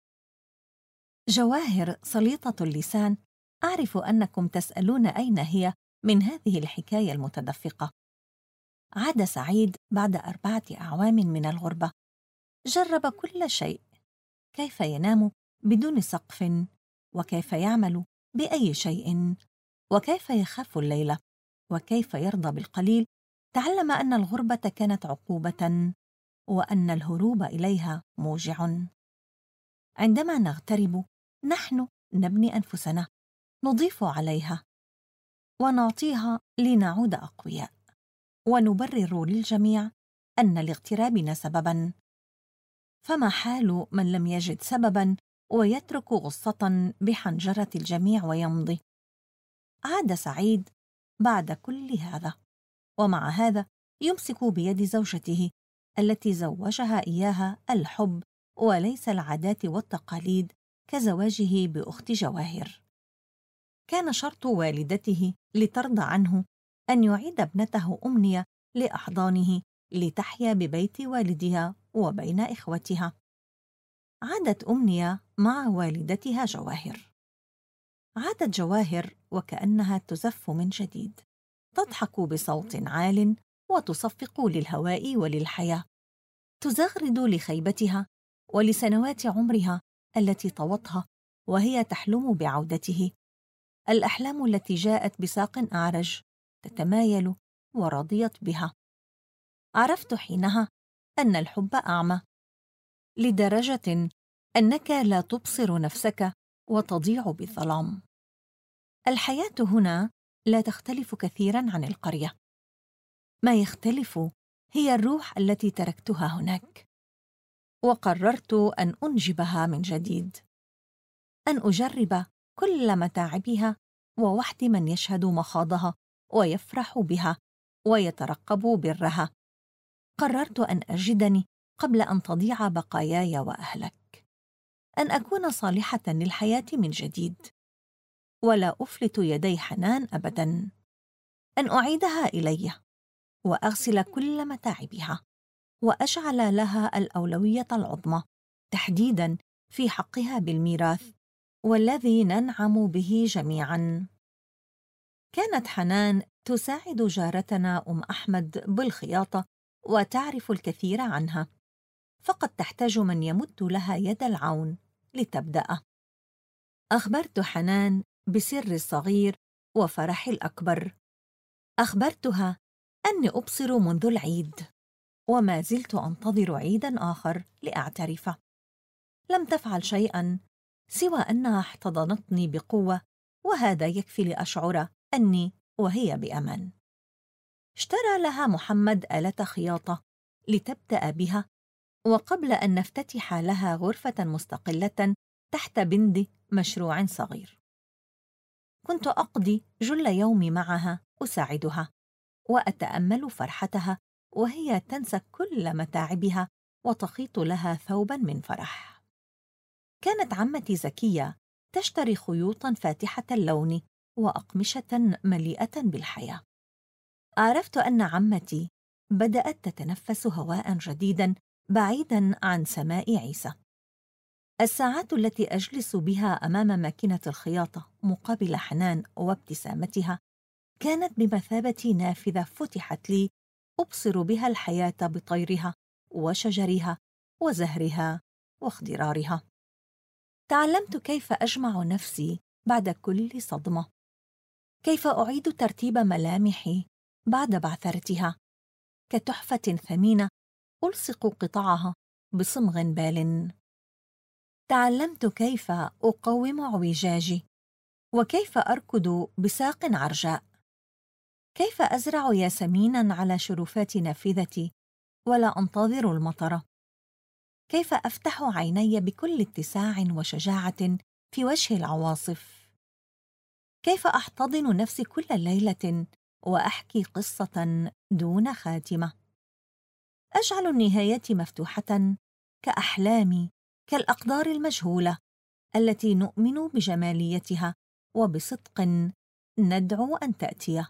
جواهر سليطة اللسان، أعرف أنكم تسألون أين هي من هذه الحكاية المتدفقة. عاد سعيد بعد 4 أعوام من الغربة، جرب كل شيء: كيف ينام بدون سقف، وكيف يعمل بأي شيء، وكيف يخاف الليلة، وكيف يرضى بالقليل، تعلم أن الغربة كانت عقوبة، وأن الهروب إليها موجع. عندما نغترب نحن نبني أنفسنا، نضيف عليها ونعطيها لنعود أقوياء، ونبرر للجميع أن لاغترابنا سبباً. فما حال من لم يجد سبباً ويترك غصة بحنجرة الجميع ويمضي؟ عاد سعيد بعد كل هذا، ومع هذا يمسك بيد زوجته التي زوجها إياها الحب وليس العادات والتقاليد كزواجه بأخت جواهر. كان شرط والدته لترضى عنه أن يعيد ابنته أمنية لأحضانه لتحيا ببيت والدها وبين إخوتها. عادت أمنية مع والدتها جواهر. عادت جواهر وكأنها تزف من جديد، تضحك بصوت عال وتصفق للهواء وللحياة، تزغرد لخيبتها ولسنوات عمرها التي طوتها وهي تحلم بعودته، الأحلام التي جاءت بساق أعرج تتمايل ورضيت بها. عرفت حينها أن الحب أعمى، لدرجة أنك لا تبصر نفسك وتضيع بالظلام. الحياة هنا لا تختلف كثيراً عن القرية، ما يختلف هي الروح التي تركتها هناك، وقررت أن أنجبها من جديد، أن أجرب كل متاعبها ووحد من يشهد مخاضها ويفرح بها ويترقب برها. قررت أن أجدني قبل أن تضيع بقاياي وأهلك، أن أكون صالحة للحياة من جديد، ولا أفلت يدي حنان أبداً، أن أعيدها إلي وأغسل كل متاعبها وأجعل لها الأولوية العظمى، تحديداً في حقها بالميراث والذي ننعم به جميعاً. كانت حنان تساعد جارتنا أم أحمد بالخياطة وتعرف الكثير عنها، فقد تحتاج من يمد لها يد العون لتبدأ. أخبرت حنان بسر الصغير وفرح الأكبر. أخبرتها أني أبصر منذ العيد، وما زلت أنتظر عيداً آخر لأعترف. لم تفعل شيئاً سوى أنها احتضنتني بقوة، وهذا يكفي لأشعر أني وهي بأمان. اشترى لها محمد آلة خياطة لتبدأ بها، وقبل أن نفتتح لها غرفة مستقلة تحت بند مشروع صغير. كنت أقضي جل يومي معها أساعدها، وأتأمل فرحتها وهي تنسى كل متاعبها وتخيط لها ثوباً من فرح. كانت عمتي ذكية، تشتري خيوطاً فاتحة اللون وأقمشة مليئة بالحياة. عرفت أن عمتي بدأت تتنفس هواء جديداً بعيداً عن سماء عيسى. الساعات التي أجلس بها أمام ماكينة الخياطة مقابل حنان وابتسامتها كانت بمثابة نافذة فتحت لي أبصر بها الحياة بطيرها وشجرها وزهرها واخضرارها. تعلمت كيف أجمع نفسي بعد كل صدمة، كيف أعيد ترتيب ملامحي بعد بعثرتها كتحفة ثمينة ألصق قطعها بصمغ بال. تعلمت كيف أقوم اعوجاجي، وكيف أركض بساق عرجاء، كيف أزرع ياسميناً على شرفات نافذتي ولا أنتظر المطر، كيف أفتح عيني بكل اتساع وشجاعة في وجه العواصف، كيف أحتضن نفسي كل ليلة وأحكي قصة دون خاتمة. أجعل النهايات مفتوحة كأحلامي، كالأقدار المجهولة التي نؤمن بجماليتها وبصدق ندعو أن تأتي.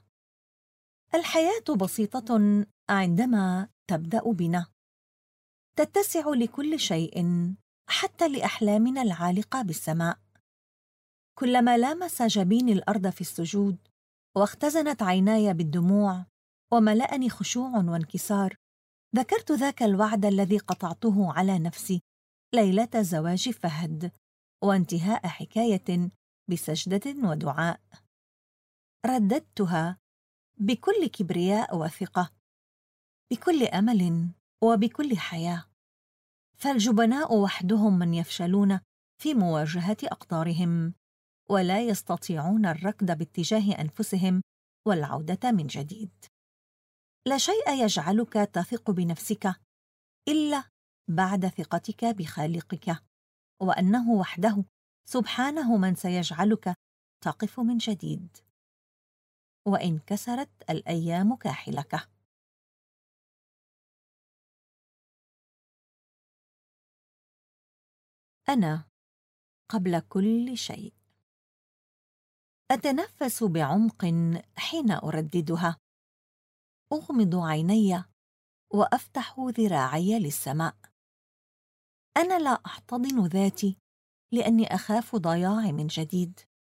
الحياة بسيطة عندما تبدأ بنا، تتسع لكل شيء حتى لأحلامنا العالقة بالسماء. كلما لامس جبيني الأرض في السجود واختزنت عيناي بالدموع وملأني خشوع وانكسار، ذكرت ذاك الوعد الذي قطعته على نفسي ليلة زواج فهد، وانتهاء حكاية بسجدة ودعاء. رددتها بكل كبرياء وثقة، بكل أمل وبكل حياة. فالجبناء وحدهم من يفشلون في مواجهة أقدارهم، ولا يستطيعون الركض باتجاه أنفسهم والعودة من جديد. لا شيء يجعلك تثق بنفسك إلا بعد ثقتك بخالقك، وأنه وحده سبحانه من سيجعلك تقف من جديد وإن كسرت الأيام كاحلك. أنا قبل كل شيء. أتنفس بعمق حين أرددها، أغمض عيني وأفتح ذراعي للسماء. أنا لا أحتضن ذاتي لأني أخاف ضياعي من جديد.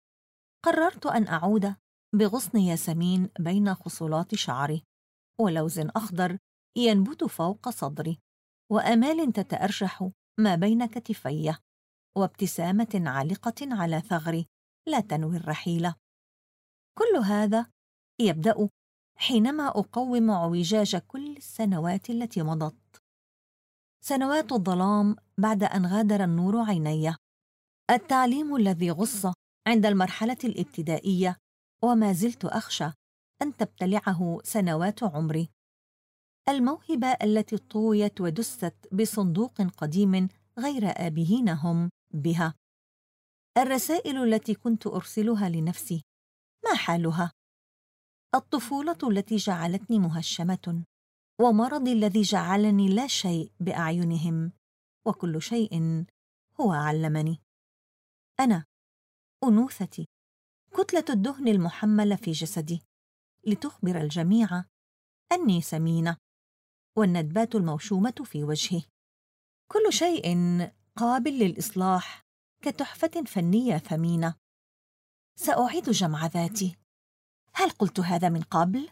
قررت أن أعود بغصن ياسمين بين خصلات شعري، ولوز أخضر ينبت فوق صدري، وآمال تتأرجح ما بين كتفي، وابتسامة عالقة على ثغري لا تنوي الرحيل. كل هذا يبدأ حينما أقوم اعوجاج كل السنوات التي مضت، سنوات الظلام بعد أن غادر النور عيني، التعليم الذي غص عند المرحلة الابتدائية وما زلت أخشى أن تبتلعه سنوات عمري، الموهبة التي طويت ودست بصندوق قديم غير آبهين هم بها، الرسائل التي كنت أرسلها لنفسي ما حالها، الطفولة التي جعلتني مهشمة، ومرضي الذي جعلني لا شيء بأعينهم، وكل شيء هو علمني. أنا أنوثتي، كتلة الدهن المحملة في جسدي لتخبر الجميع أني سمينة، والندبات الموشومة في وجهي، كل شيء قابل للإصلاح كتحفة فنية ثمينة. سأعيد جمع ذاتي. هل قلت هذا من قبل؟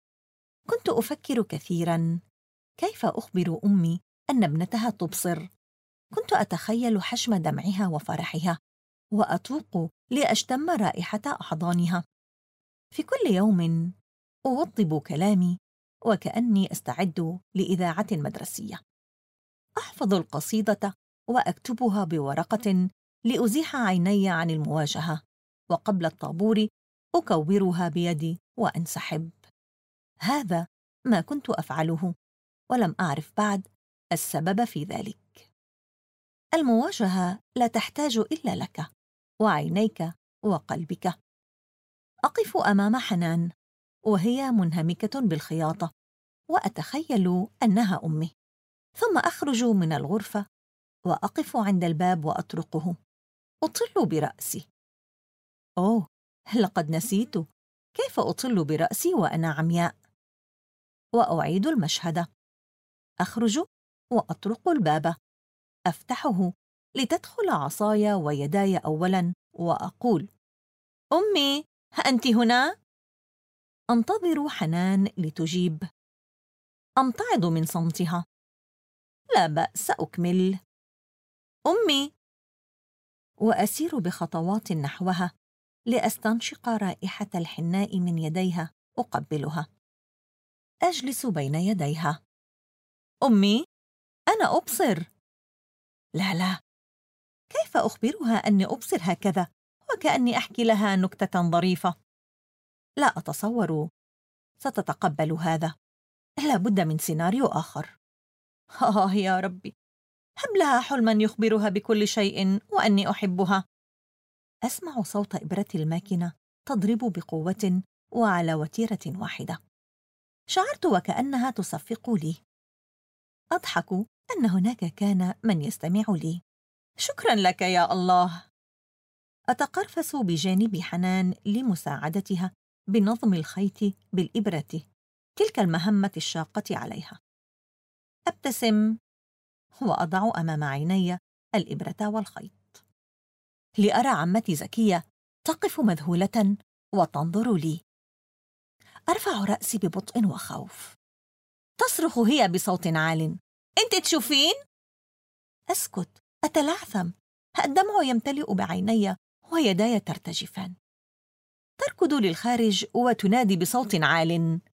كنت أفكر كثيراً كيف أخبر أمي أن ابنتها تبصر. كنت أتخيل حشم دمعها وفرحها، وأتوق لأشتم رائحة أحضانها. في كل يوم أوضب كلامي وكأني أستعد لإذاعة مدرسية، أحفظ القصيدة وأكتبها بورقة لأزيح عيني عن المواجهة، وقبل الطابور أكورها بيدي وأنسحب. هذا ما كنت أفعله، ولم أعرف بعد السبب في ذلك. المواجهة لا تحتاج إلا لك وعينيك وقلبك. أقف أمام حنان وهي منهمكة بالخياطة، وأتخيل أنها أمي، ثم أخرج من الغرفة وأقف عند الباب وأطرقه، أطل برأسي. أوه، لقد نسيت كيف أطل برأسي وأنا عمياء. وأعيد المشهد، أخرج وأطرق الباب، أفتحه لتدخل عصاي ويداي أولاً، وأقول: أمي، أنت هنا؟ أنتظر حنان لتجيب. أمتعض من صمتها. لا بأس، أكمل: أمي. وأسير بخطوات نحوها لأستنشق رائحة الحناء من يديها، أقبلها. أجلس بين يديها. أمي، أنا أبصر. لا لا، كيف أخبرها أني أبصر هكذا وكأني أحكي لها نكتة ظريفة؟ لا أتصور ستتقبل هذا. لا بد من سيناريو آخر. يا ربي، هب لها حلما يخبرها بكل شيء وأني أحبها. أسمع صوت إبرة الماكنة تضرب بقوة وعلى وتيرة واحدة. شعرت وكأنها تصفق لي. أضحك أن هناك كان من يستمع لي. شكرا لك يا الله. أتقرفس بجانب حنان لمساعدتها بنظم الخيط بالإبرة، تلك المهمة الشاقة عليها. أبتسم وأضع أمام عيني الإبرة والخيط لأرى عمتي زكية تقف مذهولة وتنظر لي. أرفع رأسي ببطء وخوف. تصرخ هي بصوت عال: أنت تشوفين؟ أسكت، أتلعثم، الدمع يمتلئ بعيني ويداي ترتجفان. تركض للخارج وتنادي بصوت عال: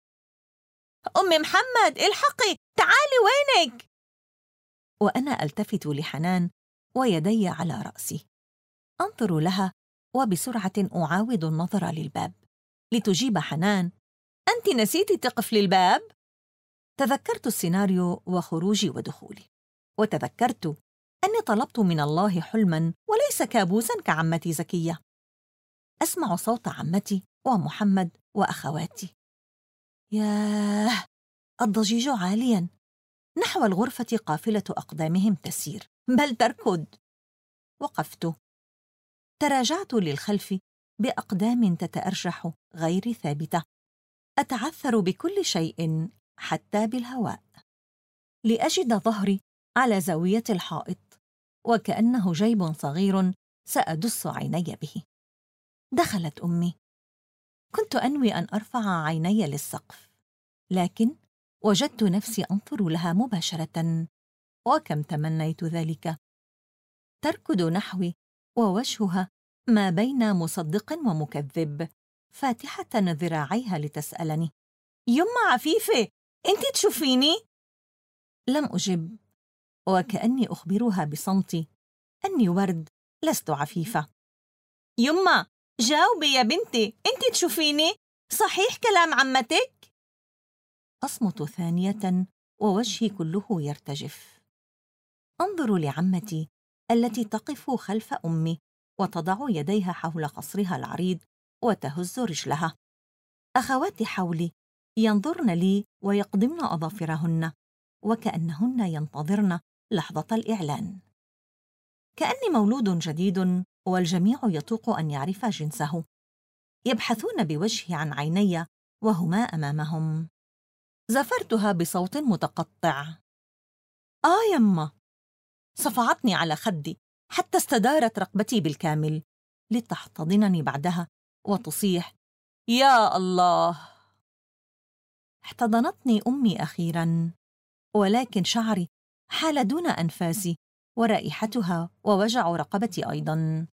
أم محمد، الحقي، تعالي، وينك؟ وأنا ألتفت لحنان ويدي على رأسي، أنظر لها وبسرعة أعاود النظر للباب لتجيب حنان: أنت نسيتِ تقفلي الباب؟ تذكرت السيناريو وخروجي ودخولي، وتذكرت أني طلبت من الله حلماً وليس كابوساً كعمتي زكية. أسمع صوت عمتي ومحمد وأخواتي. ياه، الضجيج عالياً. نحو الغرفة قافلة أقدامهم تسير، بل تركض. وقفت، تراجعت للخلف بأقدام تتأرجح غير ثابتة، أتعثر بكل شيء حتى بالهواء، لأجد ظهري على زاوية الحائط وكأنه جيب صغير سأدس عيني به. دخلت أمي. كنت أنوي أن أرفع عيني للسقف، لكن وجدت نفسي أنظر لها مباشرة، وكم تمنيت ذلك. تركض نحوي ووجهها ما بين مصدق ومكذب، فاتحة ذراعيها لتسألني: يما عفيفة، أنت تشوفيني؟ لم أجب، وكأني أخبرها بصمتي أني ورد لست عفيفة. يما جاوبي يا بنتي، أنت تشوفيني؟ صحيح كلام عمتك؟ أصمت ثانية ووجهي كله يرتجف. أنظر لعمتي التي تقف خلف أمي وتضع يديها حول قصرها العريض وتهز رجلها. أخواتي حولي ينظرن لي ويقضمن أظافرهن وكأنهن ينتظرن لحظة الإعلان، كأني مولود جديد والجميع يطوق أن يعرف جنسه. يبحثون بوجهي عن عيني وهما أمامهم. زفرتها بصوت متقطع: يما. صفعتني على خدي حتى استدارت رقبتي بالكامل لتحتضنني بعدها وتصيح: يا الله. احتضنتني أمي أخيراً، ولكن شعري حال دون أنفاسي، ورائحتها ووجع رقبتي أيضاً.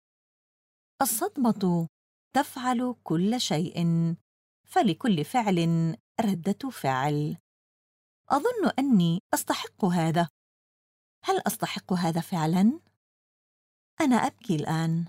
الصدمة تفعل كل شيء، فلكل فعل ردة فعل. أظن أني أستحق هذا. هل أستحق هذا فعلاً؟ أنا أبكي الآن.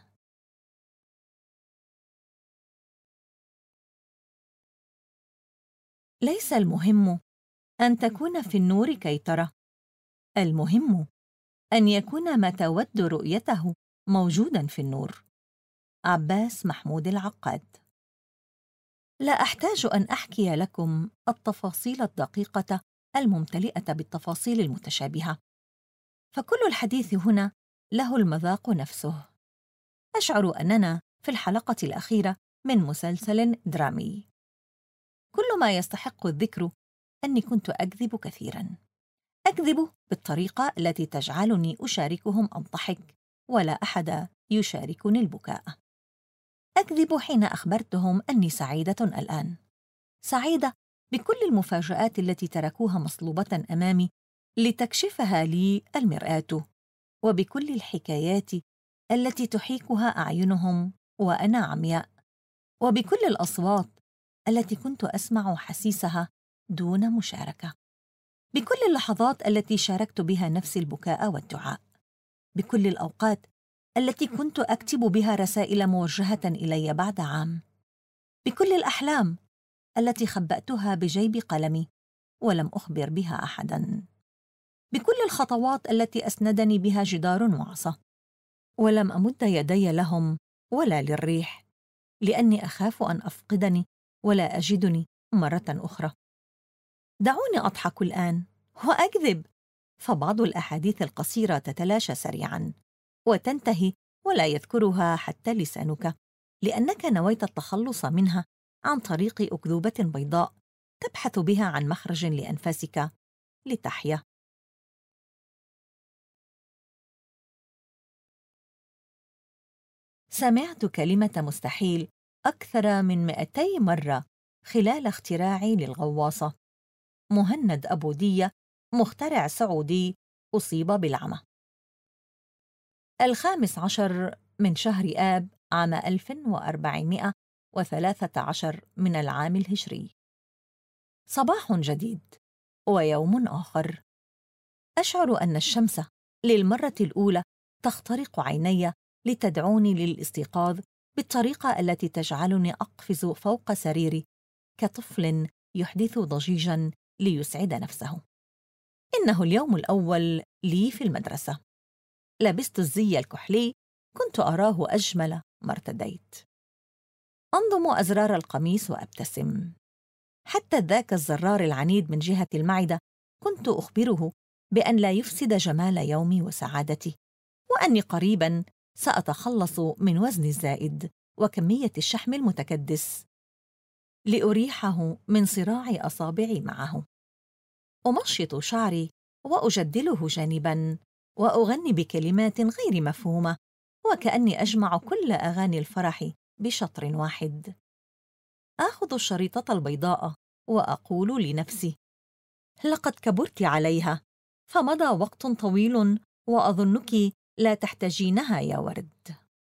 ليس المهم أن تكون في النور كي ترى، المهم أن يكون ما تود رؤيته موجوداً في النور. عباس محمود العقاد. لا أحتاج أن أحكي لكم التفاصيل الدقيقة الممتلئة بالتفاصيل المتشابهة، فكل الحديث هنا له المذاق نفسه. أشعر أننا في الحلقة الأخيرة من مسلسل درامي. كل ما يستحق الذكر أني كنت أكذب كثيراً. أكذب بالطريقة التي تجعلني أشاركهم الضحك ولا أحد يشاركني البكاء. أكذب حين أخبرتهم أني سعيدة الآن، سعيدة بكل المفاجآت التي تركوها مصلوبة أمامي لتكشفها لي المرآة، وبكل الحكايات التي تحيكها أعينهم وأنا عمياء، وبكل الأصوات التي كنت أسمع حسيسها دون مشاركة، بكل اللحظات التي شاركت بها نفسي البكاء والدعاء، بكل الأوقات التي كنت أكتب بها رسائل موجهة إلي بعد عام، بكل الأحلام التي خبأتها بجيب قلمي ولم أخبر بها أحداً، بكل الخطوات التي أسندني بها جدار وعصا ولم أمد يدي لهم ولا للريح، لأني أخاف أن أفقدني ولا أجدني مرة أخرى. دعوني أضحك الآن وأكذب، فبعض الأحاديث القصيرة تتلاشى سريعاً وتنتهي ولا يذكرها حتى لسانك، لأنك نويت التخلص منها عن طريق أكذوبة بيضاء تبحث بها عن مخرج لأنفاسك لتحيا. سمعت كلمة مستحيل أكثر من 200 مرة خلال اختراعي للغواصة. مهند أبو دية، مخترع سعودي، أصيب بالعمى. 15 من شهر آب عام 1413 من العام الهجري. صباح جديد ويوم آخر. أشعر أن الشمس للمرة الأولى تخترق عيني لتدعوني للاستيقاظ بالطريقة التي تجعلني أقفز فوق سريري كطفل يحدث ضجيجاً ليسعد نفسه. إنه اليوم الأول لي في المدرسة. لبست الزي الكحلي، كنت أراه أجمل ما ارتديت. أنظم أزرار القميص وأبتسم. حتى ذاك الزرار العنيد من جهة المعدة كنت أخبره بأن لا يفسد جمال يومي وسعادتي، وأني قريباً سأتخلص من وزني الزائد وكمية الشحم المتكدس لأريحه من صراع أصابعي معه. أمشط شعري وأجدله جانباً وأغني بكلمات غير مفهومة، وكأني أجمع كل أغاني الفرح بشطر واحد. آخذ الشريطة البيضاء وأقول لنفسي: لقد كبرت عليها، فمضى وقت طويل وأظنك لا تحتاجينها يا ورد.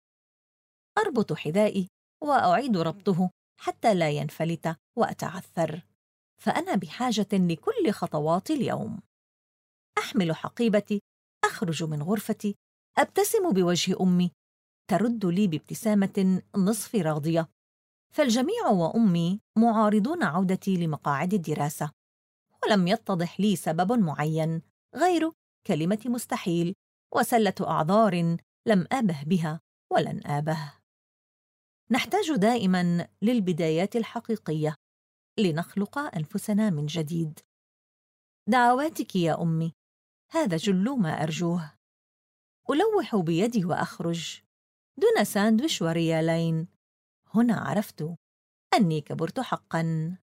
أربط حذائي وأعيد ربطه حتى لا ينفلت وأتعثر، فأنا بحاجة لكل خطوات اليوم. أحمل حقيبتي، أخرج من غرفتي، أبتسم بوجه أمي، ترد لي بابتسامة نصف راضية، فالجميع وأمي معارضون عودتي لمقاعد الدراسة، ولم يتضح لي سبب معين غير كلمة مستحيل وسلة أعذار لم آبه بها ولن آبه. نحتاج دائما للبدايات الحقيقية لنخلق أنفسنا من جديد. دعواتك يا أمي، هذا جل ما أرجوه. ألوح بيدي وأخرج دون ساندويش وريالين. هنا عرفت أني كبرت حقا.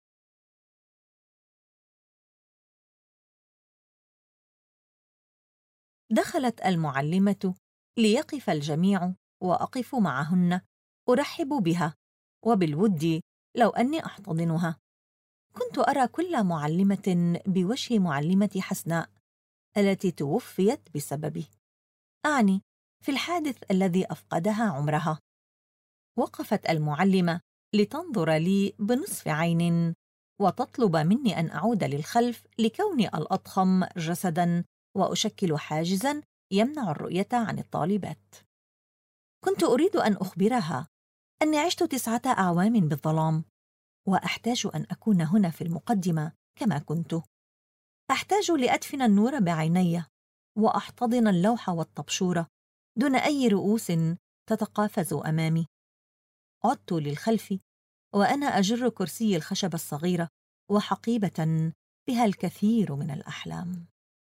دخلت المعلمة ليقف الجميع وأقف معهن أرحب بها، وبالود لو أني أحتضنها. كنت أرى كل معلمة بوجه معلمة حسناء التي توفيت بسببي، أعني في الحادث الذي أفقدها عمرها. وقفت المعلمة لتنظر لي بنصف عين وتطلب مني أن أعود للخلف لكوني الأضخم جسداً وأشكل حاجزاً يمنع الرؤية عن الطالبات. كنت أريد أن أخبرها أني عشت 9 أعوام بالظلام، وأحتاج أن أكون هنا في المقدمة كما كنت. أحتاج لأدفن النور بعيني وأحتضن اللوح والطبشورة دون أي رؤوس تتقافز أمامي. عدت للخلف وأنا أجر كرسي الخشب الصغيرة وحقيبة بها الكثير من الأحلام.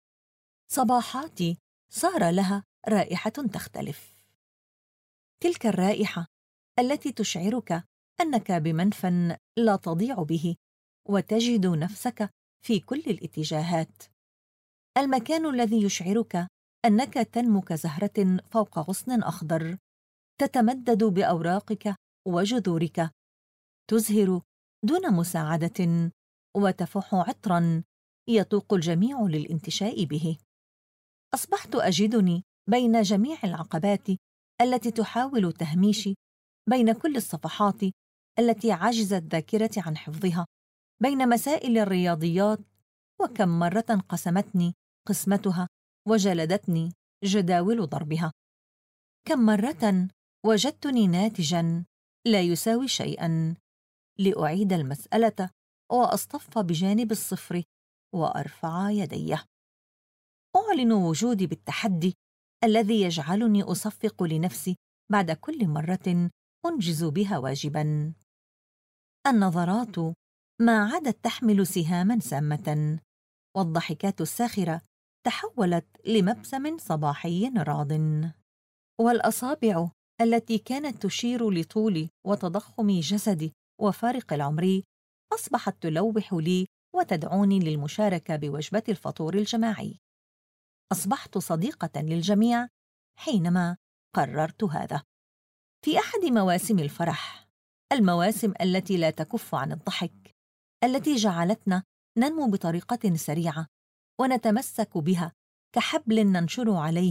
صباحاتي صار لها رائحة تختلف، تلك الرائحة التي تشعرك أنك بمنفى لا تضيع به وتجد نفسك في كل الاتجاهات، المكان الذي يشعرك أنك تنمو كزهرة فوق غصن أخضر، تتمدد بأوراقك وجذورك، تزهر دون مساعدة وتفح عطراً يطوق الجميع للانتشاء به. أصبحت أجدني بين جميع العقبات التي تحاول تهميشي، بين كل الصفحات التي عجزت ذاكرتي عن حفظها، بين مسائل الرياضيات، وكم مرة قسمتني قسمتها وجلدتني جداول ضربها. كم مرة وجدتني ناتجاً لا يساوي شيئاً لأعيد المسألة وأصطف بجانب الصفر وأرفع يدي. أعلن وجودي بالتحدي الذي يجعلني أصفق لنفسي بعد كل مرة أنجز بها واجباً. النظرات ما عادت تحمل سهاماً سامة، والضحكات الساخرة تحولت لمبسم صباحي راضٍ، والأصابع التي كانت تشير لطولي وتضخم جسدي وفارق العمر أصبحت تلوح لي وتدعوني للمشاركة بوجبة الفطور الجماعي. أصبحت صديقة للجميع حينما قررت هذا. في أحد مواسم الفرح، المواسم التي لا تكف عن الضحك، التي جعلتنا ننمو بطريقة سريعة ونتمسك بها كحبل ننشر عليه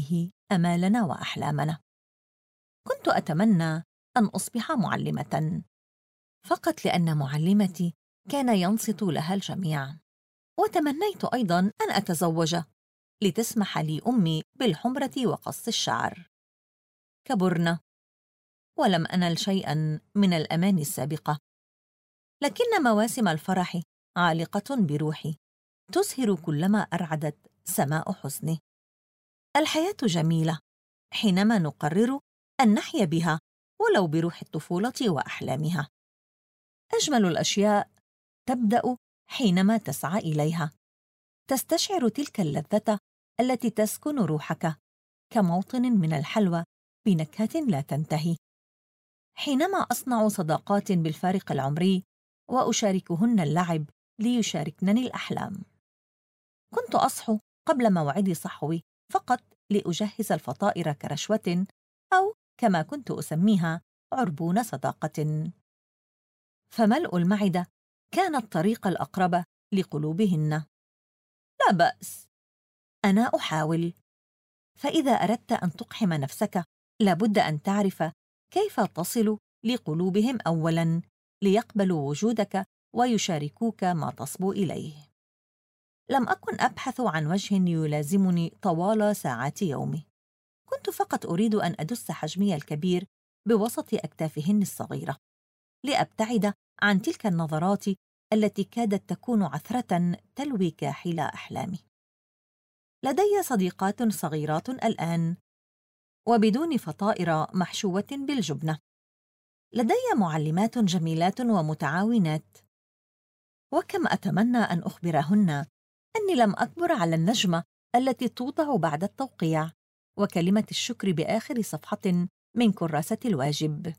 آمالنا وأحلامنا. كنت أتمنى أن أصبح معلمة، فقط لأن معلمتي كان ينصت لها الجميع. وتمنيت أيضاً أن أتزوج لتسمح لي أمي بالحمرة وقص الشعر. كبرنا ولم أنل شيئاً من الأماني السابقة، لكن مواسم الفرح عالقة بروحي، تزهر كلما أرعدت سماء حزني. الحياة جميلة حينما نقرر أن نحيا بها ولو بروح الطفولة وأحلامها. أجمل الأشياء تبدأ حينما تسعى إليها، تستشعر تلك اللذة التي تسكن روحك كموطن من الحلوى بنكهة لا تنتهي. حينما أصنع صداقات بالفارق العمري وأشاركهن اللعب ليشاركنني الأحلام. كنت أصحو قبل موعد صحوي فقط لأجهز الفطائر كرشوة، أو كما كنت أسميها عربون صداقة. فملء المعدة كان الطريق الأقرب لقلوبهن. لا بأس، أنا أحاول. فإذا أردت أن تقحم نفسك لابد أن تعرف كيف تصل لقلوبهم أولاً ليقبلوا وجودك ويشاركوك ما تصبو إليه. لم أكن أبحث عن وجه يلازمني طوال ساعات يومي، كنت فقط أريد أن أدس حجمي الكبير بوسط أكتافهن الصغيرة لأبتعد عن تلك النظرات التي كادت تكون عثرة تلوي كاحل أحلامي. لدي صديقات صغيرات الآن وبدون فطائر محشوة بالجبنة. لدي معلمات جميلات ومتعاونات، وكم أتمنى أن أخبرهن أني لم أكبر على النجمة التي توضع بعد التوقيع وكلمة الشكر بآخر صفحة من كراسة الواجب.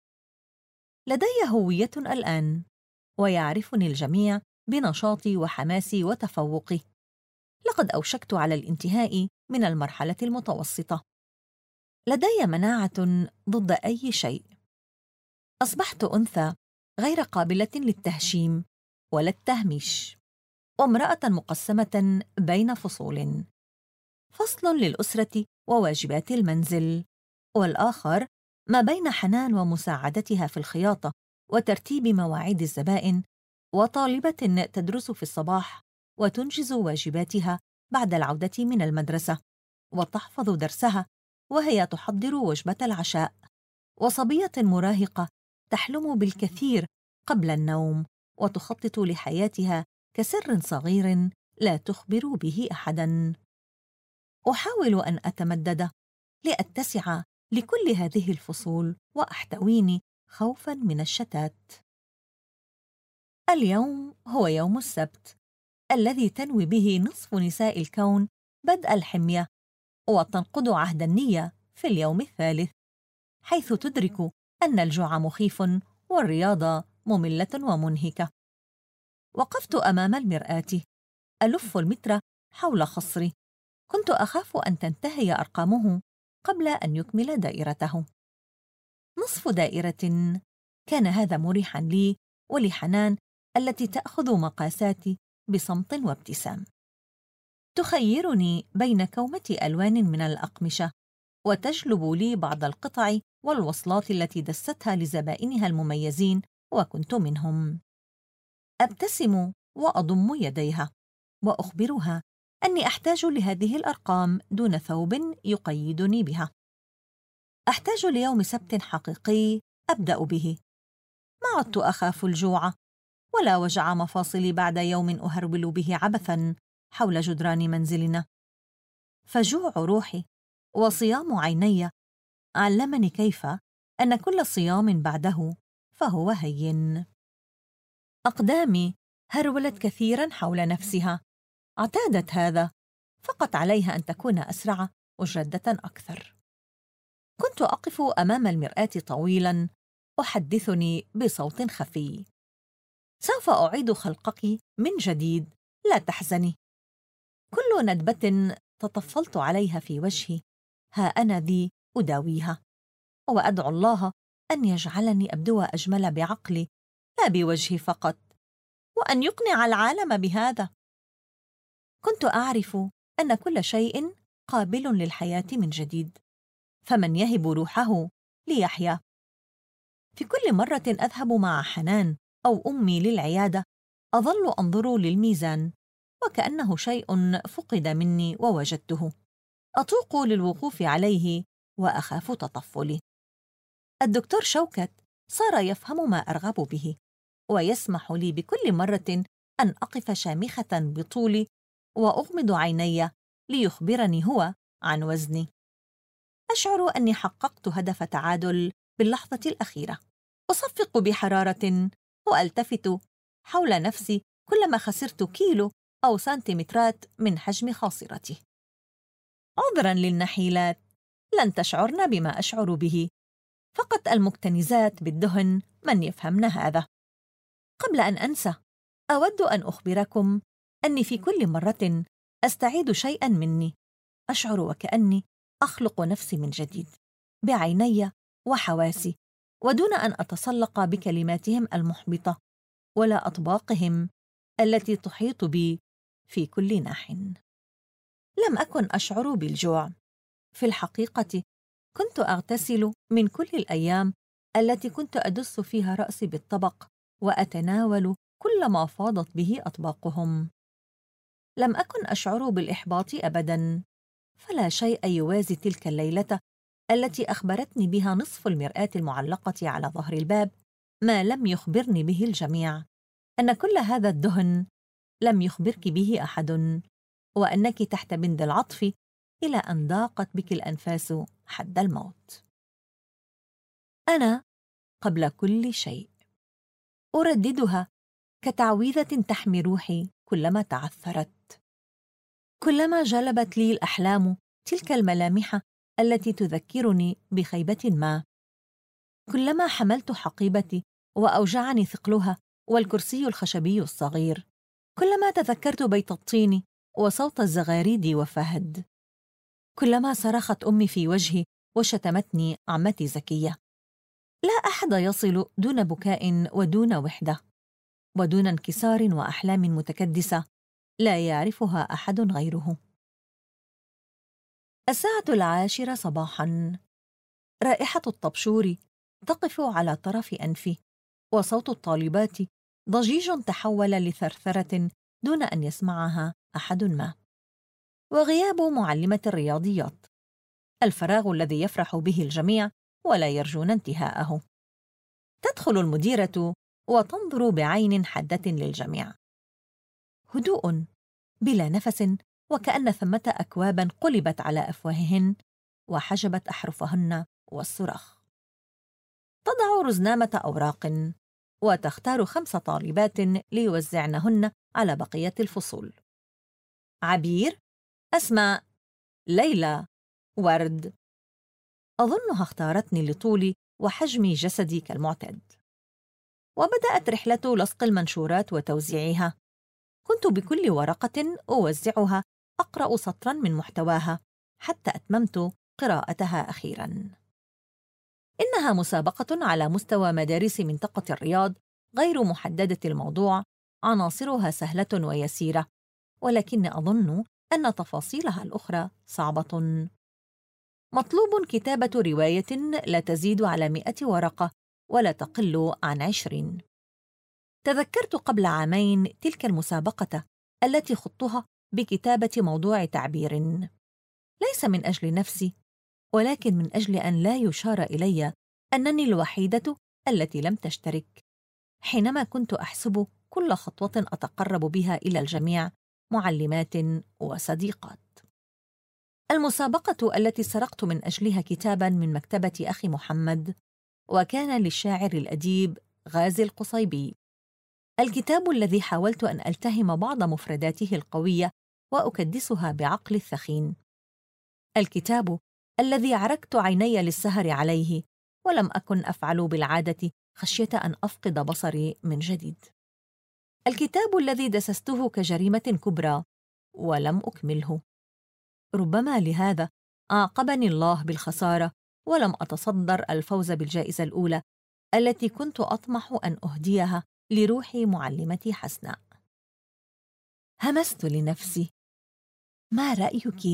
لدي هوية الآن، ويعرفني الجميع بنشاطي وحماسي وتفوقي. لقد أوشكت على الانتهاء من المرحلة المتوسطة. لدي مناعة ضد أي شيء. أصبحت أنثى غير قابلة للتهشيم ولا التهميش، وامرأة مقسمة بين فصول: فصل للأسرة وواجبات المنزل، والآخر ما بين حنان ومساعدتها في الخياطة وترتيب مواعيد الزبائن، وطالبة تدرس في الصباح وتنجز واجباتها بعد العودة من المدرسة وتحفظ درسها وهي تحضر وجبة العشاء، وصبية مراهقة تحلم بالكثير قبل النوم وتخطط لحياتها كسر صغير لا تخبر به أحداً. أحاول أن أتمدد لأتسع لكل هذه الفصول وأحتويني خوفاً من الشتات. اليوم هو يوم السبت الذي تنوي به نصف نساء الكون بدء الحمية، وتنقض عهد النية في اليوم الثالث، حيث تدرك أن الجوع مخيف والرياضة مملة ومنهكة. وقفت أمام المرآة ألف المتر حول خصري. كنت أخاف أن تنتهي أرقامه قبل أن يكمل دائرته. نصف دائرة. كان هذا مريحاً لي ولحنان التي تأخذ مقاساتي بصمت وابتسام. تخيرني بين كومة ألوان من الأقمشة وتجلب لي بعض القطع والوصلات التي دستها لزبائنها المميزين، وكنت منهم. أبتسم وأضم يديها وأخبرها أني أحتاج لهذه الأرقام دون ثوب يقيدني بها. أحتاج ليوم سبت حقيقي أبدأ به. ما عدت أخاف الجوع ولا وجع مفاصلي بعد يوم أهرول به عبثاً حول جدران منزلنا. فجوع روحي وصيام عيني علمني كيف أن كل صيام بعده فهو هين. أقدامي هرولت كثيراً حول نفسها. اعتادت هذا، فقط عليها أن تكون أسرع وجادة أكثر. كنت أقف أمام المرآة طويلاً أحدثني بصوت خفي: سوف أعيد خلقك من جديد، لا تحزني. كل ندبة تطفلت عليها في وجهي ها أنا ذي أداويها، وأدعو الله أن يجعلني أبدو أجمل بعقلي لا بوجهي فقط، وأن يقنع العالم بهذا. كنت أعرف أن كل شيء قابل للحياة من جديد، فمن يهب روحه ليحيا. في كل مرة أذهب مع حنان أو أمي للعيادة أظل أنظر للميزان وكأنه شيء فقد مني ووجدته. أتوق للوقوف عليه وأخاف تطفلي. الدكتور شوكت صار يفهم ما أرغب به ويسمح لي بكل مرة أن أقف شامخة بطولي وأغمض عيني ليخبرني هو عن وزني. أشعر أني حققت هدف تعادل باللحظة الأخيرة. أصفق بحرارة وألتفت حول نفسي كلما خسرت كيلو أو سنتيمترات من حجم خاصرتي. عذراً للنحيلات، لن تشعرن بما أشعر به، فقط المكتنزات بالدهن من يفهمن هذا. قبل أن أنسى، أود أن أخبركم أني في كل مرة أستعيد شيئاً مني أشعر وكأني أخلق نفسي من جديد بعيني وحواسي، ودون أن أتسلق بكلماتهم المحبطة ولا أطباقهم التي تحيط بي في كل ناح. لم أكن أشعر بالجوع. في الحقيقة كنت أغتسل من كل الأيام التي كنت أدس فيها رأسي بالطبق وأتناول كل ما فاضت به أطباقهم. لم أكن أشعر بالإحباط أبداً، فلا شيء يوازي تلك الليلة التي أخبرتني بها نصف المرآة المعلقة على ظهر الباب ما لم يخبرني به الجميع، أن كل هذا الدهن لم يخبرك به أحد، وأنك تحت بند العطف إلى أن ضاقت بك الأنفاس حد الموت. أنا قبل كل شيء، أرددها كتعويذة تحمي روحي كلما تعثرت، كلما جلبت لي الأحلام تلك الملامح التي تذكرني بخيبة ما، كلما حملت حقيبتي وأوجعني ثقلها والكرسي الخشبي الصغير، كلما تذكرت بيت الطين وصوت الزغاريد وفهد، كلما صرخت أمي في وجهي وشتمتني عمتي زكية. لا أحد يصل دون بكاء ودون وحدة ودون انكسار وأحلام متكدسة لا يعرفها أحد غيره. 10:10 صباحاً، رائحة الطبشور تقف على طرف أنفي، وصوت الطالبات ضجيج تحول لثرثرة دون أن يسمعها أحد ما، وغياب معلمة الرياضيات، الفراغ الذي يفرح به الجميع ولا يرجون انتهاءه. تدخل المديرة وتنظر بعين حادة للجميع. هدوء بلا نفس، وكأن ثمة أكوابا قلبت على أفواههن وحجبت أحرفهن والصراخ. تضع رزنامة أوراق وتختار 5 طالبات ليوزعنهن على بقية الفصول: عبير، أسماء، ليلى، ورد. أظنها اختارتني لطولي وحجم جسدي كالمعتاد. وبدأت رحلة لصق المنشورات وتوزيعها. كنت بكل ورقة أوزعها أقرأ سطراً من محتواها حتى أتممت قراءتها أخيراً. إنها مسابقة على مستوى مدارس منطقة الرياض، غير محددة الموضوع، عناصرها سهلة ويسيرة، ولكن أظن أن تفاصيلها الأخرى صعبة. مطلوب كتابة رواية لا تزيد على 100 ورقة ولا تقل عن 20. تذكرت قبل عامين تلك المسابقة التي خضتها بكتابة موضوع تعبير، ليس من أجل نفسي، ولكن من أجل أن لا يشار إلي أنني الوحيدة التي لم تشترك، حينما كنت أحسب كل خطوة أتقرب بها إلى الجميع معلمات وصديقات. المسابقة التي سرقت من أجلها كتاباً من مكتبة أخي محمد، وكان للشاعر الأديب غازي القصيبي، الكتاب الذي حاولت أن ألتهم بعض مفرداته القوية وأكدسها بعقل الثخين، الكتاب الذي عركت عيني للسهر عليه ولم أكن أفعل بالعادة خشية أن أفقد بصري من جديد، الكتاب الذي دسسته كجريمة كبرى ولم أكمله. ربما لهذا عاقبني الله بالخسارة ولم أتصدر الفوز بالجائزة الأولى التي كنت أطمح أن أهديها لروحي معلمتي حسناء. همست لنفسي: ما رأيك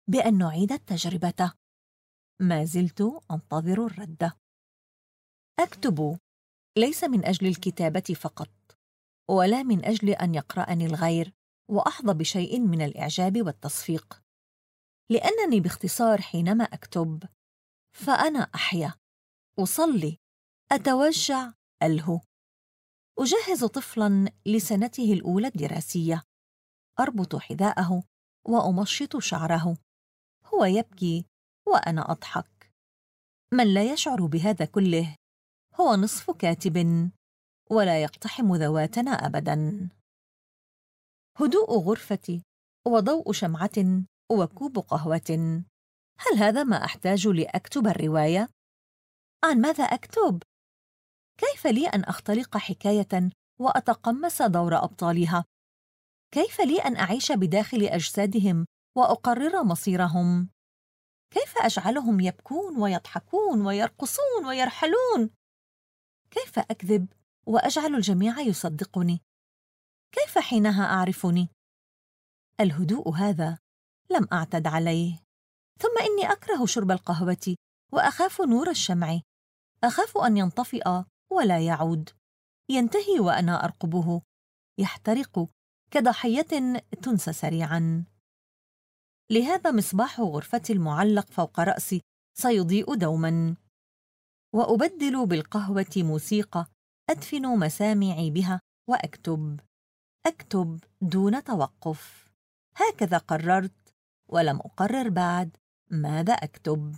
بأن نعيد التجربة. ما زلت أنتظر الرد. أكتب ليس من أجل الكتابة فقط، ولا من أجل أن يقرأني الغير وأحظى بشيء من الإعجاب والتصفيق، لأنني باختصار حينما أكتب فأنا أحيا، أصلي، أتوجع، ألهو، أجهز طفلاً لسنته الأولى الدراسية، أربط حذاءه وأمشط شعره، هو يبكي وأنا أضحك. من لا يشعر بهذا كله هو نصف كاتب ولا يقتحم ذواتنا أبداً. هدوء غرفتي وضوء شمعة وكوب قهوة، هل هذا ما أحتاج لأكتب الرواية؟ عن ماذا أكتب؟ كيف لي أن أختلق حكاية وأتقمص دور أبطالها؟ كيف لي أن أعيش بداخل أجسادهم وأقرر مصيرهم؟ كيف أجعلهم يبكون ويضحكون ويرقصون ويرحلون؟ كيف أكذب وأجعل الجميع يصدقني؟ كيف حينها أعرفني؟ الهدوء هذا لم أعتد عليه، ثم إني أكره شرب القهوة وأخاف نور الشمع، أخاف أن ينطفئ ولا يعود، ينتهي وأنا أرقبه، يحترق كضحية تنسى سريعاً. لهذا مصباح غرفتي المعلق فوق رأسي سيضيء دوماً، وأبدل بالقهوة موسيقى أدفن مسامعي بها وأكتب، أكتب دون توقف. هكذا قررت، ولم أقرر بعد ماذا أكتب.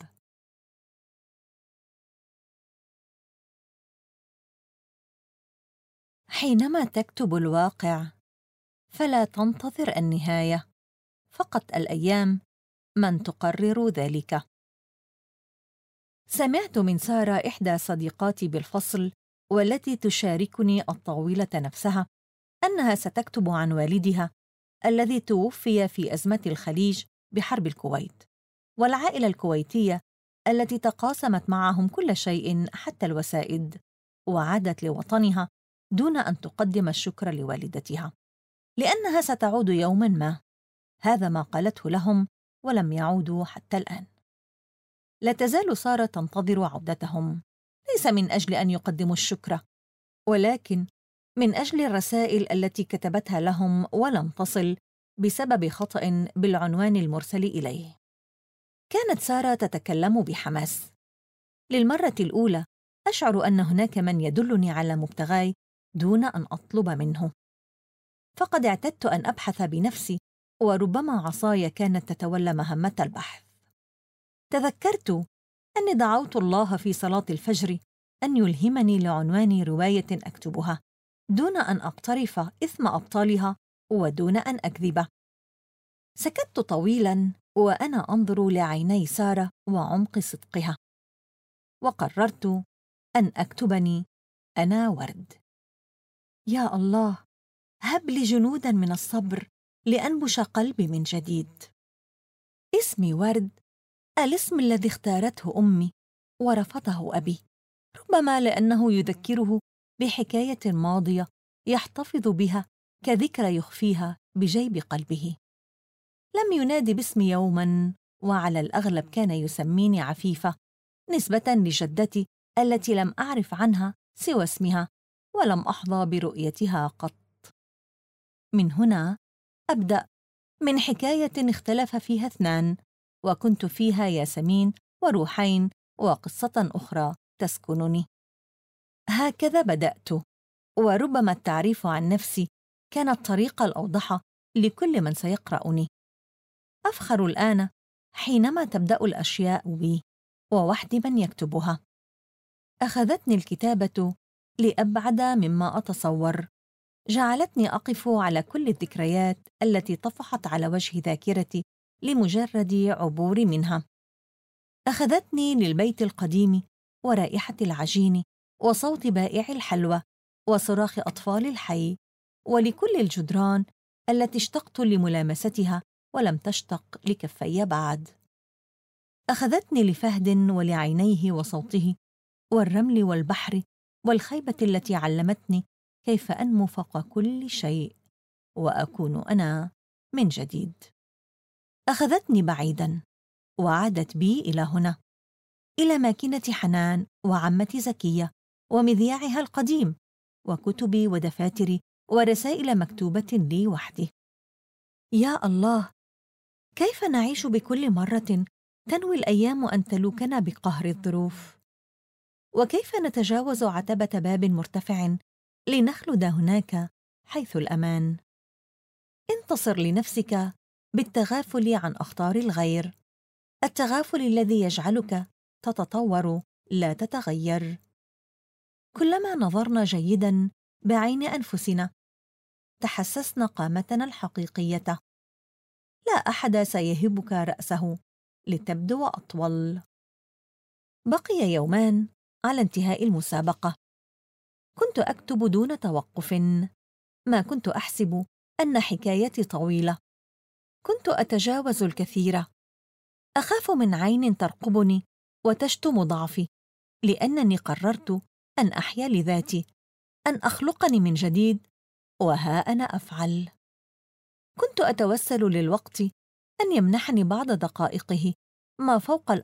حينما تكتب الواقع فلا تنتظر النهاية، فقط الأيام من تقرر ذلك. سمعت من سارة إحدى صديقاتي بالفصل والتي تشاركني الطاولة نفسها أنها ستكتب عن والدها الذي توفي في أزمة الخليج بحرب الكويت، والعائلة الكويتية التي تقاسمت معهم كل شيء حتى الوسائد، وعادت لوطنها دون أن تقدم الشكر لوالدتها لأنها ستعود يوماً ما. هذا ما قالته لهم ولم يعودوا حتى الآن. لا تزال سارة تنتظر عودتهم، ليس من أجل أن يقدموا الشكر، ولكن من أجل الرسائل التي كتبتها لهم ولم تصل بسبب خطأ بالعنوان المرسل إليه. كانت سارة تتكلم بحماس. للمرة الأولى أشعر أن هناك من يدلني على مبتغاي دون أن أطلب منه، فقد اعتدت أن أبحث بنفسي، وربما عصاي كانت تتولى مهمة البحث. تذكرت أني دعوت الله في صلاة الفجر أن يلهمني لعنوان رواية أكتبها دون أن أقترف إثم أبطالها ودون أن أكذب. سكت طويلاً وأنا أنظر لعيني سارة وعمق صدقها، وقررت أن أكتبني أنا ورد. يا الله، هب لي جنوداً من الصبر لأنبش قلبي من جديد. اسمي ورد، الاسم الذي اختارته أمي ورفضه أبي، ربما لأنه يذكره بحكاية ماضية يحتفظ بها كذكرى يخفيها بجيب قلبه. لم ينادي باسمي يوماً، وعلى الأغلب كان يسميني عفيفة نسبة لجدتي التي لم أعرف عنها سوى اسمها ولم أحظى برؤيتها قط. من هنا أبدأ من حكاية اختلف فيها اثنان، وكنت فيها ياسمين وروحين وقصة أخرى تسكنني. هكذا بدأت، وربما التعريف عن نفسي كان الطريقة الأوضح لكل من سيقرأني. أفخر الآن حينما تبدأ الأشياء بي ووحدي من يكتبها. أخذتني الكتابة لأبعد مما أتصور، جعلتني أقف على كل الذكريات التي طفحت على وجه ذاكرتي لمجرد عبور منها. أخذتني للبيت القديم ورائحة العجين وصوت بائع الحلوى وصراخ أطفال الحي، ولكل الجدران التي اشتقت لملامستها ولم تشتق لكفي بعد. أخذتني لفهد ولعينيه وصوته والرمل والبحر والخيبة التي علمتني كيف أنمو فوق كل شيء وأكون أنا من جديد. أخذتني بعيداً وعادت بي إلى هنا، إلى ماكينة حنان وعمتي زكية ومذياعها القديم وكتبي ودفاتري ورسائل مكتوبة لي وحدي. يا الله، كيف نعيش بكل مرة تنوي الأيام أن تلوكنا بقهر الظروف؟ وكيف نتجاوز عتبة باب مرتفع لنخلد هناك حيث الأمان؟ انتصر لنفسك بالتغافل عن أخطار الغير، التغافل الذي يجعلك تتطور لا تتغير. كلما نظرنا جيداً بعين أنفسنا تحسسنا قامتنا الحقيقية. لا أحد سيهبك رأسه لتبدو أطول. بقي يومان على انتهاء المسابقة. كنت أكتب دون توقف. ما كنت أحسب أن حكايتي طويلة. كنت أتجاوز الكثير. أخاف من عين ترقبني وتشتم ضعفي، لأنني قررت أن أحيا لذاتي، أن أخلقني من جديد، وها أنا أفعل. كنت أتوسل للوقت أن يمنحني بعض دقائقه ما فوق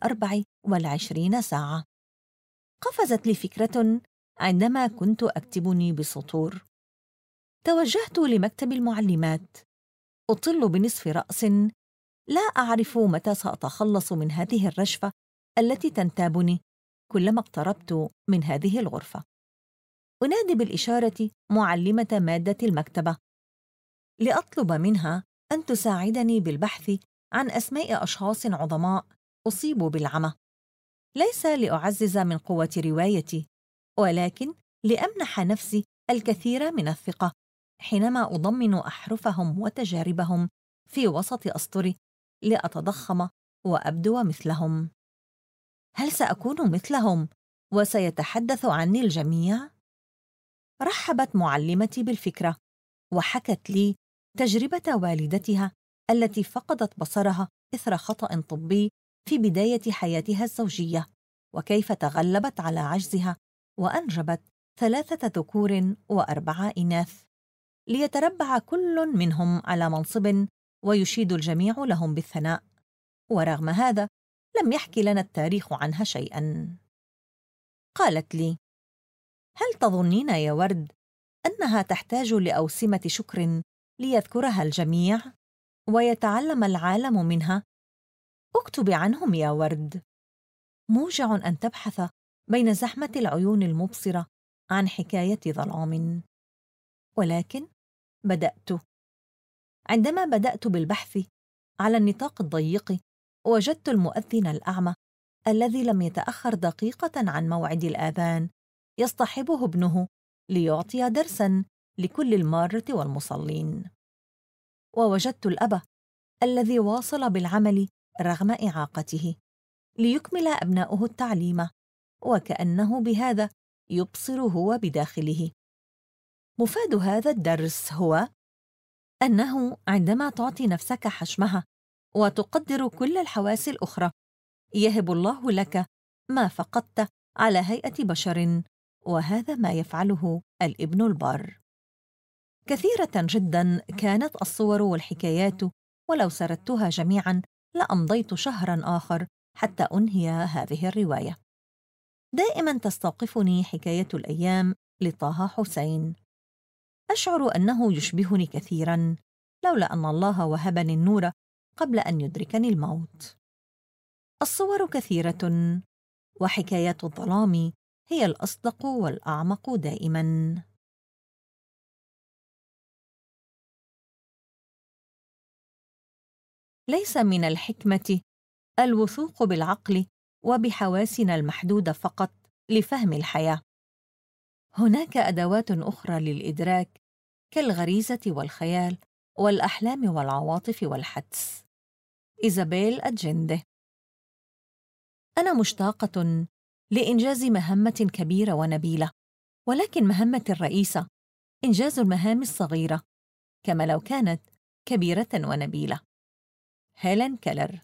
24 ساعة. قفزت لي فكرة عندما كنت أكتبني بسطور. توجهت لمكتب المعلمات، أطل بنصف رأس، لا أعرف متى سأتخلص من هذه الرجفة التي تنتابني كلما اقتربت من هذه الغرفة. أنادي بالإشارة معلمة مادة المكتبة لأطلب منها أن تساعدني بالبحث عن أسماء أشخاص عظماء أصيبوا بالعمى، ليس لأعزز من قوة روايتي، ولكن لأمنح نفسي الكثير من الثقة حينما أضمن أحرفهم وتجاربهم في وسط أسطري لأتضخم وأبدو مثلهم. هل سأكون مثلهم وسيتحدث عني الجميع؟ رحبت معلمتي بالفكرة وحكت لي تجربة والدتها التي فقدت بصرها إثر خطأ طبي في بداية حياتها الزوجية، وكيف تغلبت على عجزها وأنجبت 3 ذكور و4 إناث، ليتربع كل منهم على منصب ويشيد الجميع لهم بالثناء. ورغم هذا لم يحكي لنا التاريخ عنها شيئا. قالت لي: هل تظنين يا ورد أنها تحتاج لأوسمة شكر ليذكرها الجميع ويتعلم العالم منها؟ اكتبي عنهم يا ورد. موجع أن تبحث بين زحمة العيون المبصرة عن حكاية ظلام. ولكن عندما بدأت بالبحث على النطاق الضيق، وجدت المؤذن الأعمى الذي لم يتأخر دقيقة عن موعد الآذان يصطحبه ابنه ليعطي درساً لكل المارة والمصلين. ووجدت الأب الذي واصل بالعمل رغم إعاقته ليكمل أبناؤه التعليم، وكأنه بهذا يبصر هو بداخله. مفاد هذا الدرس هو أنه عندما تعطي نفسك حجمها وتقدر كل الحواس الأخرى، يهب الله لك ما فقدت على هيئة بشر، وهذا ما يفعله الابن البار. كثيرة جدا كانت الصور والحكايات، ولو سردتها جميعا لأمضيت شهرا آخر حتى أنهي هذه الرواية. دائما تستوقفني حكاية الأيام لطه حسين. أشعر أنه يشبهني كثيرا، لولا أن الله وهبني النور قبل أن يدركني الموت. الصور كثيرة، وحكايات الظلام هي الأصدق والأعمق دائما. ليس من الحكمة الوثوق بالعقل وبحواسنا المحدودة فقط لفهم الحياة. هناك أدوات أخرى للإدراك كالغريزة والخيال والأحلام والعواطف والحدس. إيزابيل أدجنده. أنا مشتاقة لإنجاز مهمة كبيرة ونبيلة، ولكن مهمتي الرئيسة إنجاز المهام الصغيرة كما لو كانت كبيرة ونبيلة. هيلين كيلر.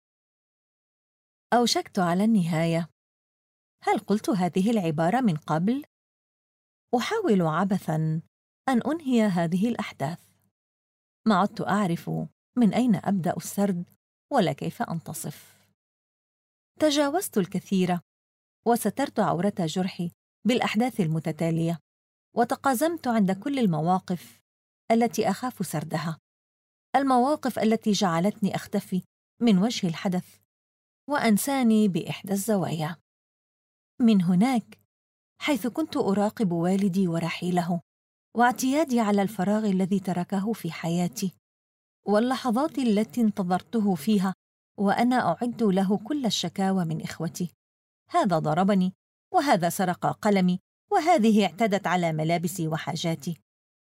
أوشكت على النهاية. هل قلت هذه العبارة من قبل؟ أحاول عبثاً أن أنهي هذه الأحداث. ما عدت أعرف من أين أبدأ السرد ولا كيف أنتصف. تجاوزت الكثير وسترت عورة جرحي بالأحداث المتتالية، وتقازمت عند كل المواقف التي أخاف سردها، المواقف التي جعلتني أختفي من وجه الحدث وأنساني بإحدى الزوايا. من هناك، حيث كنت أراقب والدي ورحيله واعتيادي على الفراغ الذي تركه في حياتي، واللحظات التي انتظرته فيها وأنا أعد له كل الشكاوى من إخوتي، هذا ضربني، وهذا سرق قلمي، وهذه اعتدت على ملابسي وحاجاتي.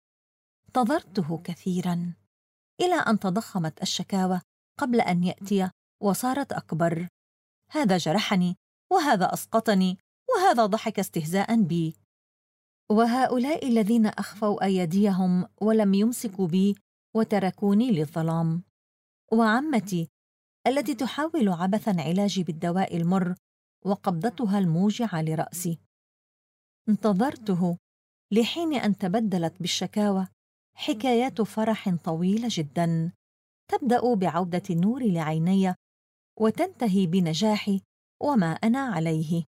انتظرته كثيراً إلى أن تضخمت الشكاوى قبل أن يأتي وصارت أكبر. هذا جرحني، وهذا أسقطني، وهذا ضحك استهزاء بي. وهؤلاء الذين أخفوا أيديهم ولم يمسكوا بي وتركوني للظلام، وعمتي التي تحاول عبثاً علاجي بالدواء المر وقبضتها الموجعة لرأسي. انتظرته لحين أن تبدلت بالشكاوى حكايات فرح طويلة جداً، تبدأ بعودة النور لعيني وتنتهي بنجاحي وما أنا عليه.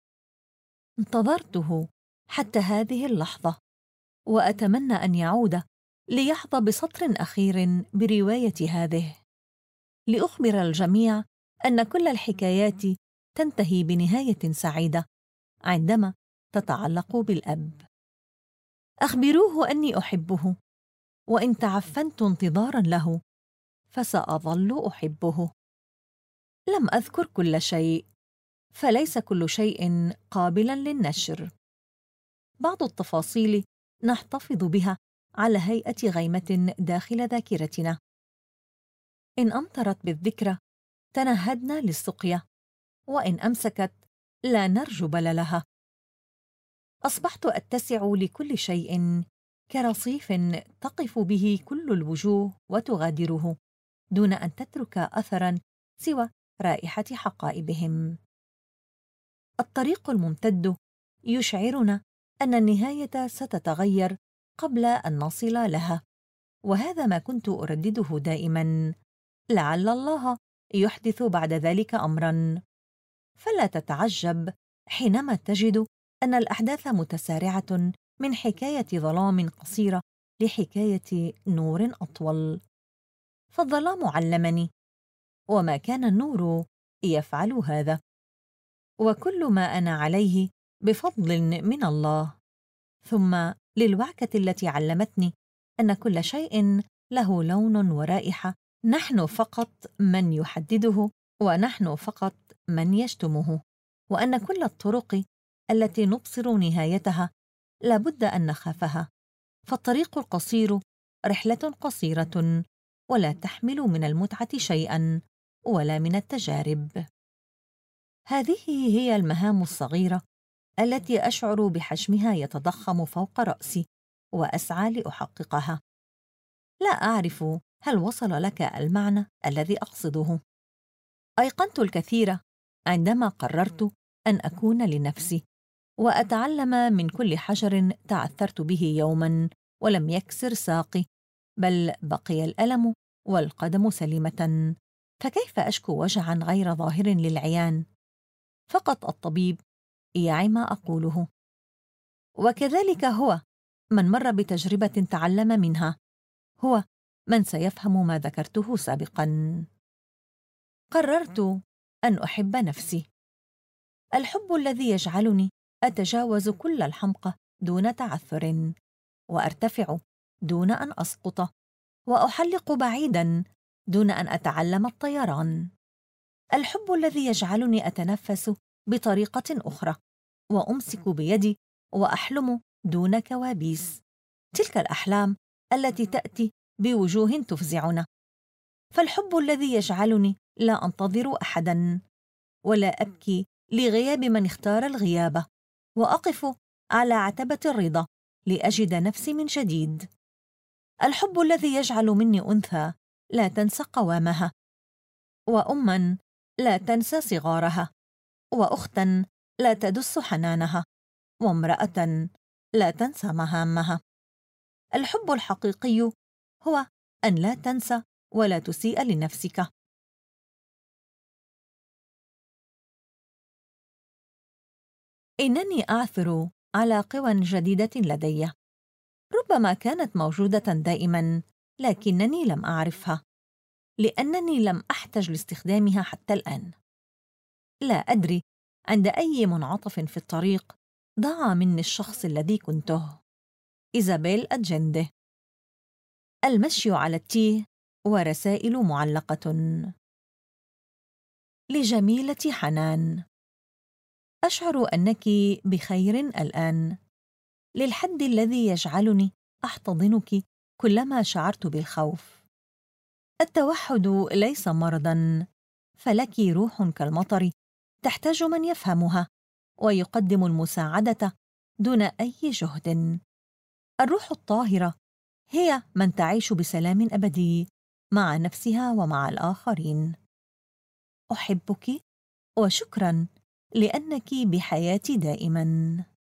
انتظرته حتى هذه اللحظة، وأتمنى أن يعود ليحظى بسطر أخير برواية هذه، لأخبر الجميع أن كل الحكايات تنتهي بنهاية سعيدة عندما تتعلق بالأب. أخبروه أني أحبه، وإن تعفنت انتظاراً له فسأظل أحبه. لم أذكر كل شيء، فليس كل شيء قابلاً للنشر. بعض التفاصيل نحتفظ بها على هيئة غيمة داخل ذاكرتنا. إن أمطرت بالذكرى تنهدنا للسقيا، وإن أمسكت لا نرجو بللها. أصبحت أتسع لكل شيء كرصيف تقف به كل الوجوه وتغادره دون أن تترك أثراً سوى رائحة حقائبهم. الطريق الممتد يشعرنا أن النهاية ستتغير قبل أن نصل لها، وهذا ما كنت أردده دائماً: لعل الله يحدث بعد ذلك أمراً. فلا تتعجب حينما تجد أن الأحداث متسارعة من حكاية ظلام قصيرة لحكاية نور أطول. فالظلام علمني، وما كان النور يفعل هذا، وكل ما أنا عليه بفضل من الله. ثم للوعكة التي علمتني أن كل شيء له لون ورائحة، نحن فقط من يحدده، ونحن فقط من يشتمه، وأن كل الطرق التي نبصر نهايتها لابد أن نخافها، فالطريق القصير رحلة قصيرة ولا تحمل من المتعة شيئا ولا من التجارب. هذه هي المهام الصغيرة التي أشعر بحجمها يتضخم فوق رأسي وأسعى لأحققها. لا أعرف هل وصل لك المعنى الذي أقصده. أيقنت الكثير عندما قررت أن أكون لنفسي وأتعلم من كل حجر تعثرت به يوما ولم يكسر ساقي، بل بقي الألم والقدم سليمة، فكيف أشكو وجعا غير ظاهر للعيان؟ فقط الطبيب يعي ما أقوله. وكذلك هو من مر بتجربة تعلم منها، هو من سيفهم ما ذكرته سابقا. قررت أن أحب نفسي، الحب الذي يجعلني أتجاوز كل الحمقى دون تعثر، وأرتفع دون أن أسقط، وأحلق بعيدا دون أن أتعلم الطيران. الحب الذي يجعلني أتنفس بطريقة أخرى، وأمسك بيدي وأحلم دون كوابيس، تلك الأحلام التي تأتي بوجوه تفزعنا. فالحب الذي يجعلني لا أنتظر أحدا، ولا أبكي لغياب من اختار الغيابة، وأقف على عتبة الرضا لأجد نفسي من جديد. الحب الذي يجعل مني أنثى لا تنسى قوامها، وأما لا تنسى صغارها، وأختا لا تدس حنانها، وامرأة لا تنسى مهامها. الحب الحقيقي هو أن لا تنسى ولا تسيء لنفسك. إنني أعثر على قوى جديدة لدي، ربما كانت موجودة دائماً لكنني لم أعرفها، لأنني لم أحتج لاستخدامها حتى الآن. لا أدري، عند أي منعطف في الطريق ضاع مني الشخص الذي كنته. إيزابيل أدجنده. المشي على التيه ورسائل معلقة. لجميلة حنان: أشعر أنك بخير الآن، للحد الذي يجعلني أحتضنك كلما شعرت بالخوف. التوحد ليس مرضاً، فلك روح كالمطر تحتاج من يفهمها ويقدم المساعدة دون أي جهد. الروح الطاهرة هي من تعيش بسلام أبدي مع نفسها ومع الآخرين. أحبك وشكراً لأنك بحياتي دائماً.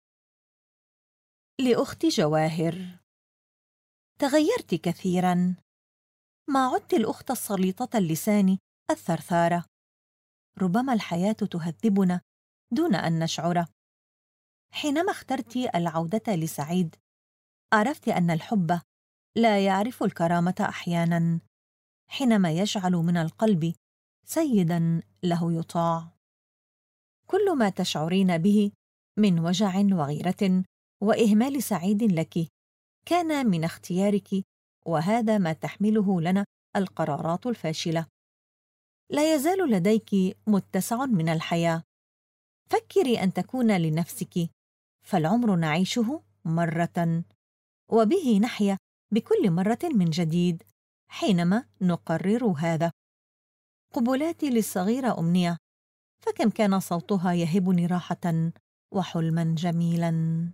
لأختي جواهر: تغيرت كثيراً، ما عدت الأخت السليطة اللسان الثرثارة. ربما الحياة تهذبنا دون أن نشعر. حينما اخترت العودة لسعيد، عرفت أن الحب لا يعرف الكرامة أحياناً، حينما يجعل من القلب سيداً له يطاع. كل ما تشعرين به من وجع وغيرة وإهمال سعيد لك كان من اختيارك، وهذا ما تحمله لنا القرارات الفاشلة. لا يزال لديك متسع من الحياة. فكري أن تكون لنفسك، فالعمر نعيشه مرة، وبه نحيا بكل مرة من جديد حينما نقرر هذا. قبلاتي للصغيرة أمنية، فكم كان صوتها يهبني راحة وحلما جميلا.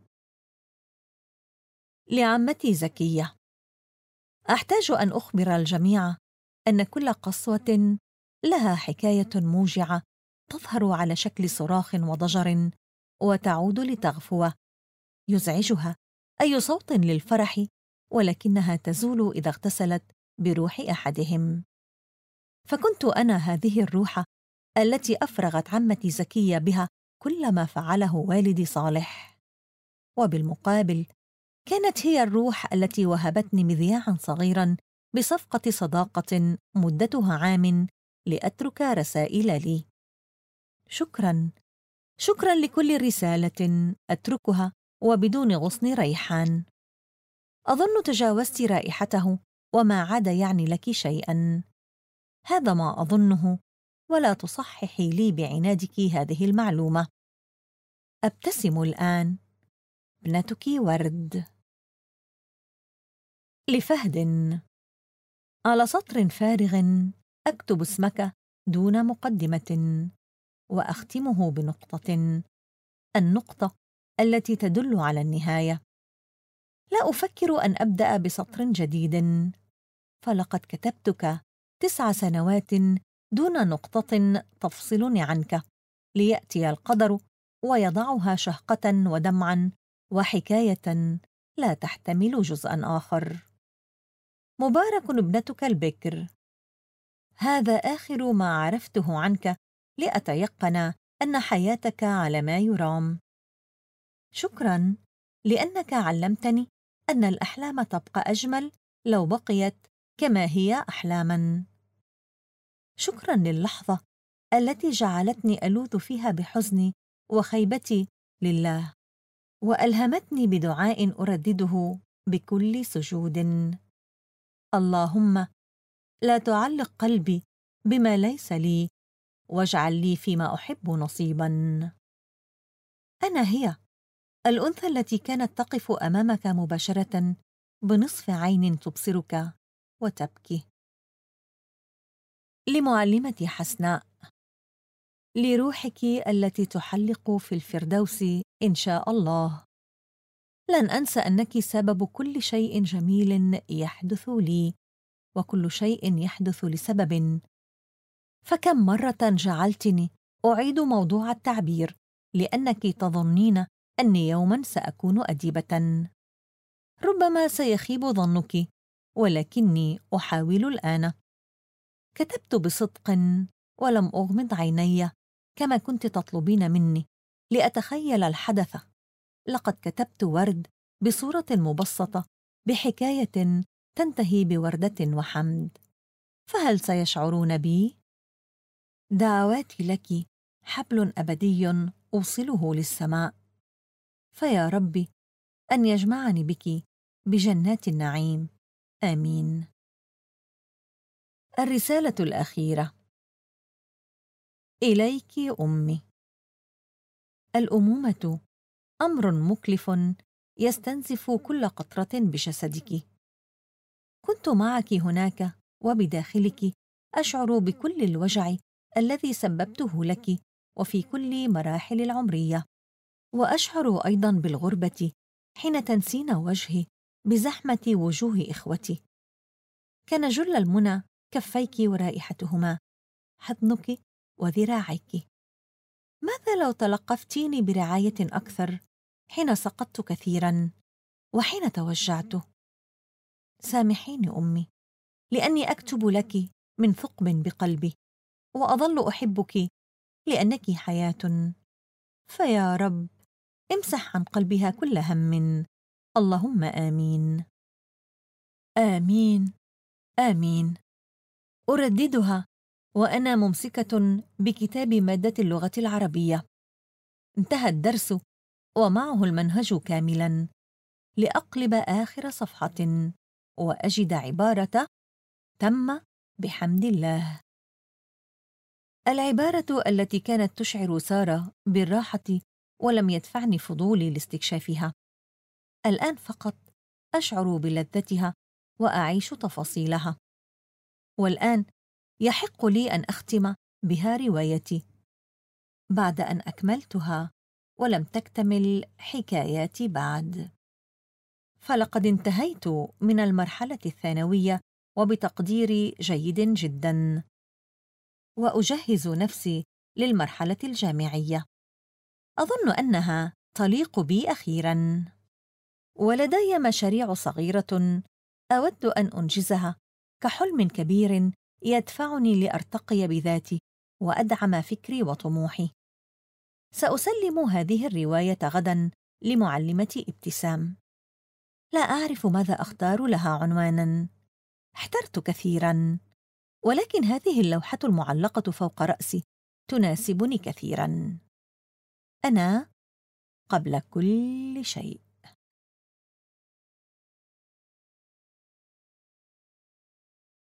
لعمتي زكية: أحتاج أن أخبر الجميع أن كل قسوة لها حكاية موجعة تظهر على شكل صراخ وضجر وتعود لتغفو. يزعجها أي صوت للفرح، ولكنها تزول إذا اغتسلت بروح أحدهم. فكنت أنا هذه الروح التي أفرغت عمتي زكية بها كل ما فعله والدي صالح، وبالمقابل كانت هي الروح التي وهبتني مذياعاً صغيراً بصفقة صداقة مدتها عام لأترك رسائل لي. شكراً، شكراً لكل رسالة أتركها وبدون غصن ريحان. أظن تجاوزت رائحته وما عاد يعني لك شيئاً. هذا ما أظنه، ولا تصححي لي بعنادك هذه المعلومة. أبتسم الآن. ابنتك ورد. لفهد: على سطر فارغ أكتب اسمك دون مقدمة، وأختمه بنقطة، النقطة التي تدل على النهاية. لا أفكر أن أبدأ بسطر جديد، فلقد كتبتك 9 سنوات دون نقطة تفصلني عنك، ليأتي القدر ويضعها شهقة ودمعا وحكاية لا تحتمل جزءا آخر. مبارك ابنتك البكر. هذا آخر ما عرفته عنك لأتيقن أن حياتك على ما يرام. شكراً لأنك علمتني أن الأحلام تبقى أجمل لو بقيت كما هي أحلاماً. شكراً للحظة التي جعلتني ألوذ فيها بحزني وخيبتي لله، وألهمتني بدعاء أردده بكل سجود: اللهم لا تعلق قلبي بما ليس لي، واجعل لي فيما أحب نصيباً. أنا هي الأنثى التي كانت تقف أمامك مباشرة بنصف عين تبصرك وتبكي. لمعلمتي حسناء: لروحك التي تحلق في الفردوس إن شاء الله. لن أنسى أنك سبب كل شيء جميل يحدث لي، وكل شيء يحدث لسبب. فكم مرة جعلتني أعيد موضوع التعبير لأنك تظنين أني يوماً سأكون أديبة. ربما سيخيب ظنك، ولكني أحاول الآن. كتبت بصدق ولم أغمض عيني كما كنت تطلبين مني، لأتخيل الحدث. لقد كتبت ورد بصورة مبسطة بحكاية تنتهي بوردة وحمد، فهل سيشعرون بي؟ دعواتي لك حبل أبدي أوصله للسماء، فيا ربي أن يجمعني بك بجنات النعيم. آمين. الرسالة الأخيرة. إليك أمي. الأمومة أمر مكلف يستنزف كل قطرة بجسدك. كنت معك هناك وبداخلك أشعر بكل الوجع الذي سببته لك وفي كل مراحل العمرية، وأشعر أيضاً بالغربة حين تنسين وجهي بزحمة وجوه إخوتي. كان جل المنى كفيك ورائحتهما، حضنك وذراعيك. ماذا لو تلقفتيني برعاية أكثر حين سقطت كثيراً وحين توجعت؟ سامحيني أمي، لأني أكتب لك من ثقب بقلبي، وأظل أحبك لأنك حياة. فيا رب امسح عن قلبها كل هم. اللهم آمين. آمين آمين. أرددها وأنا ممسكة بكتاب مادة اللغة العربية. انتهى الدرس ومعه المنهج كاملاً، لأقلب آخر صفحة وأجد عبارة تم بحمد الله. العبارة التي كانت تشعر سارة بالراحة ولم يدفعني فضولي لاستكشافها. الآن فقط أشعر بلذتها وأعيش تفاصيلها. والآن يحق لي أن أختم بها روايتي بعد أن أكملتها ولم تكتمل حكاياتي بعد. فلقد انتهيت من المرحلة الثانوية وبتقدير جيد جدا، وأجهز نفسي للمرحلة الجامعية. أظن أنها تليق بي أخيرا، ولدي مشاريع صغيرة أود أن أنجزها كحلم كبير يدفعني لأرتقي بذاتي وأدعم فكري وطموحي. سأسلم هذه الرواية غدا لمعلمتي ابتسام. لا أعرف ماذا أختار لها عنوانا، احترت كثيرا، ولكن هذه اللوحة المعلقة فوق رأسي تناسبني كثيرا. أنا قبل كل شيء.